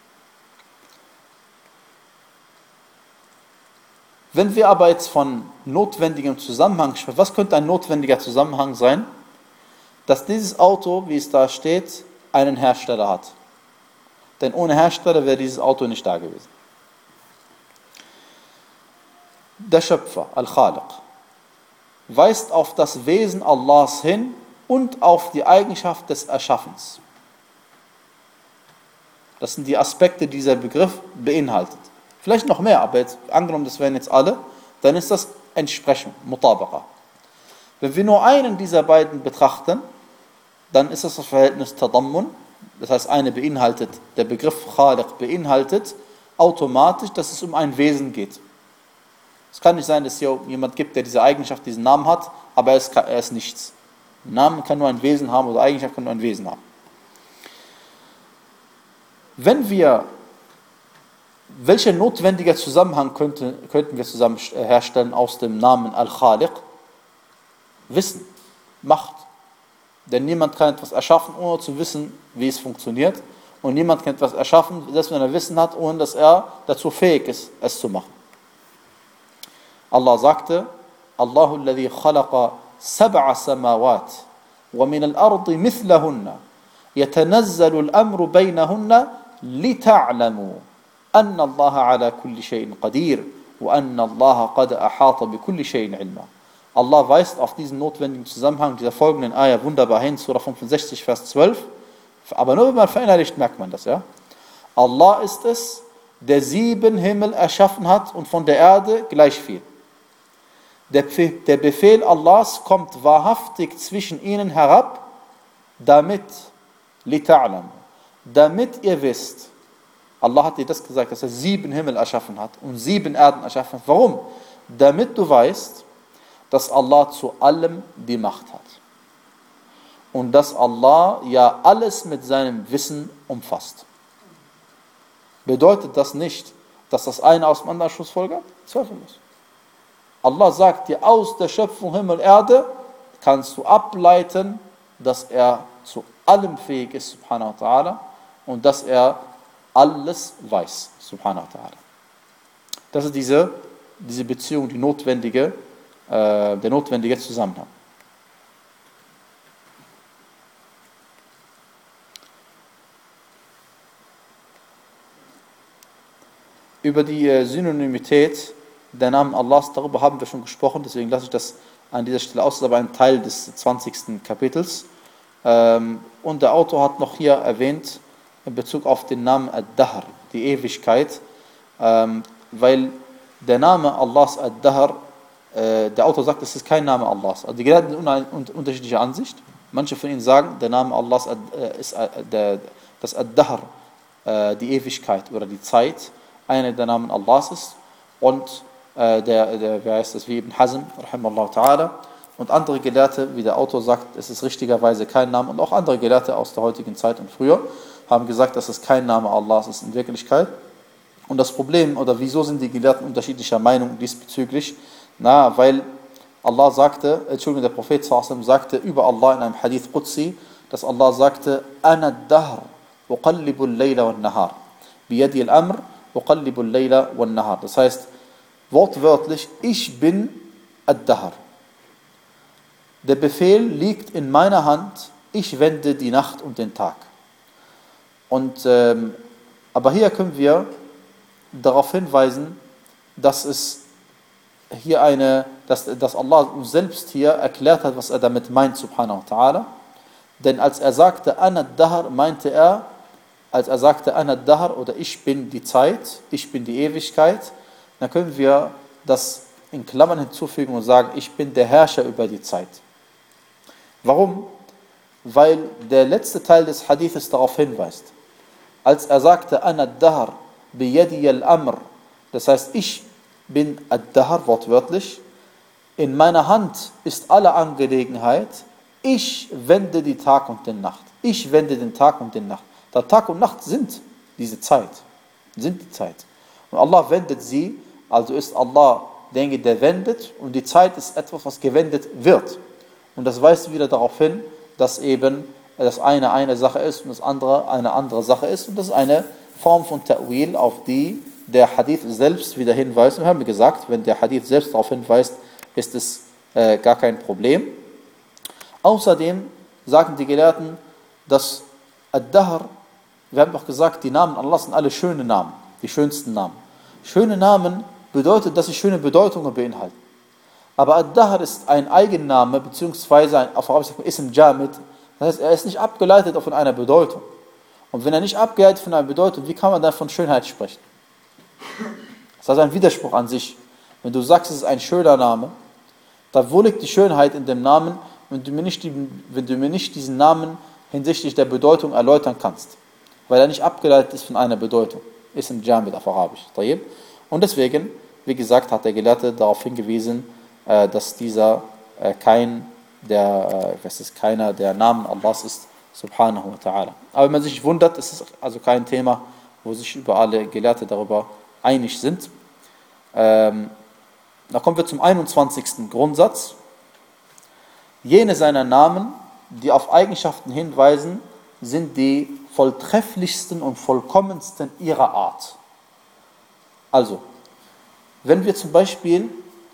Wenn wir aber jetzt von notwendigem Zusammenhang sprechen, was könnte ein notwendiger Zusammenhang sein? Dass dieses Auto, wie es da steht, einen Hersteller hat. Denn ohne Hersteller wäre dieses Auto nicht da gewesen. Der Schöpfer, Al-Khaliq, weist auf das Wesen Allahs hin und auf die Eigenschaft des Erschaffens. Das sind die Aspekte, die dieser Begriff beinhaltet. Vielleicht noch mehr, aber jetzt, angenommen, das wären jetzt alle, dann ist das Entsprechung, Mutabaqa. Wenn wir nur einen dieser beiden betrachten, dann ist das das Verhältnis Tadammun, das heißt, eine beinhaltet, der Begriff Khaliq beinhaltet automatisch, dass es um ein Wesen geht. Es kann nicht sein, dass es hier jemand gibt, der diese Eigenschaft, diesen Namen hat, aber er ist, er ist nichts. Ein Name kann nur ein Wesen haben oder Eigenschaft kann nur ein Wesen haben. Wenn wir, welcher notwendiger Zusammenhang könnte, könnten wir zusammen herstellen aus dem Namen Al-Khaliq? Wissen, Macht. Denn niemand kann etwas erschaffen, ohne zu wissen, wie es funktioniert. Und niemand kann etwas erschaffen, selbst wenn er Wissen hat, ohne dass er dazu fähig ist, es zu machen. Allah sagte, Allahu alladhi khalaqa sab'a samawat wa min al-ardi mithlahunna yatanazzalu al-amru baynahunna lita'lamu anna Allaha ala kulli shay'in qadir wa anna Allaha qad ahata bi kulli shay'in ilma. Allah weist auf diesen notwendigen Zusammenhang dieser folgenden Ayah wunderbar hin, Surah fünfundsechzig, Vers zwölf. Aber nur wenn man verinnerlicht, merkt man das, ja. Allah ist es, der sieben Himmel erschaffen hat und von der Erde gleich viel. Der, der Befehl Allahs kommt wahrhaftig zwischen ihnen herab, damit, lita'lam, damit ihr wisst. Allah hat dir das gesagt, dass er sieben Himmel erschaffen hat und sieben Erden erschaffen hat. Warum? Damit du weißt, dass Allah zu allem die Macht hat. Und dass Allah ja alles mit seinem Wissen umfasst. Bedeutet das nicht, dass das eine aus dem anderen schlussfolgert? Zweifellos. Allah sagt dir, aus der Schöpfung Himmel und Erde kannst du ableiten, dass er zu allem fähig ist, subhanahu wa ta'ala, und dass er alles weiß, subhanahu wa ta'ala. Das ist diese, diese Beziehung, die notwendige, äh, der notwendige Zusammenhang. Über die äh, Synonymität der Namen Allahs, darüber haben wir schon gesprochen, deswegen lasse ich das an dieser Stelle aus, das ist aber ein Teil des zwanzigsten Kapitels. Ähm, und der Autor hat noch hier erwähnt, in Bezug auf den Namen Ad-Dahr, die Ewigkeit, ähm, weil der Name Allahs Ad-Dahr, äh, der Autor sagt, es ist kein Name Allahs. Also die Gelehrten sind una- un- unterschiedlicher Ansicht. Manche von ihnen sagen, der Name Allahs Ad- äh, ist äh, der, das Ad-Dahr, äh, die Ewigkeit oder die Zeit, einer der Namen Allahs ist. Und äh, der, der, wer heißt das, wie Ibn Hazm, rahimahullah ta'ala, und andere Gelehrte, wie der Autor sagt, es ist richtigerweise kein Name, und auch andere Gelehrte aus der heutigen Zeit und früher, haben gesagt, dass es kein Name Allahs ist in Wirklichkeit. Und das Problem, oder wieso sind die Gelehrten unterschiedlicher Meinung diesbezüglich? Na, weil Allah sagte, Entschuldigung, der Prophet sallallahu alaihi wasallam sagte über Allah in einem Hadith Qudsi, dass Allah sagte, Ana ad-Dahr, uqallibu al-Layla wal-Nahar, biyadi al-Amr, uqallibu al-Layla wal-Nahar. Das heißt, wortwörtlich, ich bin ad-Dahr. Der Befehl liegt in meiner Hand, ich wende die Nacht und den Tag. Und, ähm, aber hier können wir darauf hinweisen, dass es hier eine, dass, dass Allah uns selbst hier erklärt hat, was er damit meint, subhanahu wa ta'ala. Denn als er sagte, Ana ad-Dahr, meinte er, als er sagte, Ana ad-Dahr, oder ich bin die Zeit, ich bin die Ewigkeit, dann können wir das in Klammern hinzufügen und sagen, ich bin der Herrscher über die Zeit. Warum? Weil der letzte Teil des Hadithes darauf hinweist. Als er sagte, Ana ad-Dahr, biyadi al-Amr, das heißt, ich bin ad-Dahr, wortwörtlich, in meiner Hand ist alle Angelegenheit, ich wende die Tag und die Nacht. Ich wende den Tag und die Nacht. Da Tag und Nacht sind diese Zeit, sind die Zeit. Und Allah wendet sie, also ist Allah derjenige, der wendet, und die Zeit ist etwas, was gewendet wird. Und das weist wieder darauf hin, dass eben das eine eine Sache ist und das andere eine andere Sache ist. Und das ist eine Form von Ta'wil, auf die der Hadith selbst wieder hinweist. Und wir haben gesagt, wenn der Hadith selbst darauf hinweist, ist es äh, gar kein Problem. Außerdem sagen die Gelehrten, dass Ad-Dahr, wir haben doch gesagt, die Namen Allah sind alle schöne Namen, die schönsten Namen. Schöne Namen bedeutet, dass sie schöne Bedeutungen beinhalten. Aber Ad-Dahr ist ein Eigenname, beziehungsweise ein, auf Arabisch sagt man Ism Jamid, das heißt, er ist nicht abgeleitet von einer Bedeutung. Und wenn er nicht abgeleitet von einer Bedeutung, wie kann man dann von Schönheit sprechen? Das ist ein Widerspruch an sich. Wenn du sagst, es ist ein schöner Name, dann wo liegt die Schönheit in dem Namen, wenn du mir nicht, die, wenn du mir nicht diesen Namen hinsichtlich der Bedeutung erläutern kannst? Weil er nicht abgeleitet ist von einer Bedeutung. Ism Jamid auf Arabisch. Und deswegen, wie gesagt, hat der Gelehrte darauf hingewiesen, dass dieser kein der, was ist, keiner der Namen Allahs ist, subhanahu wa ta'ala. Aber wenn man sich wundert, ist es also kein Thema, wo sich über alle Gelehrte darüber einig sind. Ähm, da kommen wir zum einundzwanzigsten Grundsatz. Jene seiner Namen, die auf Eigenschaften hinweisen, sind die volltrefflichsten und vollkommensten ihrer Art. Also, wenn wir zum Beispiel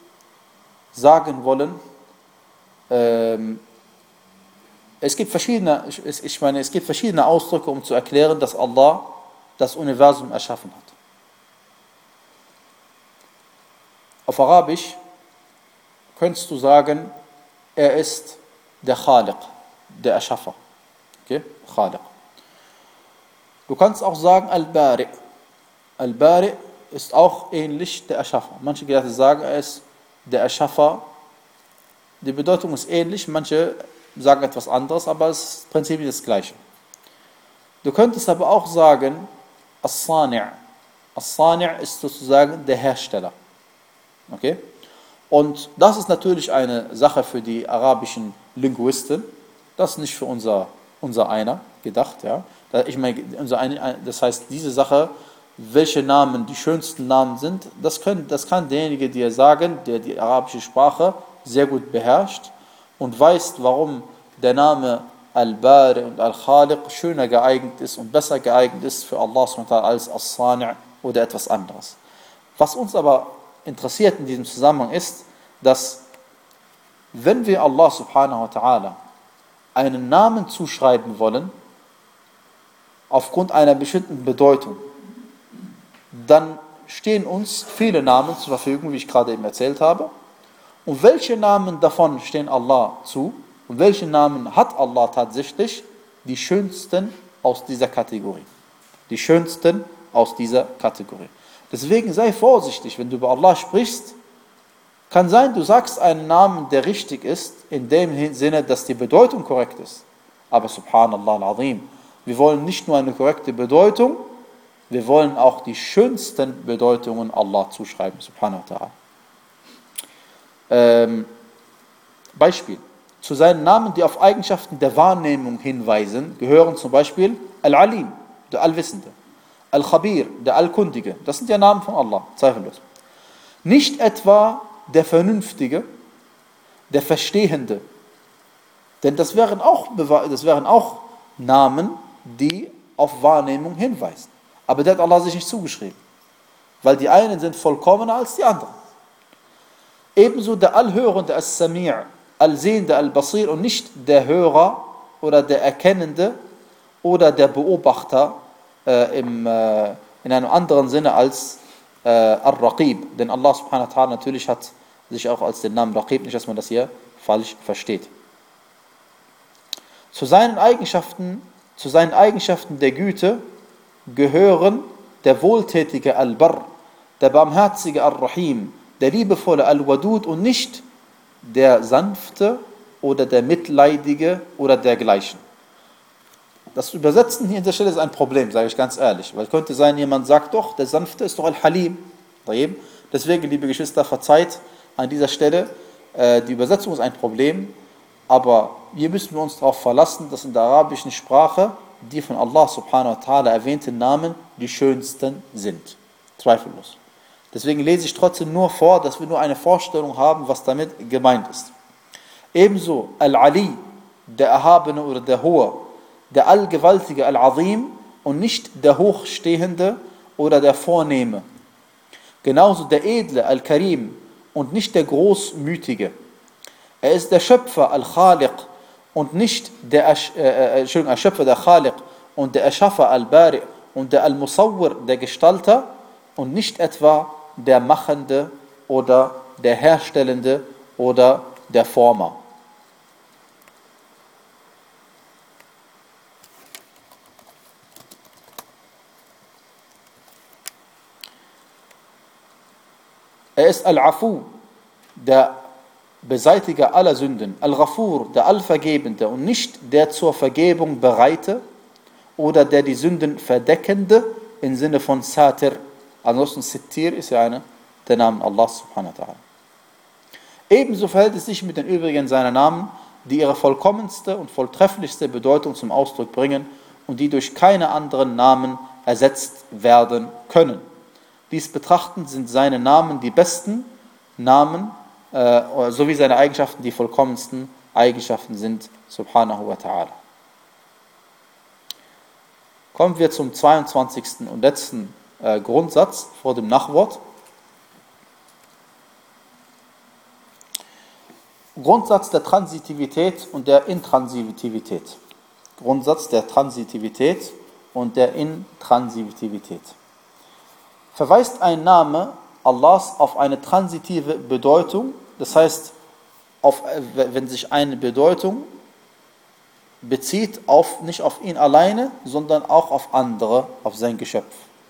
sagen wollen, ähm, es gibt verschiedene, ich meine, es gibt verschiedene Ausdrücke, um zu erklären, dass Allah das Universum erschaffen hat. Auf Arabisch könntest du sagen, er ist der Khaliq, der Erschaffer. Okay? Khaliq. Du kannst auch sagen Al-Bari. Al-Bari ist auch ähnlich der Erschaffer. Manche Gelehrte sagen, er ist der Erschaffer. Die Bedeutung ist ähnlich, manche sagen etwas anderes, aber es ist prinzipiell das Gleiche. Du könntest aber auch sagen, As-Sani'. As-Sani' ist sozusagen der Hersteller. Okay? Und das ist natürlich eine Sache für die arabischen Linguisten. Das ist nicht für unser, unser einer gedacht. Ja? Ich meine, unser eine, das heißt, diese Sache, welche Namen die schönsten Namen sind, das, können, das kann derjenige dir sagen, der die arabische Sprache sehr gut beherrscht und weiß, warum der Name Al-Bari und Al-Khaliq schöner geeignet ist und besser geeignet ist für Allah subhanahu wa ta'ala als As-Sani' oder etwas anderes. Was uns aber interessiert in diesem Zusammenhang ist, dass wenn wir Allah subhanahu wa ta'ala einen Namen zuschreiben wollen, aufgrund einer bestimmten Bedeutung, dann stehen uns viele Namen zur Verfügung, wie ich gerade eben erzählt habe. Und welche Namen davon stehen Allah zu? Und welche Namen hat Allah tatsächlich? Die schönsten aus dieser Kategorie. Die schönsten aus dieser Kategorie. Deswegen sei vorsichtig, wenn du über Allah sprichst. Kann sein, du sagst einen Namen, der richtig ist, in dem Sinne, dass die Bedeutung korrekt ist. Aber subhanallah al-azim, wir wollen nicht nur eine korrekte Bedeutung, wir wollen auch die schönsten Bedeutungen Allah zuschreiben, subhanahu wa ta'ala. Ähm, Beispiel. Zu seinen Namen, die auf Eigenschaften der Wahrnehmung hinweisen, gehören zum Beispiel Al-Alim, der Allwissende, Al-Khabir, der Allkundige. Das sind ja Namen von Allah, zweifellos. Nicht etwa der Vernünftige, der Verstehende. Denn das wären auch, das wären auch Namen, die auf Wahrnehmung hinweisen. Aber der hat Allah sich nicht zugeschrieben. Weil die einen sind vollkommener als die anderen. Ebenso der Allhörende, As-Sami', Allsehende, Al-Basir und nicht der Hörer oder der Erkennende oder der Beobachter äh, im, äh, in einem anderen Sinne als äh, Ar-Raqib. Denn Allah subhanahu wa ta'ala natürlich hat sich auch als den Namen Raqib, nicht dass man das hier falsch versteht. Zu seinen Eigenschaften, zu seinen Eigenschaften der Güte gehören der wohltätige Al-Barr, der barmherzige Ar-Rahim, der liebevolle Al-Wadud und nicht der sanfte oder der mitleidige oder dergleichen. Das Übersetzen hier an der Stelle ist ein Problem, sage ich ganz ehrlich, weil könnte sein, jemand sagt doch, der sanfte ist doch Al-Halim. Deswegen, liebe Geschwister, verzeiht an dieser Stelle, die Übersetzung ist ein Problem, aber hier müssen wir uns darauf verlassen, dass in der arabischen Sprache die von Allah subhanahu wa ta'ala erwähnten Namen die schönsten sind. Zweifellos. Deswegen lese ich trotzdem nur vor, dass wir nur eine Vorstellung haben, was damit gemeint ist. Ebenso Al-Ali, der Erhabene oder der Hohe, der Allgewaltige Al-Azim und nicht der Hochstehende oder der Vornehme. Genauso der Edle Al-Karim und nicht der Großmütige. Er ist der Schöpfer Al-Khaliq und nicht der äh, äh, Erschöpfer, der Khaliq und der Erschaffer Al-Bari und der Al-Musawwir, der Gestalter und nicht etwa der Machende oder der Herstellende oder der Former. Er ist Al-Afu, der Beseitiger aller Sünden, Al-Ghafur, der Allvergebende und nicht der zur Vergebung Bereite oder der die Sünden Verdeckende im Sinne von Satir. Ansonsten Sittir ist ja einer der Namen Allah subhanahu wa ta'ala. Ebenso verhält es sich mit den übrigen seiner Namen, die ihre vollkommenste und volltrefflichste Bedeutung zum Ausdruck bringen und die durch keine anderen Namen ersetzt werden können. Dies betrachtend sind seine Namen die besten Namen, äh, sowie seine Eigenschaften die vollkommensten Eigenschaften sind, subhanahu wa ta'ala. Kommen wir zum zweiundzwanzigsten und letzten äh, Grundsatz vor dem Nachwort. Grundsatz der Transitivität und der Intransitivität. Grundsatz der Transitivität und der Intransitivität. Verweist ein Name Allahs auf eine transitive Bedeutung, das heißt, auf, wenn sich eine Bedeutung bezieht, auf, nicht auf ihn alleine, sondern auch auf andere, auf sein Geschöpf.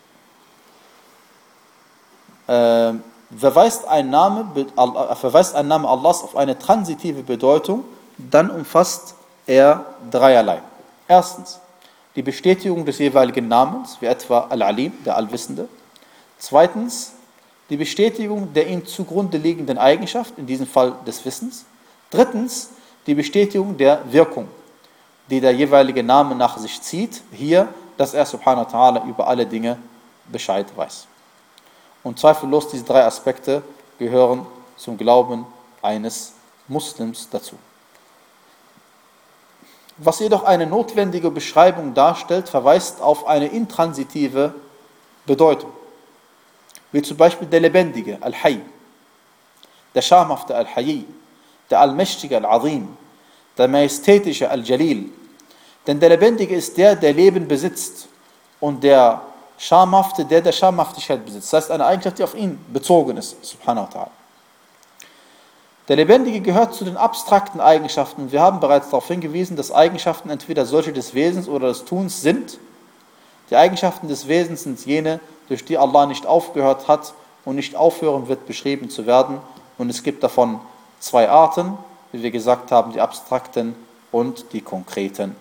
Äh, verweist, ein Name, verweist ein Name Allahs auf eine transitive Bedeutung, dann umfasst er dreierlei. Erstens, die Bestätigung des jeweiligen Namens, wie etwa Al-Alim, der Allwissende. Zweitens, die Bestätigung der ihm zugrunde liegenden Eigenschaft, in diesem Fall des Wissens. Drittens, die Bestätigung der Wirkung, die der jeweilige Name nach sich zieht, hier, dass er subhanahu wa ta'ala über alle Dinge Bescheid weiß. Und zweifellos, diese drei Aspekte gehören zum Glauben eines Muslims dazu. Was jedoch eine notwendige Beschreibung darstellt, verweist auf eine intransitive Bedeutung. Wie zum Beispiel der Lebendige, Al-Hayy, der Schamhafte Al-Hayy, der Allmächtige Al-Azim, der Majestätische Al-Jalil. Denn der Lebendige ist der, der Leben besitzt und der Schamhafte, der der Schamhaftigkeit besitzt. Das heißt, eine Eigenschaft, die auf ihn bezogen ist, subhanahu wa ta'ala. Der Lebendige gehört zu den abstrakten Eigenschaften. Wir haben bereits darauf hingewiesen, dass Eigenschaften entweder solche des Wesens oder des Tuns sind. Die Eigenschaften des Wesens sind jene, durch die Allah nicht aufgehört hat und nicht aufhören wird, beschrieben zu werden. Und es gibt davon zwei Arten, wie wir gesagt haben, die abstrakten und die konkreten.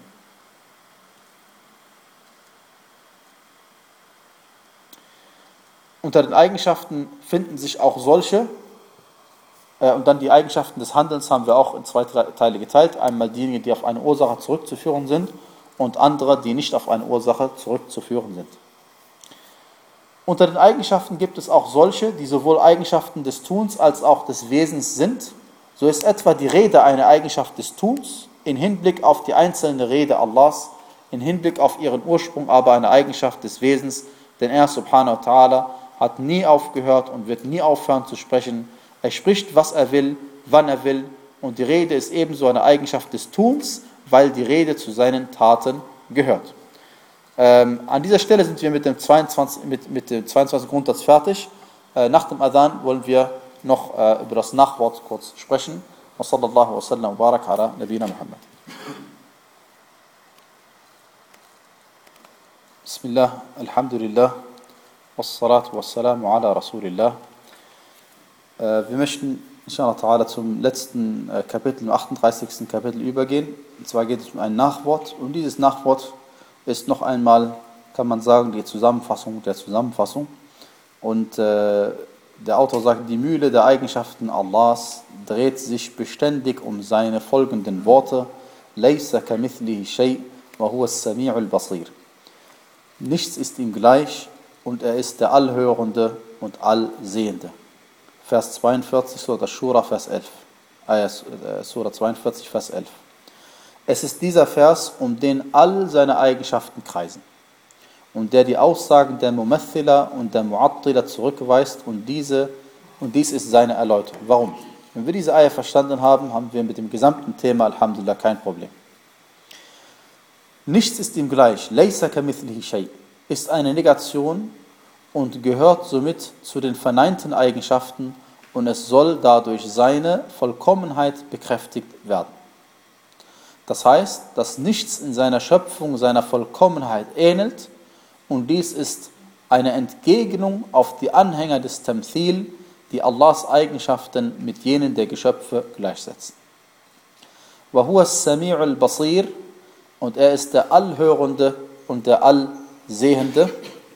Unter den Eigenschaften finden sich auch solche, äh, und dann die Eigenschaften des Handelns haben wir auch in zwei Teile geteilt. Einmal diejenigen, die auf eine Ursache zurückzuführen sind und andere, die nicht auf eine Ursache zurückzuführen sind. Unter den Eigenschaften gibt es auch solche, die sowohl Eigenschaften des Tuns als auch des Wesens sind. So ist etwa die Rede eine Eigenschaft des Tuns, in Hinblick auf die einzelne Rede Allahs, in Hinblick auf ihren Ursprung aber eine Eigenschaft des Wesens, denn er, subhanahu wa ta'ala, hat nie aufgehört und wird nie aufhören zu sprechen. Er spricht, was er will, wann er will, und die Rede ist ebenso eine Eigenschaft des Tuns, weil die Rede zu seinen Taten gehört. Ähm, an dieser Stelle sind wir mit dem zweiundzwanzigsten mit, mit dem zweiundzwanzigsten Grundsatz fertig. Äh, nach dem Adhan wollen wir noch äh, über das Nachwort kurz sprechen. Wa sallallahu wa sallam wa barak ala nabina Muhammad. Bismillah, alhamdulillah, wassalatu wassalamu ala Rasulillah. Äh, wir möchten inshallah ta'ala zum letzten äh, Kapitel, dem achtunddreißigsten Kapitel übergehen. Und zwar geht es um ein Nachwort. Und dieses Nachwort ist noch einmal, kann man sagen, die Zusammenfassung der Zusammenfassung. Und äh, der Autor sagt, die Mühle der Eigenschaften Allahs dreht sich beständig um seine folgenden Worte: Laysa kamithlihi shay wa huwa as-sami'ul basir. Nichts ist ihm gleich und er ist der Allhörende und Allsehende. Vers zweiundvierzig, Surah Shura, Vers elf. Äh, Surah zweiundvierzig, Vers elf. Es ist dieser Vers, um den all seine Eigenschaften kreisen und der die Aussagen der Mumathila und der Mu'attila zurückweist, und diese und dies ist seine Erläuterung. Warum? Wenn wir diese Eier verstanden haben, haben wir mit dem gesamten Thema Alhamdulillah kein Problem. Nichts ist ihm gleich, laysa kamithlihi shay, ist eine Negation und gehört somit zu den verneinten Eigenschaften, und es soll dadurch seine Vollkommenheit bekräftigt werden. Das heißt, dass nichts in seiner Schöpfung seiner Vollkommenheit ähnelt, und dies ist eine Entgegnung auf die Anhänger des Tamthil, die Allahs Eigenschaften mit jenen der Geschöpfe gleichsetzen. Wa huwa as-sami'ul basir, und er ist der Allhörende und der Allsehende.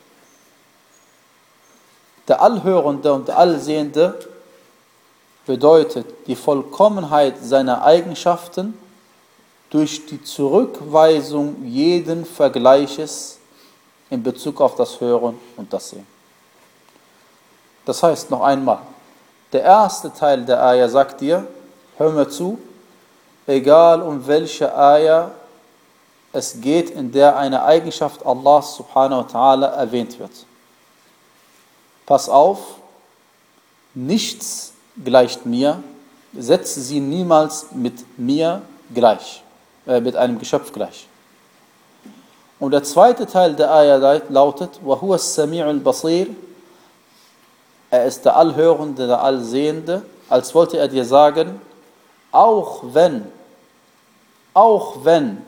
Der Allhörende und der Allsehende bedeutet die Vollkommenheit seiner Eigenschaften durch die Zurückweisung jeden Vergleiches in Bezug auf das Hören und das Sehen. Das heißt, noch einmal, der erste Teil der Ayah sagt dir, hör mir zu, egal um welche Ayah es geht, in der eine Eigenschaft Allahs subhanahu wa ta'ala erwähnt wird. Pass auf, nichts gleicht mir, setze sie niemals mit mir gleich, äh, mit einem Geschöpf gleich. Und der zweite Teil der Ayah lautet, wa huwa as-sami'ul basir, er ist der Allhörende, der Allsehende, als wollte er dir sagen, auch wenn, auch wenn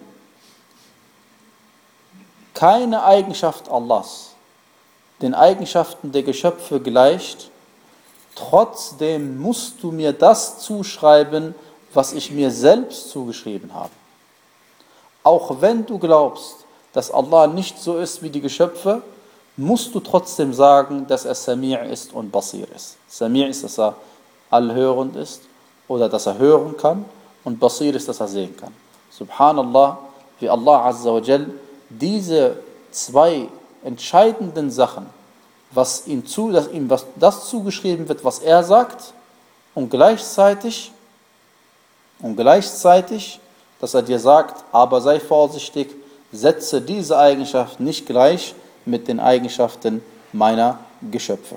keine Eigenschaft Allahs den Eigenschaften der Geschöpfe gleicht, trotzdem musst du mir das zuschreiben, was ich mir selbst zugeschrieben habe. Auch wenn du glaubst, dass Allah nicht so ist wie die Geschöpfe, musst du trotzdem sagen, dass er Sami' ist und Basir ist. Sami' ist, dass er allhörend ist oder dass er hören kann, und Basir ist, dass er sehen kann. Subhanallah, wie Allah Azza wa Jal diese zwei entscheidenden Sachen, was ihm, zu, dass ihm was, das zugeschrieben wird, was er sagt, und gleichzeitig, und gleichzeitig, dass er dir sagt, aber sei vorsichtig, setze diese Eigenschaft nicht gleich mit den Eigenschaften meiner Geschöpfe.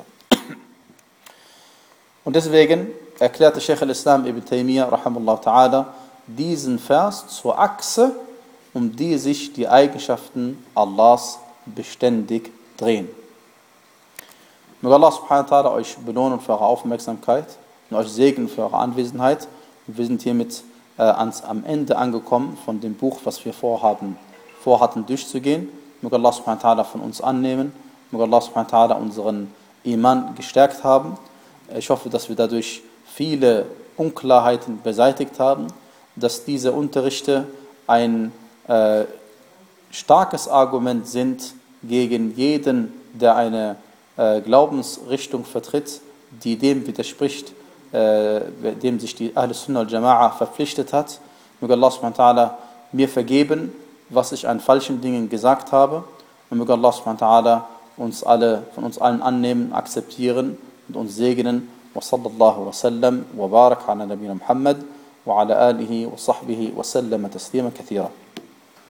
Und deswegen erklärte Sheikh al-Islam Ibn Taymiyyah rahimahullah ta'ala diesen Vers zur Achse, um die sich die Eigenschaften Allahs beständig drehen. Möge Allah subhanahu wa ta'ala euch belohnen für eure Aufmerksamkeit und euch segnen für eure Anwesenheit. Und wir sind hiermit äh, ans, am Ende angekommen von dem Buch, was wir vorhaben, vorhatten durchzugehen. Möge Allah subhanahu wa ta'ala von uns annehmen. Möge Allah subhanahu wa ta'ala unseren Iman gestärkt haben. Ich hoffe, dass wir dadurch viele Unklarheiten beseitigt haben, dass diese Unterrichte ein äh, starkes Argument sind gegen jeden, der eine äh, Glaubensrichtung vertritt, die dem widerspricht, äh, dem sich die Ahlus Sunnah al-Jama'a verpflichtet hat. Möge Allah subhanahu wa ta'ala mir vergeben, was ich an falschen Dingen gesagt habe, und möge Allah subhanahu wa ta'ala uns alle, von uns allen annehmen, akzeptieren und uns segnen. وصلى الله وسلم وبارك على نبينا محمد وعلى آله وصحبه وسلم تسليما كثيرا.